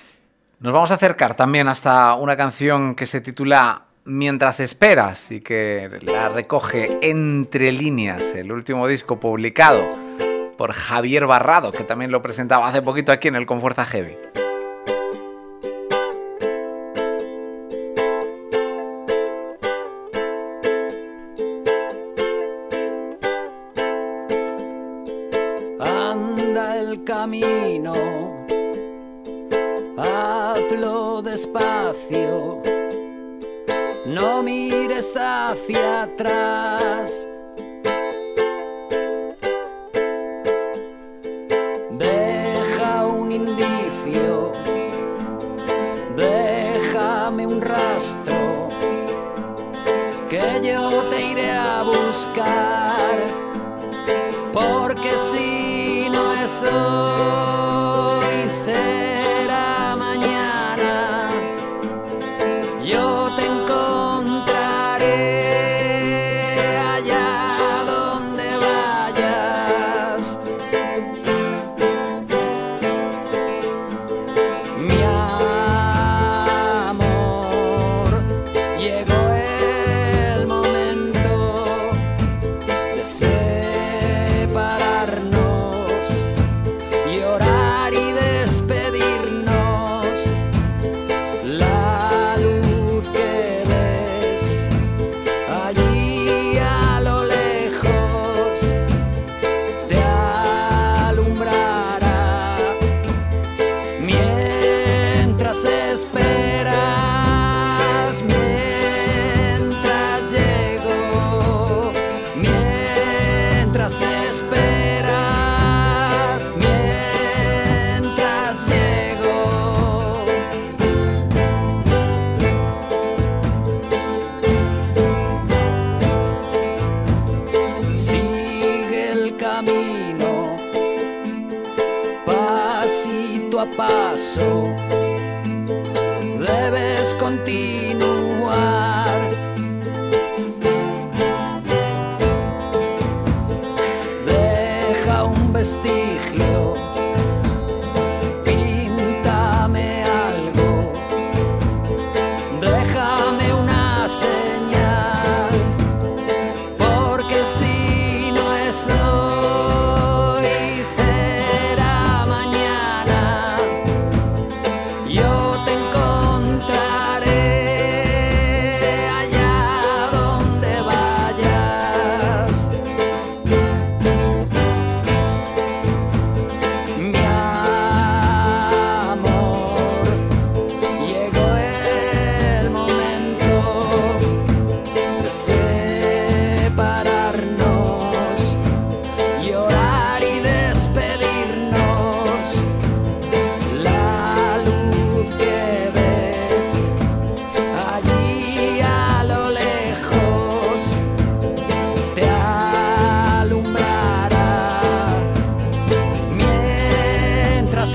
Nos vamos a acercar también hasta una canción que se titula Mientras esperas y que la recoge Entre líneas, el último disco publicado por Javier Barrado, que también lo presentaba hace poquito aquí en el Con Fuerza Heavy. Camino, hazlo despacio, no mires hacia atrás. Deja un indicio, déjame un rastro, que yo te iré a buscar, porque si no es hoy, será mañana, yo te encontraré. paso a paso debes continuar. Deja un vestigio, píntame algo, déjame una señal, porque si no es hoy será mañana. Yo te encontraré allá donde vayas. Mi amor, llegó el momento de separarnos, llorar y despedirnos. La luz que ves allí a lo lejos te alumbrará mientras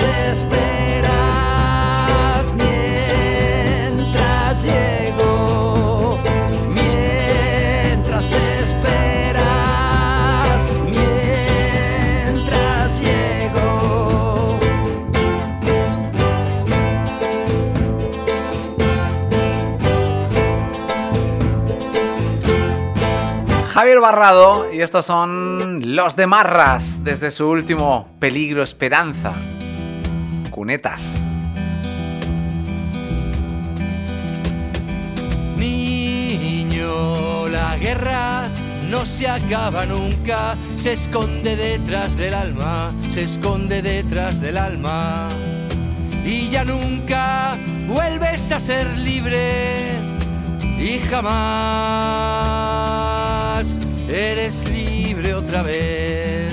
esperas, mientras llego, mientras esperas, mientras llego. Javier Barrado, y estos son Los de Marras, desde su último Peligro Esperanza. Cunetas. Niño, la guerra no se acaba nunca, se esconde detrás del alma, se esconde detrás del alma. Y ya nunca vuelves a ser libre, y jamás eres libre otra vez.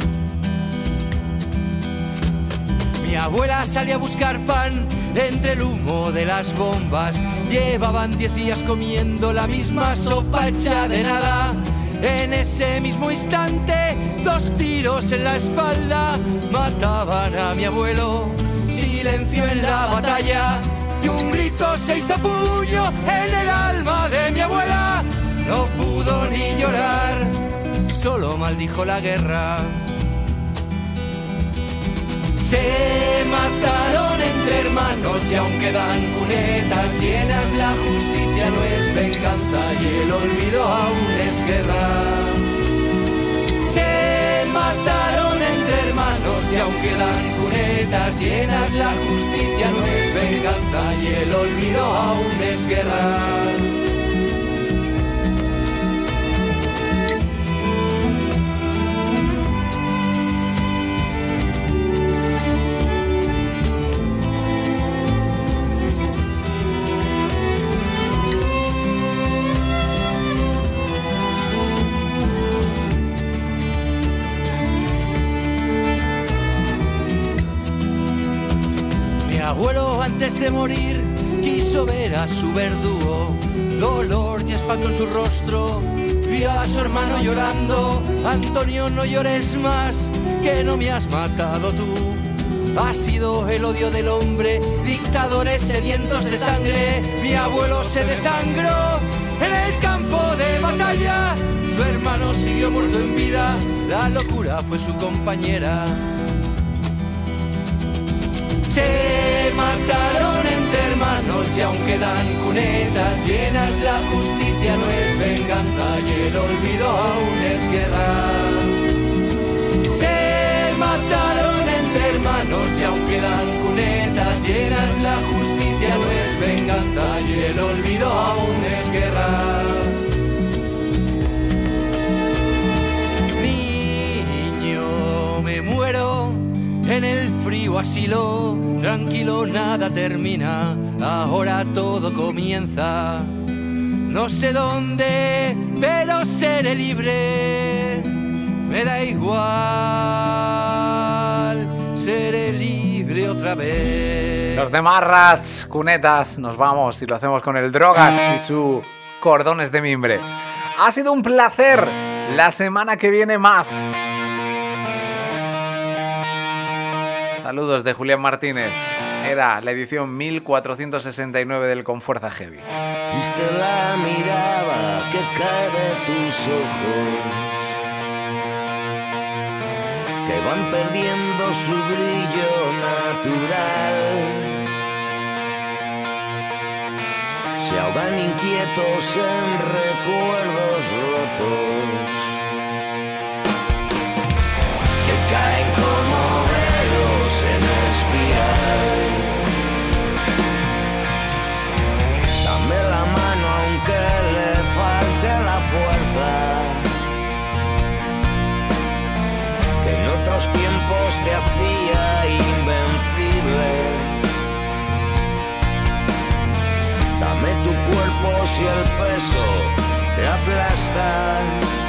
Mi abuela salía a buscar pan entre el humo de las bombas. Llevaban diez días comiendo la misma sopa hecha de nada. En ese mismo instante, dos tiros en la espalda mataban a mi abuelo. Silencio en la batalla y un grito se hizo puño en el alma de mi abuela. No pudo ni llorar, solo maldijo la guerra. Se mataron entre hermanos y aún quedan cunetas llenas. La justicia no es venganza y el olvido aún es guerra. Se mataron entre hermanos y aún quedan cunetas llenas. La justicia no es venganza y el olvido aún es guerra. Abuelo antes de morir quiso ver a su verdugo. Dolor y espanto en su rostro, vio a su hermano llorando. Antonio, no llores más, que no me has matado tú. Ha sido el odio del hombre, dictadores sedientos de sangre. Mi abuelo se desangró en el campo de batalla. Su hermano siguió muerto en vida, la locura fue su compañera. Se mataron entre hermanos y aún quedan cunetas llenas. La justicia no es venganza y el olvido aún es guerra. Se mataron entre hermanos y aún quedan cunetas llenas. La justicia no es venganza y el olvido aún es guerra. Niño, me muero en el frío asilo, tranquilo, nada termina, ahora todo comienza. No sé dónde, pero seré libre, me da igual, seré libre otra vez. Los de Marras, Cunetas, nos vamos y lo hacemos con el Drogas y su Cordones de Mimbre. Ha sido un placer, la semana que viene más. Saludos de Julián Martínez. Era la edición mil cuatrocientos sesenta y nueve del Con Fuerza Heavy. Triste la mirada que cae de tus ojos, que van perdiendo su brillo natural, se ahogan inquietos en recuerdos rotos, que caen como velos en espiral. Dame la mano aunque le falte la fuerza, que en otros tiempos te hacía invencible. Dame tu cuerpo si el peso te aplasta.